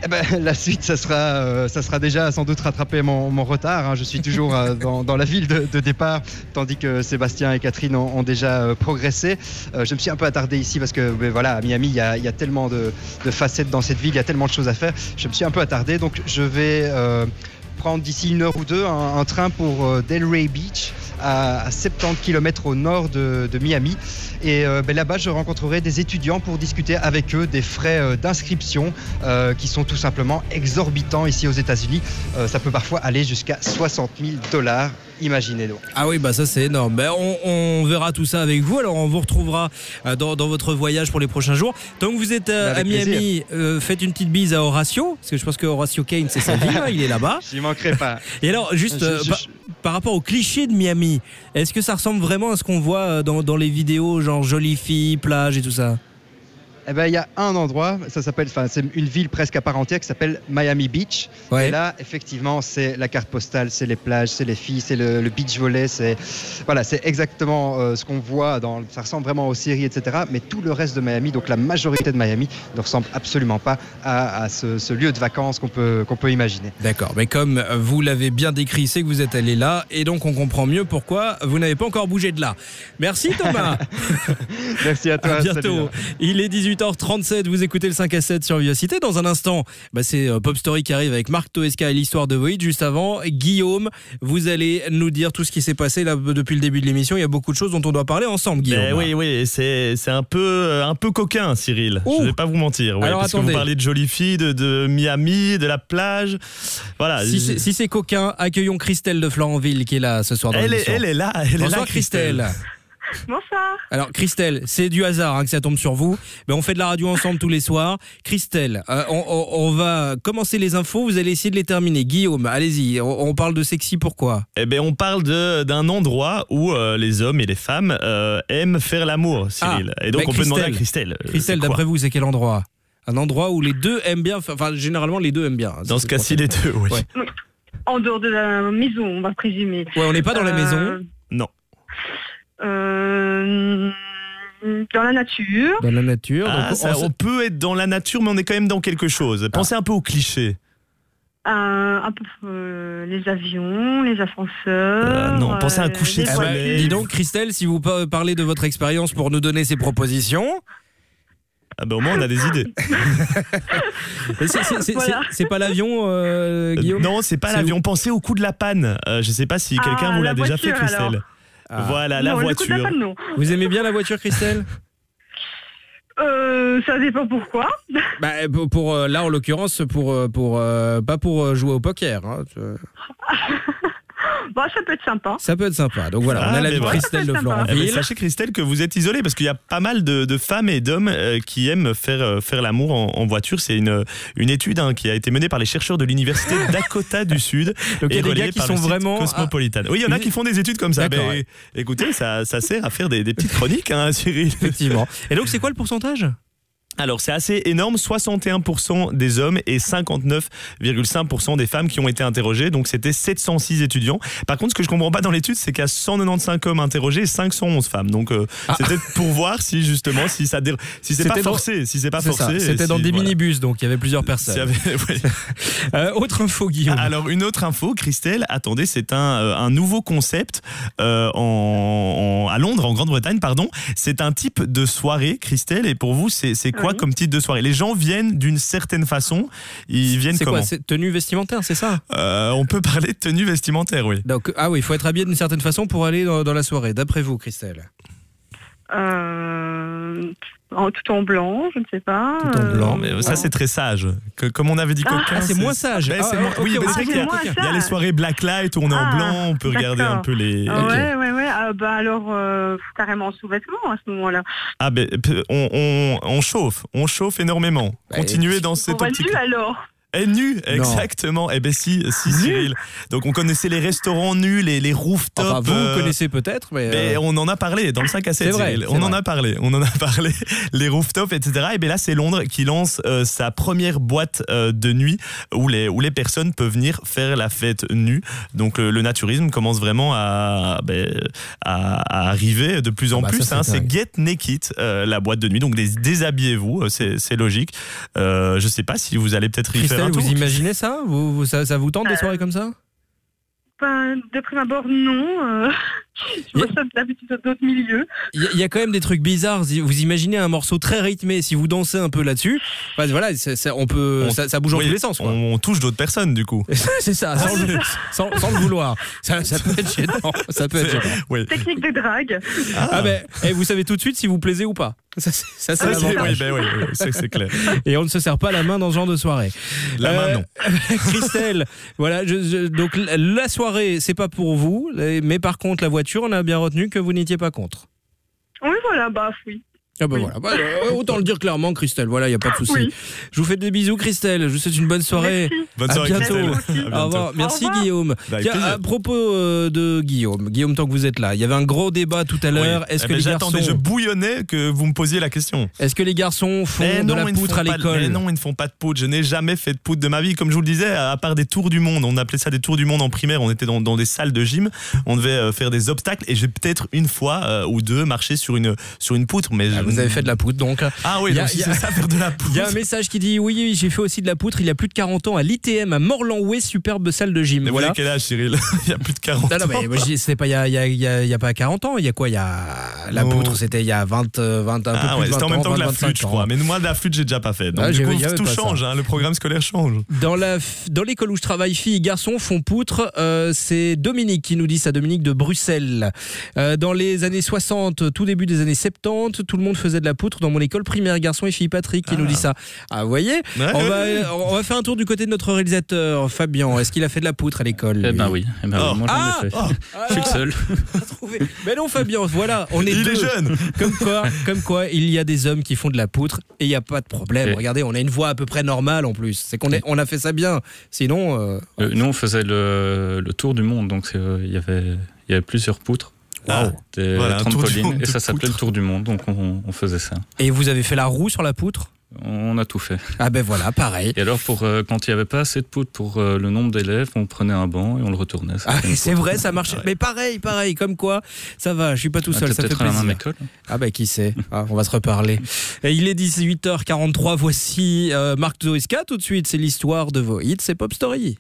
Eh ben, la suite, ça sera, euh, ça sera déjà sans doute rattraper mon, mon retard. Hein. Je suis toujours euh, dans, dans la ville de, de départ, tandis que Sébastien et Catherine ont, ont déjà euh, progressé. Euh, je me suis un peu attardé ici parce que ben, voilà, à Miami, il y a, il y a tellement de, de facettes dans cette ville, il y a tellement de choses à faire. Je me suis un peu attardé, donc je vais euh, prendre d'ici une heure ou deux un, un train pour euh, Delray Beach, à, à soixante-dix kilomètres au nord de, de Miami. Et euh, ben là-bas, je rencontrerai des étudiants pour discuter avec eux des frais euh, d'inscription euh, qui sont tout simplement exorbitants ici aux États-Unis. Euh, ça peut parfois aller jusqu'à soixante mille dollars. Imaginez donc. Ah oui, bah ça c'est énorme. Ben, on, on verra tout ça avec vous. Alors on vous retrouvera dans, dans votre voyage pour les prochains jours. Tant que vous êtes euh, à Miami, euh, faites une petite bise à Horatio, parce que je pense que Horatio Kane c'est sa ville, hein, il est là-bas. J'y manquerai pas. Et alors juste euh, je, je, par, par rapport au cliché de Miami, est-ce que ça ressemble vraiment à ce qu'on voit dans, dans les vidéos, genre jolies filles, plage et tout ça? Eh ben, il y a un endroit, ça s'appelle, enfin, c'est une ville presque à part entière qui s'appelle Miami Beach. Ouais. Et là, effectivement, c'est la carte postale, c'est les plages, c'est les filles, c'est le, le beach volley, c'est voilà, c'est exactement euh, ce qu'on voit dans, ça ressemble vraiment aux séries, et cetera. Mais tout le reste de Miami, donc la majorité de Miami, ne ressemble absolument pas à, à ce, ce lieu de vacances qu'on peut qu'on peut imaginer. D'accord, mais comme vous l'avez bien décrit, c'est que vous êtes allé là, et donc on comprend mieux pourquoi vous n'avez pas encore bougé de là. Merci Thomas. Merci à toi. À bientôt. Salut. Il est dix-huit heures trente-sept, vous écoutez le cinq à sept sur Vivacité. Dans un instant, bah c'est Pop Story qui arrive avec Marc Toesca et l'histoire de Void. Juste avant, Guillaume, vous allez nous dire tout ce qui s'est passé là depuis le début de l'émission. Il y a beaucoup de choses dont on doit parler ensemble, Guillaume. Ben oui, oui, c'est, c'est un peu, un peu coquin, Cyril. Ouh. Je ne vais pas vous mentir. Ouais, Alors, parce attendez. que vous parlez de jolies filles, de, de Miami, de la plage. Voilà. Si c'est, si c'est coquin, accueillons Christelle de Florenville qui est là ce soir dans elle l'émission. Est, elle est là. Elle Bonsoir est là, Christelle. Christelle. Bonsoir. Alors Christelle, c'est du hasard hein, que ça tombe sur vous. Mais on fait de la radio ensemble tous les soirs. Christelle, euh, on, on, on va commencer les infos. Vous allez essayer de les terminer. Guillaume, allez-y. On, on parle de sexy. Pourquoi ? Eh ben, on parle de, d'un endroit où euh, les hommes et les femmes euh, aiment faire l'amour, Cyril. Ah, et donc bah, on Christelle, peut demander à Christelle. Christelle, d'après vous, c'est quel endroit ? Un endroit où les deux aiment bien. Enfin, généralement, les deux aiment bien. Dans ce cas-ci, les deux, oui. Ouais. En dehors de la maison, on va présumer. Ouais, on n'est pas dans la euh... maison. Non. Euh, dans la nature. Dans la nature. Ah, donc ça, on, on peut être dans la nature, mais on est quand même dans quelque chose. Pensez ah. un peu au cliché. Euh, un peu euh, les avions, les ascenseurs. Euh, non, pensez à un coucher de soleil. Ah bah, dis donc, Christelle, si vous parlez de votre expérience pour nous donner ces propositions. Ah bah au moins on a des idées. c'est, c'est, c'est, voilà. c'est, c'est pas l'avion, euh, Guillaume ? Non, c'est pas c'est l'avion. Où ? Pensez au coup de la panne. Euh, je sais pas si quelqu'un ah, vous l'a voiture, déjà fait, Christelle. Ah. Voilà, la non, voiture. Le coup de la panne, non. Vous aimez bien la voiture, Christelle ? Euh, ça dépend pourquoi. Bah, pour, pour euh, là en l'occurrence pour pour euh, pas pour jouer au poker. Hein. Bon, ça peut être sympa. Ça peut être sympa. Donc voilà, ah, on a la de voilà. Christelle de Florenville. Eh ben, sachez Christelle que vous êtes isolée parce qu'il y a pas mal de, de femmes et d'hommes euh, qui aiment faire euh, faire l'amour en, en voiture. C'est une une étude hein, qui a été menée par les chercheurs de l'université Dakota du Sud. Donc il y a des gars qui sont vraiment Cosmopolitan. Oui, il y en a qui font des études comme ça. Ben, ouais. Écoutez, ça ça sert à faire des, des petites chroniques, hein, Cyril. Effectivement. Et donc c'est quoi le pourcentage ? Alors c'est assez énorme, soixante et un pour cent des hommes et cinquante-neuf virgule cinq pour cent des femmes qui ont été interrogés, donc c'était sept cent six étudiants. Par contre ce que je comprends pas dans l'étude c'est qu'il y a cent quatre-vingt-quinze hommes interrogés et cinq cent onze femmes, donc euh, ah. c'est peut-être pour voir si justement si ça dé... si c'est c'était pas forcé, dans... si c'est pas c'est forcé. Ça. C'était si, dans des voilà. minibus donc il y avait plusieurs personnes. Avait... ouais. euh, autre info Guillaume. Alors une autre info Christelle, attendez c'est un, euh, un nouveau concept euh, en, en, à Londres en Grande-Bretagne pardon, c'est un type de soirée Christelle et pour vous c'est, c'est quoi oui. comme type de soirée ? Les gens viennent d'une certaine façon. Ils viennent c'est comment ? quoi, c'est tenue vestimentaire, c'est ça ? euh, On peut parler de tenue vestimentaire, oui. Donc, ah oui, il faut être habillé d'une certaine façon pour aller dans, dans la soirée. D'après vous, Christelle ? euh, en, Tout en blanc, je ne sais pas. Tout en blanc, mais ça c'est très sage. Que, comme on avait dit coquin. Ah, c'est, c'est moins sage. Ben, ah, c'est ah, moins... okay, oui, okay, mais c'est vrai qu'il y a, il y a les soirées blacklight où on est ah, en blanc, on peut d'accord. regarder un peu les. Ah, okay. Ouais, ouais, ouais. Ah, bah alors euh, carrément sous-vêtements à ce moment-là. Ah ben on, on, on chauffe, on chauffe énormément. Bah, Continuez dans cette optique. On va nu alors. Et nu, exactement. Eh ben si, si Cyril. Donc on connaissait les restaurants nus, les, les rooftops. Enfin, vous euh... connaissez peut-être, mais, mais euh... on en a parlé dans le cinq à sept. C'est vrai, Cyril. c'est on vrai. en a parlé, on en a parlé. Les rooftops, et cetera. Et bien là, c'est Londres qui lance euh, sa première boîte euh, de nuit où les où les personnes peuvent venir faire la fête nue. Donc le, le naturisme commence vraiment à ben, à, à arriver de plus en ah bah plus. Ça, c'est, hein, c'est Get Naked, euh, la boîte de nuit. Donc des, déshabillez-vous, c'est c'est logique. Euh, je sais pas si vous allez peut-être y Christelle, Christelle, un tour. vous imaginez ça, vous, vous- ça, ça vous tente des Euh, soirées comme ça? Ben, de prime abord, non. euh, je vois ça d'habitude dans d'autres milieux. Il y, a- il y a quand même des trucs bizarres. Vous imaginez un morceau très rythmé, si vous dansez un peu là-dessus, enfin, voilà, ça, ça- on peut, On- ça, ça bouge en oui, tous les sens. Quoi. On, on touche d'autres personnes du coup. C'est ça, sans, le, sans- sans le vouloir. Ça, ça peut être gênant. Ça peut être C'est- gênant. oui. Technique de drague. Ah, ben, et vous savez tout de suite si vous plaisez ou pas. Ça, c'est, ça, c'est Ça, c'est- l'avantage. oui, ben oui, oui, c'est, c'est clair. Et on ne se serre pas la main dans ce genre de soirée. La main, non. Christelle, voilà, je- je- donc la soirée, c'est pas pour vous, mais par contre, la voiture, on a bien retenu que vous n'étiez pas contre. Oui, voilà, bah oui. Ah bah voilà, bah, euh, autant le dire clairement, Christelle, voilà, il n'y a pas de souci. Oui. Je vous fais des bisous, Christelle, je vous souhaite une bonne soirée. Merci. Bonne à soirée, bientôt. Christelle. Merci. À bientôt. Au revoir. Merci Au revoir. Guillaume. Bah, avec Tiens, plaisir. à propos euh, de Guillaume, Guillaume, tant que vous êtes là, il y avait un gros débat tout à l'heure. Oui. Est-ce Eh que ben, les j'attendais, garçons, je bouillonnais que vous me posiez la question. est-ce que les garçons font Mais de non, la ils ne poutre font à pas- l'école? Mais non, ils ne font pas de poutre. Je n'ai jamais fait de poutre de ma vie. Comme je vous le disais, à part des tours du monde, on appelait ça des tours du monde en primaire. On était dans, dans des salles de gym. On devait euh, faire des obstacles et j'ai peut-être une fois euh, ou deux marché sur une sur une poutre. Mais Ah, je- vous avez fait de la poutre donc. Ah oui, Il y a- donc si il y a- c'est ça faire de la poutre. Il y a un message qui dit oui, oui, j'ai fait aussi de la poutre il y a plus de quarante ans à l'I T M à Morlanoué, superbe salle de gym. Mais Voilà. vous avez quel âge, Cyril? Il y a plus de quarante Non, non, mais ans. moi, je dis, c'était pas il y a, il y, a, il y, a, il y a pas quarante ans, il y a quoi? Il y a la Non. poutre, c'était il y a vingt, euh, vingt un peu Ah plus ouais, de vingt c'était en même ans, temps que la vingt-cinq flûte, je ans. crois. Mais moi, de la flûte, j'ai déjà pas fait. Donc, Ah, du j'avais- coup, il y avait tout pas change, hein, le programme scolaire change. Dans la f- dans l'école où je travaille, filles et garçons font poutre. Euh, c'est Dominique qui nous dit ça, Dominique de Bruxelles. Euh, dans les années soixante, tout début des années soixante-dix, tout le monde faisait de la poutre dans mon école primaire, garçons et filles. Patrick qui Ah. nous dit ça. Ah, vous voyez, Ouais. on va on va faire un tour du côté de notre réalisateur Fabien. Est-ce qu'il a fait de la poutre à l'école? Eh lui ben oui, eh ben oui, Oh. moi j'en Ah ai fait. Oh. Je suis le seul. Trouvé. Mais non, Fabien, voilà, on est Il deux. est jeune. Comme quoi, comme quoi, il y a des hommes qui font de la poutre et il n'y a pas de problème. Et- Regardez, on a une voix à peu près normale en plus. C'est qu'on est, on a fait ça bien. Sinon, euh, Euh, nous on faisait le, le tour du monde, donc euh, il y avait il y avait plusieurs poutres. Ah, Des voilà, un tour du trampolines, monde et de ça s'appelait le poutres. tour du monde, donc on, on faisait ça. et vous avez fait la roue sur la poutre? On a tout fait. Ah ben voilà, pareil. Et alors pour euh, quand il n'y avait pas assez de poutres pour euh, le nombre d'élèves, on prenait un banc et on le retournait. Ça Ah, fait une c'est poutre. vrai, ça marche. Mais pareil, pareil, comme quoi, ça va, je suis pas tout Ah, seul, t'es ça fait peut-être à la plaisir. même école. Ah ben qui sait, ah, on va se reparler. Et il est dix-huit heures quarante-trois, voici euh, Marc Zoiska, tout de suite, c'est l'histoire de vos hits, c'est Pop Story.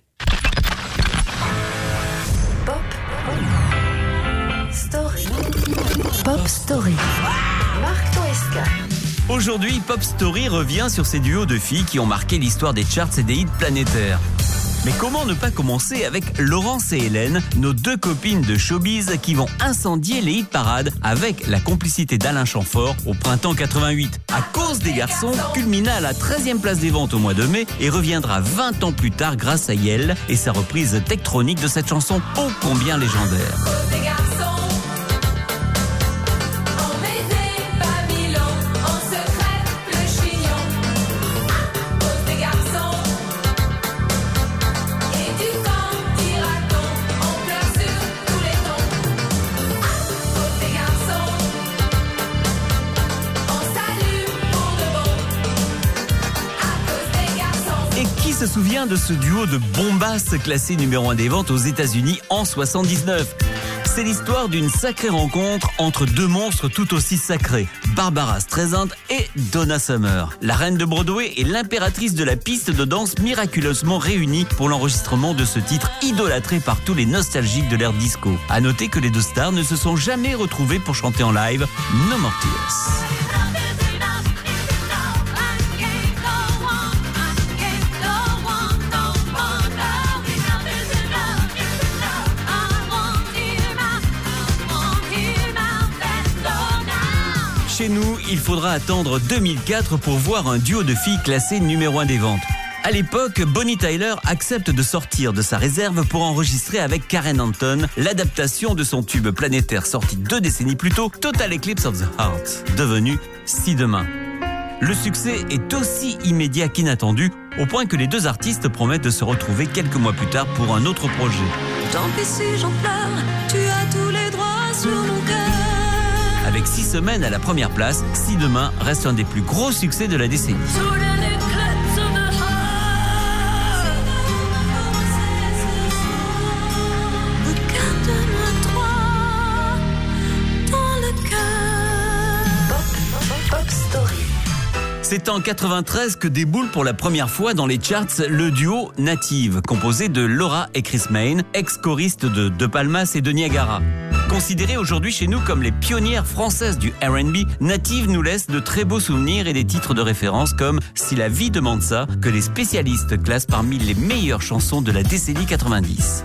Story. Pop Story. Marc Toesca. Aujourd'hui, Pop Story revient sur ces duos de filles qui ont marqué l'histoire des charts et des hits planétaires. Mais comment ne pas commencer avec Laurence et Hélène, nos deux copines de showbiz qui vont incendier les hit parades avec la complicité d'Alain Chamfort au printemps quatre-vingt-huit. À cause des garçons, culmina à la treizième place des ventes au mois de mai et reviendra vingt ans plus tard grâce à Yel et sa reprise tectronique de cette chanson ô combien légendaire. Et qui se souvient de ce duo de bombasses classé numéro un des ventes aux États-Unis en soixante-dix-neuf? C'est l'histoire d'une sacrée rencontre entre deux monstres tout aussi sacrés, Barbara Streisand et Donna Summer. La reine de Broadway et l'impératrice de la piste de danse miraculeusement réunies pour l'enregistrement de ce titre idolâtré par tous les nostalgiques de l'ère disco. À noter que les deux stars ne se sont jamais retrouvées pour chanter en live No More Tears. Chez nous, il faudra attendre deux mille quatre pour voir un duo de filles classé numéro un des ventes. À l'époque, Bonnie Tyler accepte de sortir de sa réserve pour enregistrer avec Karen Anton l'adaptation de son tube planétaire sorti deux décennies plus tôt, Total Eclipse of the Heart, devenu Si Demain. Le succès est aussi immédiat qu'inattendu, au point que les deux artistes promettent de se retrouver quelques mois plus tard pour un autre projet. Tant pis si j'en pleure, tu as tous les droits sur mon cœur. Avec six semaines à la première place, Si Demain reste un des plus gros succès de la décennie. Regarde-moi toi dans le cœur. Pop, pop, pop story. C'est en quatre-vingt-treize que déboule pour la première fois dans les charts le duo Native, composé de Laura et Chris Main, ex-choristes de De Palmas et de Niagara. Considérées aujourd'hui chez nous comme les pionnières françaises du R and B, Native nous laisse de très beaux souvenirs et des titres de référence comme Si la vie demande ça, que les spécialistes classent parmi les meilleures chansons de la décennie quatre-vingt-dix.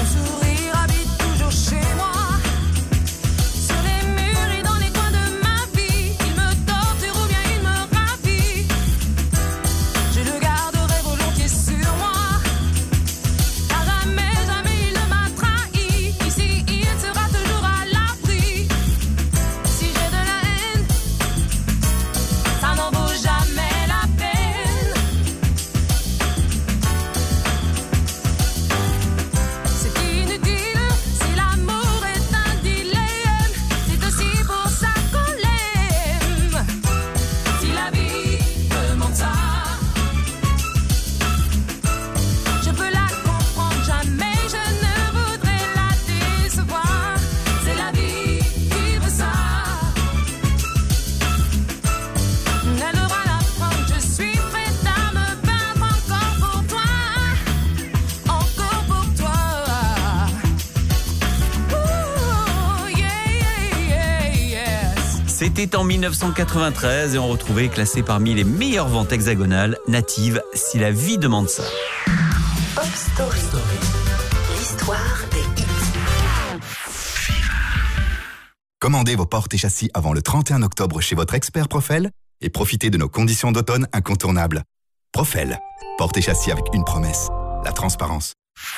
C'était en mille neuf cent quatre-vingt-treize et on retrouvait classé parmi les meilleures ventes hexagonales Native, Si la vie demande ça. Pop Story. L'histoire des hits. Commandez vos portes et châssis avant le trente et un octobre chez votre expert Profel et profitez de nos conditions d'automne incontournables. Profel, portes et châssis avec une promesse, la transparence.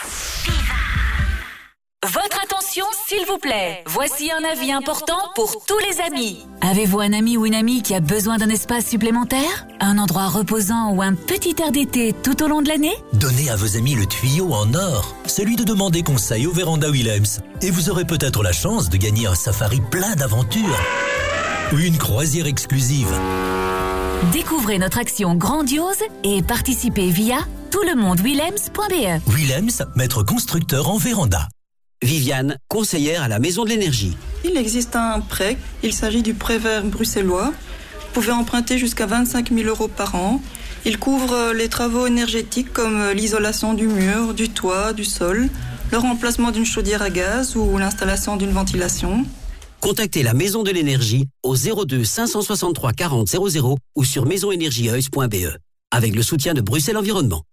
Votre attention, s'il vous plaît. Voici un avis important pour tous les amis. Avez-vous un ami ou une amie qui a besoin d'un espace supplémentaire? Un endroit reposant ou un petit air d'été tout au long de l'année? Donnez à vos amis le tuyau en or, celui de demander conseil au Véranda Willems. Et vous aurez peut-être la chance de gagner un safari plein d'aventures. Ou une croisière exclusive. Découvrez notre action grandiose et participez via tout le monde willems point b e. Willems, maître constructeur en véranda. Viviane, conseillère à la Maison de l'Énergie. Il existe un prêt, il s'agit du prêt vert bruxellois. Vous pouvez emprunter jusqu'à vingt-cinq mille euros par an. Il couvre les travaux énergétiques comme l'isolation du mur, du toit, du sol, le remplacement d'une chaudière à gaz ou l'installation d'une ventilation. Contactez la Maison de l'Énergie au zéro deux cinq cent soixante-trois quarante zéro zéro ou sur maison énergie heus point b e avec le soutien de Bruxelles Environnement.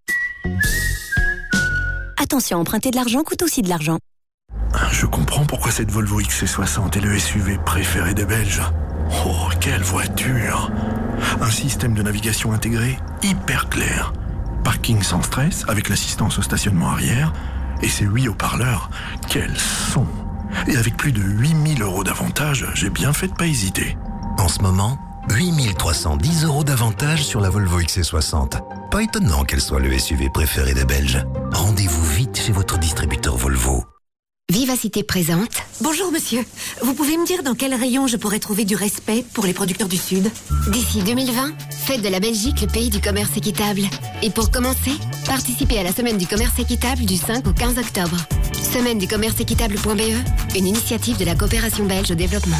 Attention, emprunter de l'argent coûte aussi de l'argent. Je comprends pourquoi cette Volvo X C soixante est le S U V préféré des Belges. Oh, quelle voiture! Un système de navigation intégré hyper clair. Parking sans stress avec l'assistance au stationnement arrière. Et ses huit haut-parleurs, quel son! Et avec plus de huit mille euros d'avantages, j'ai bien fait de pas hésiter. En ce moment, huit mille trois cent dix euros d'avantages sur la Volvo X C soixante. Pas étonnant qu'elle soit le S U V préféré des Belges. Rendez-vous vite chez votre distributeur Volvo. Vivacité présente. Bonjour monsieur, vous pouvez me dire dans quel rayon je pourrais trouver du respect pour les producteurs du Sud? D'ici deux mille vingt, faites de la Belgique le pays du commerce équitable. Et pour commencer, participez à la semaine du commerce équitable du cinq au quinze octobre. Semaine du commerce équitable point b e, une initiative de la coopération belge au développement.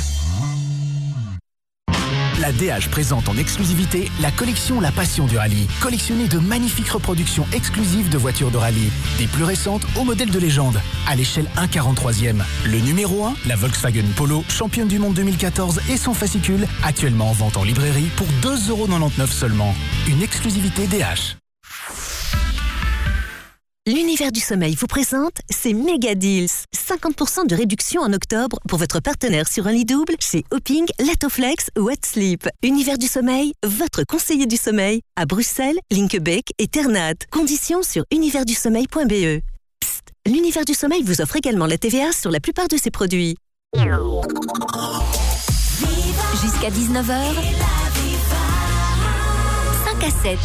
La D H présente en exclusivité la collection La Passion du Rallye. Collectionnez de magnifiques reproductions exclusives de voitures de rallye. Des plus récentes au modèle de légende, à l'échelle un quarante-troisième. Le numéro un, la Volkswagen Polo, championne du monde deux mille quatorze et son fascicule, actuellement en vente en librairie pour deux euros quatre-vingt-dix-neuf seulement. Une exclusivité D H. L'univers du sommeil vous présente ses méga deals. cinquante pour cent de réduction en octobre pour votre partenaire sur un lit double chez Hopping, Latoflex ou Wet Sleep. Univers du sommeil, votre conseiller du sommeil à Bruxelles, Linkebeek et Ternat. Conditions sur univers du sommeil point b e. Psst, l'univers du sommeil vous offre également la T V A sur la plupart de ses produits. Jusqu'à dix-neuf heures, cinq à sept.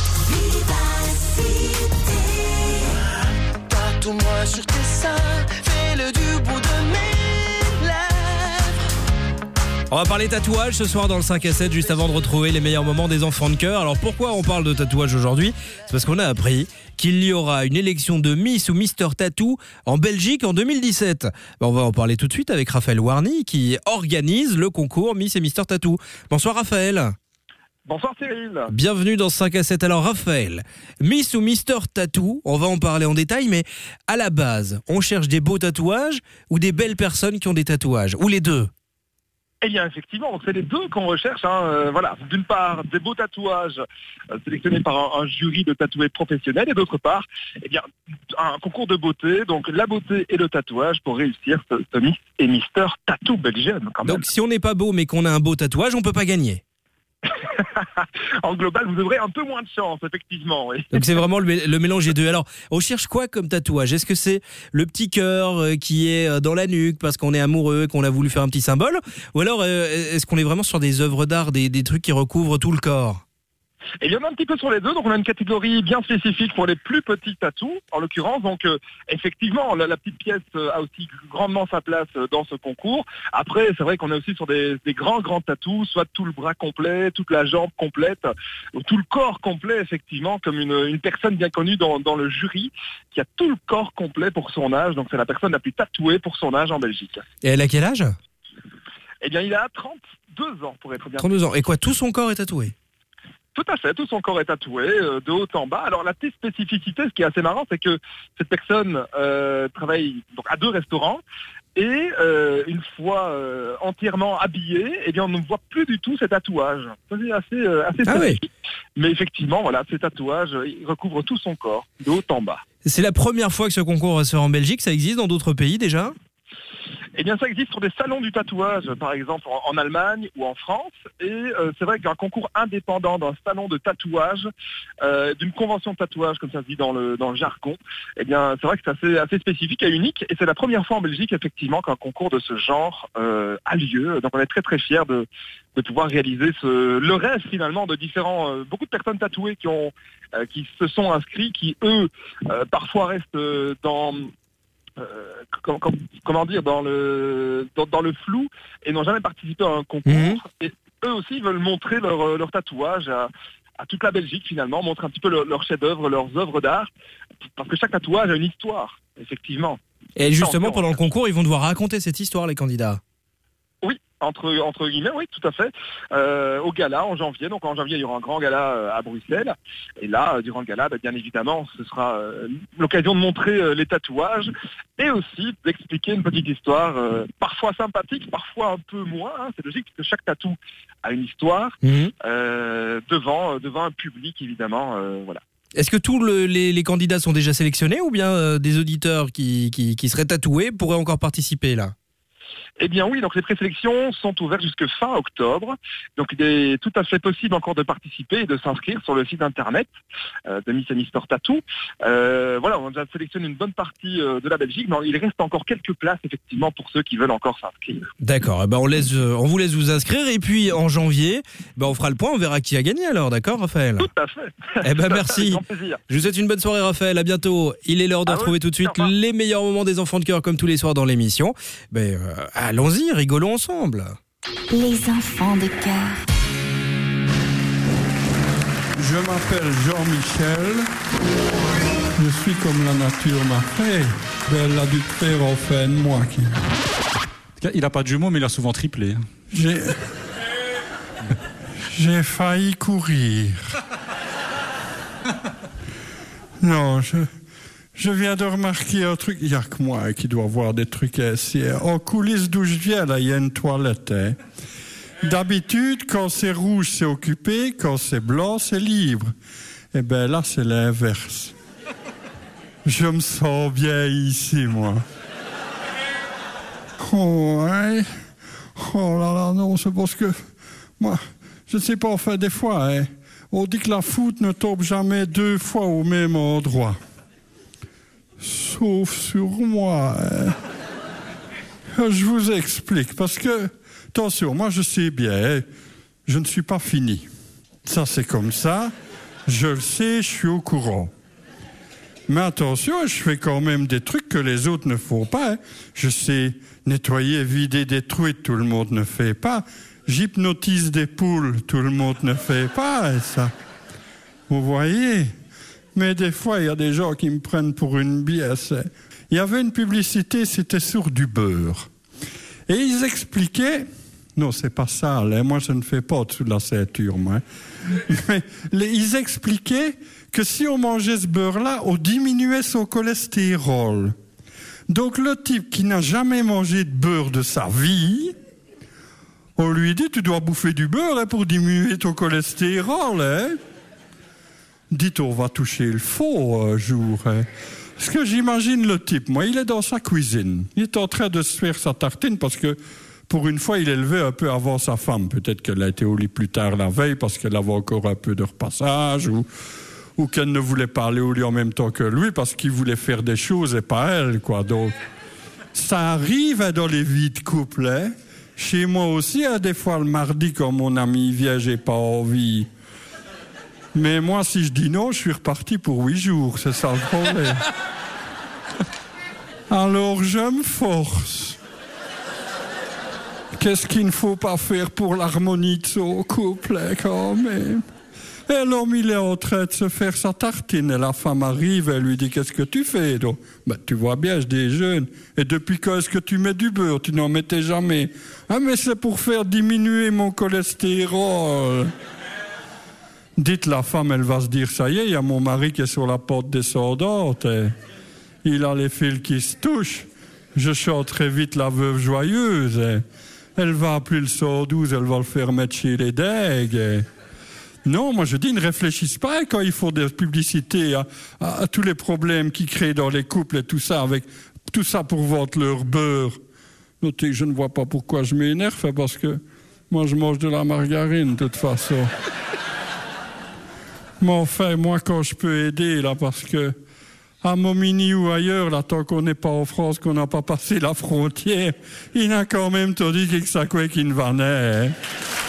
Moi sur tes seins, fais-le du bout de mes lèvres. On va parler tatouage ce soir dans le cinq à sept, juste avant de retrouver les meilleurs moments des enfants de cœur. Alors pourquoi on parle de tatouage aujourd'hui? C'est parce qu'on a appris qu'il y aura une élection de Miss ou Mister Tattoo en Belgique en deux mille dix-sept. Ben on va en parler tout de suite avec Raphaël Warny qui organise le concours Miss et Mister Tattoo. Bonsoir Raphaël. Bonsoir Cyril. Bienvenue dans cinq à sept. Alors Raphaël, Miss ou Mister Tattoo, on va en parler en détail, mais à la base, on cherche des beaux tatouages ou des belles personnes qui ont des tatouages, ou les deux? Eh bien effectivement, donc c'est les deux qu'on recherche. Hein. Euh, voilà, d'une part des beaux tatouages euh, sélectionnés par un, un jury de tatoués professionnels, et d'autre part, eh bien un concours de beauté. Donc la beauté et le tatouage pour réussir ce, ce Miss et Mister Tattoo belgienne. Quand même. Donc si on n'est pas beau mais qu'on a un beau tatouage, on peut pas gagner. En global, vous aurez un peu moins de chance, effectivement. Oui. Donc c'est vraiment le, le mélange des deux. Alors, on cherche quoi comme tatouage? Est-ce que c'est le petit cœur euh, qui est euh, dans la nuque parce qu'on est amoureux, qu'on a voulu faire un petit symbole? Ou alors, euh, est-ce qu'on est vraiment sur des œuvres d'art, des, des trucs qui recouvrent tout le corps? Et il y en a un petit peu sur les deux, donc on a une catégorie bien spécifique pour les plus petits tatous, en l'occurrence. Donc euh, effectivement, la, la petite pièce euh, a aussi grandement sa place euh, dans ce concours. Après, c'est vrai qu'on est aussi sur des, des grands, grands tatous, soit tout le bras complet, toute la jambe complète, ou tout le corps complet, effectivement, comme une, une personne bien connue dans, dans le jury, qui a tout le corps complet pour son âge. Donc c'est la personne la plus tatouée pour son âge en Belgique. Et elle a quel âge? Eh bien, il a trente-deux ans, pour être bien. trente-deux ans. Et quoi, tout son corps est tatoué? Tout à fait, tout son corps est tatoué, euh, de haut en bas. Alors la petite spécificité, ce qui est assez marrant, c'est que cette personne euh, travaille donc à deux restaurants, et euh, une fois euh, entièrement habillée, eh bien on ne voit plus du tout ses tatouages. Ça c'est assez, euh, assez ah spécifique. Oui. Mais effectivement, voilà, ces tatouages, ils recouvrent tout son corps, de haut en bas. C'est la première fois que ce concours va se faire en Belgique. Ça existe dans d'autres pays déjà? Eh bien, ça existe sur des salons du tatouage, par exemple en, en Allemagne ou en France. Et euh, c'est vrai qu'un concours indépendant d'un salon de tatouage, euh, d'une convention de tatouage, comme ça se dit dans le, dans le jargon, eh bien, c'est vrai que c'est assez, assez spécifique et unique. Et c'est la première fois en Belgique, effectivement, qu'un concours de ce genre euh, a lieu. Donc, on est très, très fiers de, de pouvoir réaliser ce, le rêve, finalement, de différents... Euh, beaucoup de personnes tatouées qui, ont, euh, qui se sont inscrits, qui, eux, euh, parfois restent euh, dans... Euh, com- com- comment dire dans le dans, dans le flou et n'ont jamais participé à un concours. Mmh. Et eux aussi veulent montrer leur, leur tatouage à, à toute la Belgique finalement, montrer un petit peu leur, leur chef-d'œuvre, leurs œuvres d'art, parce que chaque tatouage a une histoire, effectivement. Et justement, pendant le concours, ils vont devoir raconter cette histoire, les candidats. Oui, entre, entre guillemets, oui, tout à fait. Euh, au gala en janvier, donc en janvier il y aura un grand gala euh, à Bruxelles. Et là, euh, durant le gala, bah, bien évidemment, ce sera euh, l'occasion de montrer euh, les tatouages et aussi d'expliquer une petite histoire, euh, parfois sympathique, parfois un peu moins. Hein, c'est logique parce que chaque tatou a une histoire mmh. euh, devant, euh, devant un public évidemment. Euh, voilà. Est-ce que tous le, les, les candidats sont déjà sélectionnés ou bien euh, des auditeurs qui, qui, qui seraient tatoués pourraient encore participer là? Eh bien oui, donc les présélections sont ouvertes jusque fin octobre. Donc il est tout à fait possible encore de participer et de s'inscrire sur le site internet euh, de Miss et Mister Tattoo. Euh, voilà, on a déjà sélectionné une bonne partie euh, de la Belgique, mais il reste encore quelques places effectivement pour ceux qui veulent encore s'inscrire. D'accord, eh ben on, laisse, euh, on vous laisse vous inscrire et puis en janvier, ben on fera le point, on verra qui a gagné alors, d'accord Raphaël? Tout à fait. Eh ben merci. Je vous souhaite une bonne soirée Raphaël, à bientôt. Il est l'heure de ah retrouver oui, tout de suite les meilleurs moments des enfants de cœur comme tous les soirs dans l'émission. Ben, euh, allons-y, rigolons ensemble. Les enfants de cœur. Je m'appelle Jean-Michel. Je suis comme la nature m'a fait. Ben, elle a dû faire enfin de moi. Qui... Il n'a pas de jumeaux, mais il a souvent triplé. J'ai... J'ai failli courir. Non, je... Je viens de remarquer un truc. Il n'y a que moi qui dois voir des trucs ainsi. En coulisses d'où je viens, là, il y a une toilette. Hein. D'habitude, quand c'est rouge, c'est occupé. Quand c'est blanc, c'est libre. Eh bien, là, c'est l'inverse. Je me sens bien ici, moi. Oh, ouais. Oh là là, non, c'est parce que... Moi, je ne sais pas, enfin, des fois, hein, on dit que la foudre ne tombe jamais deux fois au même endroit. Sauf sur moi. Hein. Je vous explique, parce que, attention, moi je sais bien, je ne suis pas fini. Ça c'est comme ça, je le sais, je suis au courant. Mais attention, je fais quand même des trucs que les autres ne font pas. Hein. Je sais nettoyer, vider des truites, tout le monde ne fait pas. J'hypnotise des poules, tout le monde ne fait pas hein, ça. Vous voyez ? Mais des fois, il y a des gens qui me prennent pour une biesse. Il y avait une publicité, c'était sur du beurre. Et ils expliquaient Non, c'est pas ça. Là. Moi, je ne fais pas dessous de la ceinture, moi. Mais les, ils expliquaient que si on mangeait ce beurre-là, on diminuait son cholestérol. Donc, le type qui n'a jamais mangé de beurre de sa vie, on lui dit, tu dois bouffer du beurre hein, pour diminuer ton cholestérol. Hein. Dites, on va toucher le faux un jour. Hein. Parce que j'imagine le type, moi, il est dans sa cuisine. Il est en train de se faire sa tartine parce que, pour une fois, il est levé un peu avant sa femme. Peut-être qu'elle a été au lit plus tard la veille parce qu'elle avait encore un peu de repassage ou, ou qu'elle ne voulait pas aller au lit en même temps que lui parce qu'il voulait faire des choses et pas elle, quoi. Donc, ça arrive hein, dans les vies de couple, hein. Chez moi aussi, hein, des fois, le mardi, quand mon ami vient, j'ai pas envie. Mais moi, si je dis non, je suis reparti pour huit jours. C'est ça le problème. Alors, je me force. Qu'est-ce qu'il ne faut pas faire pour l'harmonie de son couple, hein, quand même. Et l'homme, il est en train de se faire sa tartine. Et la femme arrive, elle lui dit, qu'est-ce que tu fais? Donc, ben, tu vois bien, je déjeune. Et depuis quand est-ce que tu mets du beurre? Tu n'en mettais jamais. Ah, mais c'est pour faire diminuer mon cholestérol. Dites, la femme, elle va se dire, ça y est, il y a mon mari qui est sur la porte descendante. Et il a les fils qui se touchent. Je chante très vite la veuve joyeuse. Et elle va appeler le cent douze, elle va le faire mettre chez les dègues. Et non, moi je dis, ne réfléchissent pas quand ils font des publicités à, à, à tous les problèmes qu'ils créent dans les couples et tout ça, avec tout ça pour vendre leur beurre. Notez que je ne vois pas pourquoi je m'énerve, parce que moi je mange de la margarine de toute façon. Mais enfin, moi quand je peux aider, là, parce que à Momigny ou ailleurs, là, tant qu'on n'est pas en France, qu'on n'a pas passé la frontière, il n'a quand même tout dit que ça quoi qu'il ne va naître. Hein.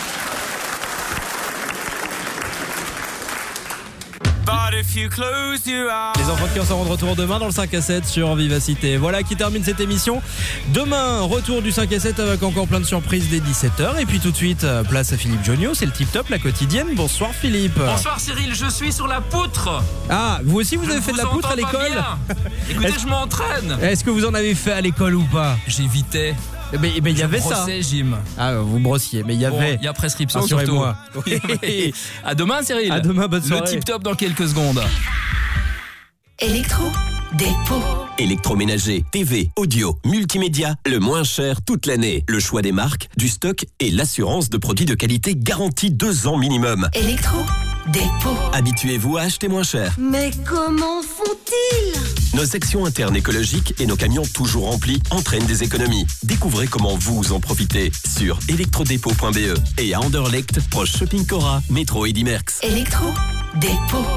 Les enfants de cœur seront de retour demain dans le cinq à sept sur Vivacité. Voilà qui termine cette émission. Demain, retour du cinq à sept avec encore plein de surprises dès dix-sept heures. Et puis tout de suite, place à Philippe Jonio, c'est le Tip Top, la quotidienne. Bonsoir Philippe. Bonsoir Cyril, je suis sur la poutre. Ah, vous aussi vous je avez fait de la poutre à l'école? Écoutez, je m'entraîne. Est-ce que vous en avez fait à l'école ou pas? J'évitais. Mais il y avait ça. Je Jim. Ah, vous brossiez, mais il y avait. Il bon, y a prescription surtout. Moi. À demain, Cyril. À demain, bonne soirée. Le Tip Top dans quelques secondes. Électro Dépôt. Électroménager, T V, audio, multimédia, le moins cher toute l'année. Le choix des marques, du stock et l'assurance de produits de qualité garantie deux ans minimum. Électro Dépôt. Habituez-vous à acheter moins cher. Mais comment font-ils? Nos sections internes écologiques et nos camions toujours remplis entraînent des économies. Découvrez comment vous en profitez sur electrodépôt point b e et à Anderlecht, proche Shopping Cora, métro Eddy Merckx. Électro Dépôt.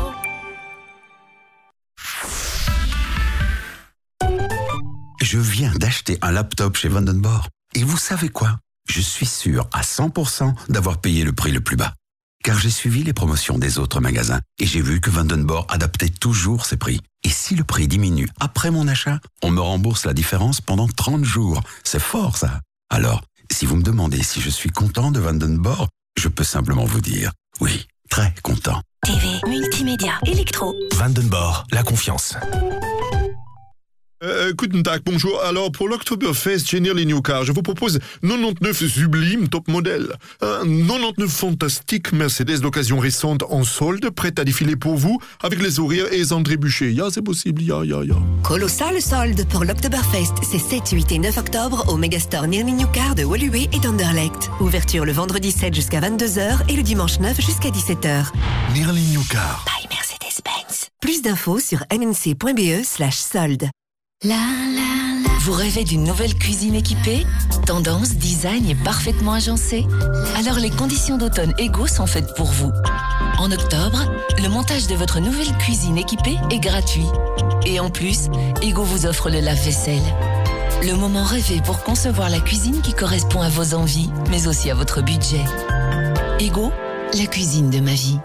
Je viens d'acheter un laptop chez Vandenborg. Et vous savez quoi? Je suis sûr à cent pour cent d'avoir payé le prix le plus bas. Car j'ai suivi les promotions des autres magasins et j'ai vu que Vandenborg adaptait toujours ses prix. Et si le prix diminue après mon achat, on me rembourse la différence pendant trente jours. C'est fort ça. Alors, si vous me demandez si je suis content de Vandenborg, je peux simplement vous dire oui, très content. T V, multimédia, électro. Vandenborg, la confiance. Euh, guten Tag, bonjour. Alors, pour l'Oktoberfest Génial les New Car, je vous propose quatre-vingt-dix-neuf sublime top modèle. Un quatre-vingt-dix-neuf fantastique Mercedes d'occasion récente en solde, prête à défiler pour vous, avec les horaires et André Bûcher. Ya, c'est possible, ya, ya, ya. Colossal solde pour l'Oktoberfest. C'est sept, huit et neuf octobre au Megastore Nearly New Car de Woluwe et d'Anderlecht. Ouverture le vendredi sept jusqu'à vingt-deux heures et le dimanche neuf jusqu'à dix-sept heures. Nearly New Car. By Mercedes-Benz. Plus d'infos sur m n c point b e slash solde. La, la, la. Vous rêvez d'une nouvelle cuisine équipée? Tendance, design et parfaitement agencée? Alors les conditions d'automne Ego sont faites pour vous. En octobre, le montage de votre nouvelle cuisine équipée est gratuit. Et en plus, Ego vous offre le lave-vaisselle. Le moment rêvé pour concevoir la cuisine qui correspond à vos envies, mais aussi à votre budget. Ego, la cuisine de ma vie.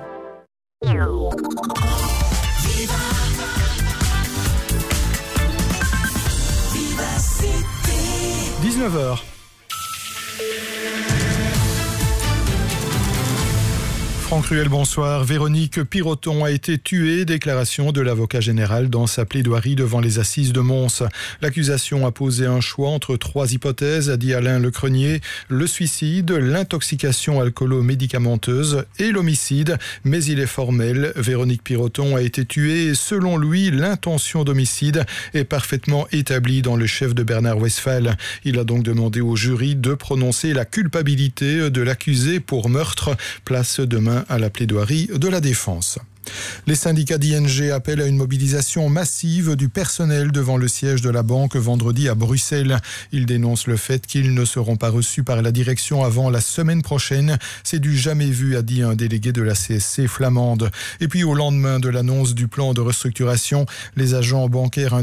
dix-neuf heures. Franck Ruel, bonsoir. Véronique Piroton a été tuée, déclaration de l'avocat général dans sa plaidoirie devant les assises de Mons. L'accusation a posé un choix entre trois hypothèses, a dit Alain Lecrenier, le suicide, l'intoxication alcoolo-médicamenteuse et l'homicide. Mais il est formel, Véronique Piroton a été tuée et selon lui, l'intention d'homicide est parfaitement établie dans le chef de Bernard Westphal. Il a donc demandé au jury de prononcer la culpabilité de l'accusé pour meurtre. Place demain à la plaidoirie de la défense. Les syndicats d'I N G appellent à une mobilisation massive du personnel devant le siège de la banque vendredi à Bruxelles. Ils dénoncent le fait qu'ils ne seront pas reçus par la direction avant la semaine prochaine. C'est du jamais vu, a dit un délégué de la C S C flamande. Et puis au lendemain de l'annonce du plan de restructuration, les agents bancaires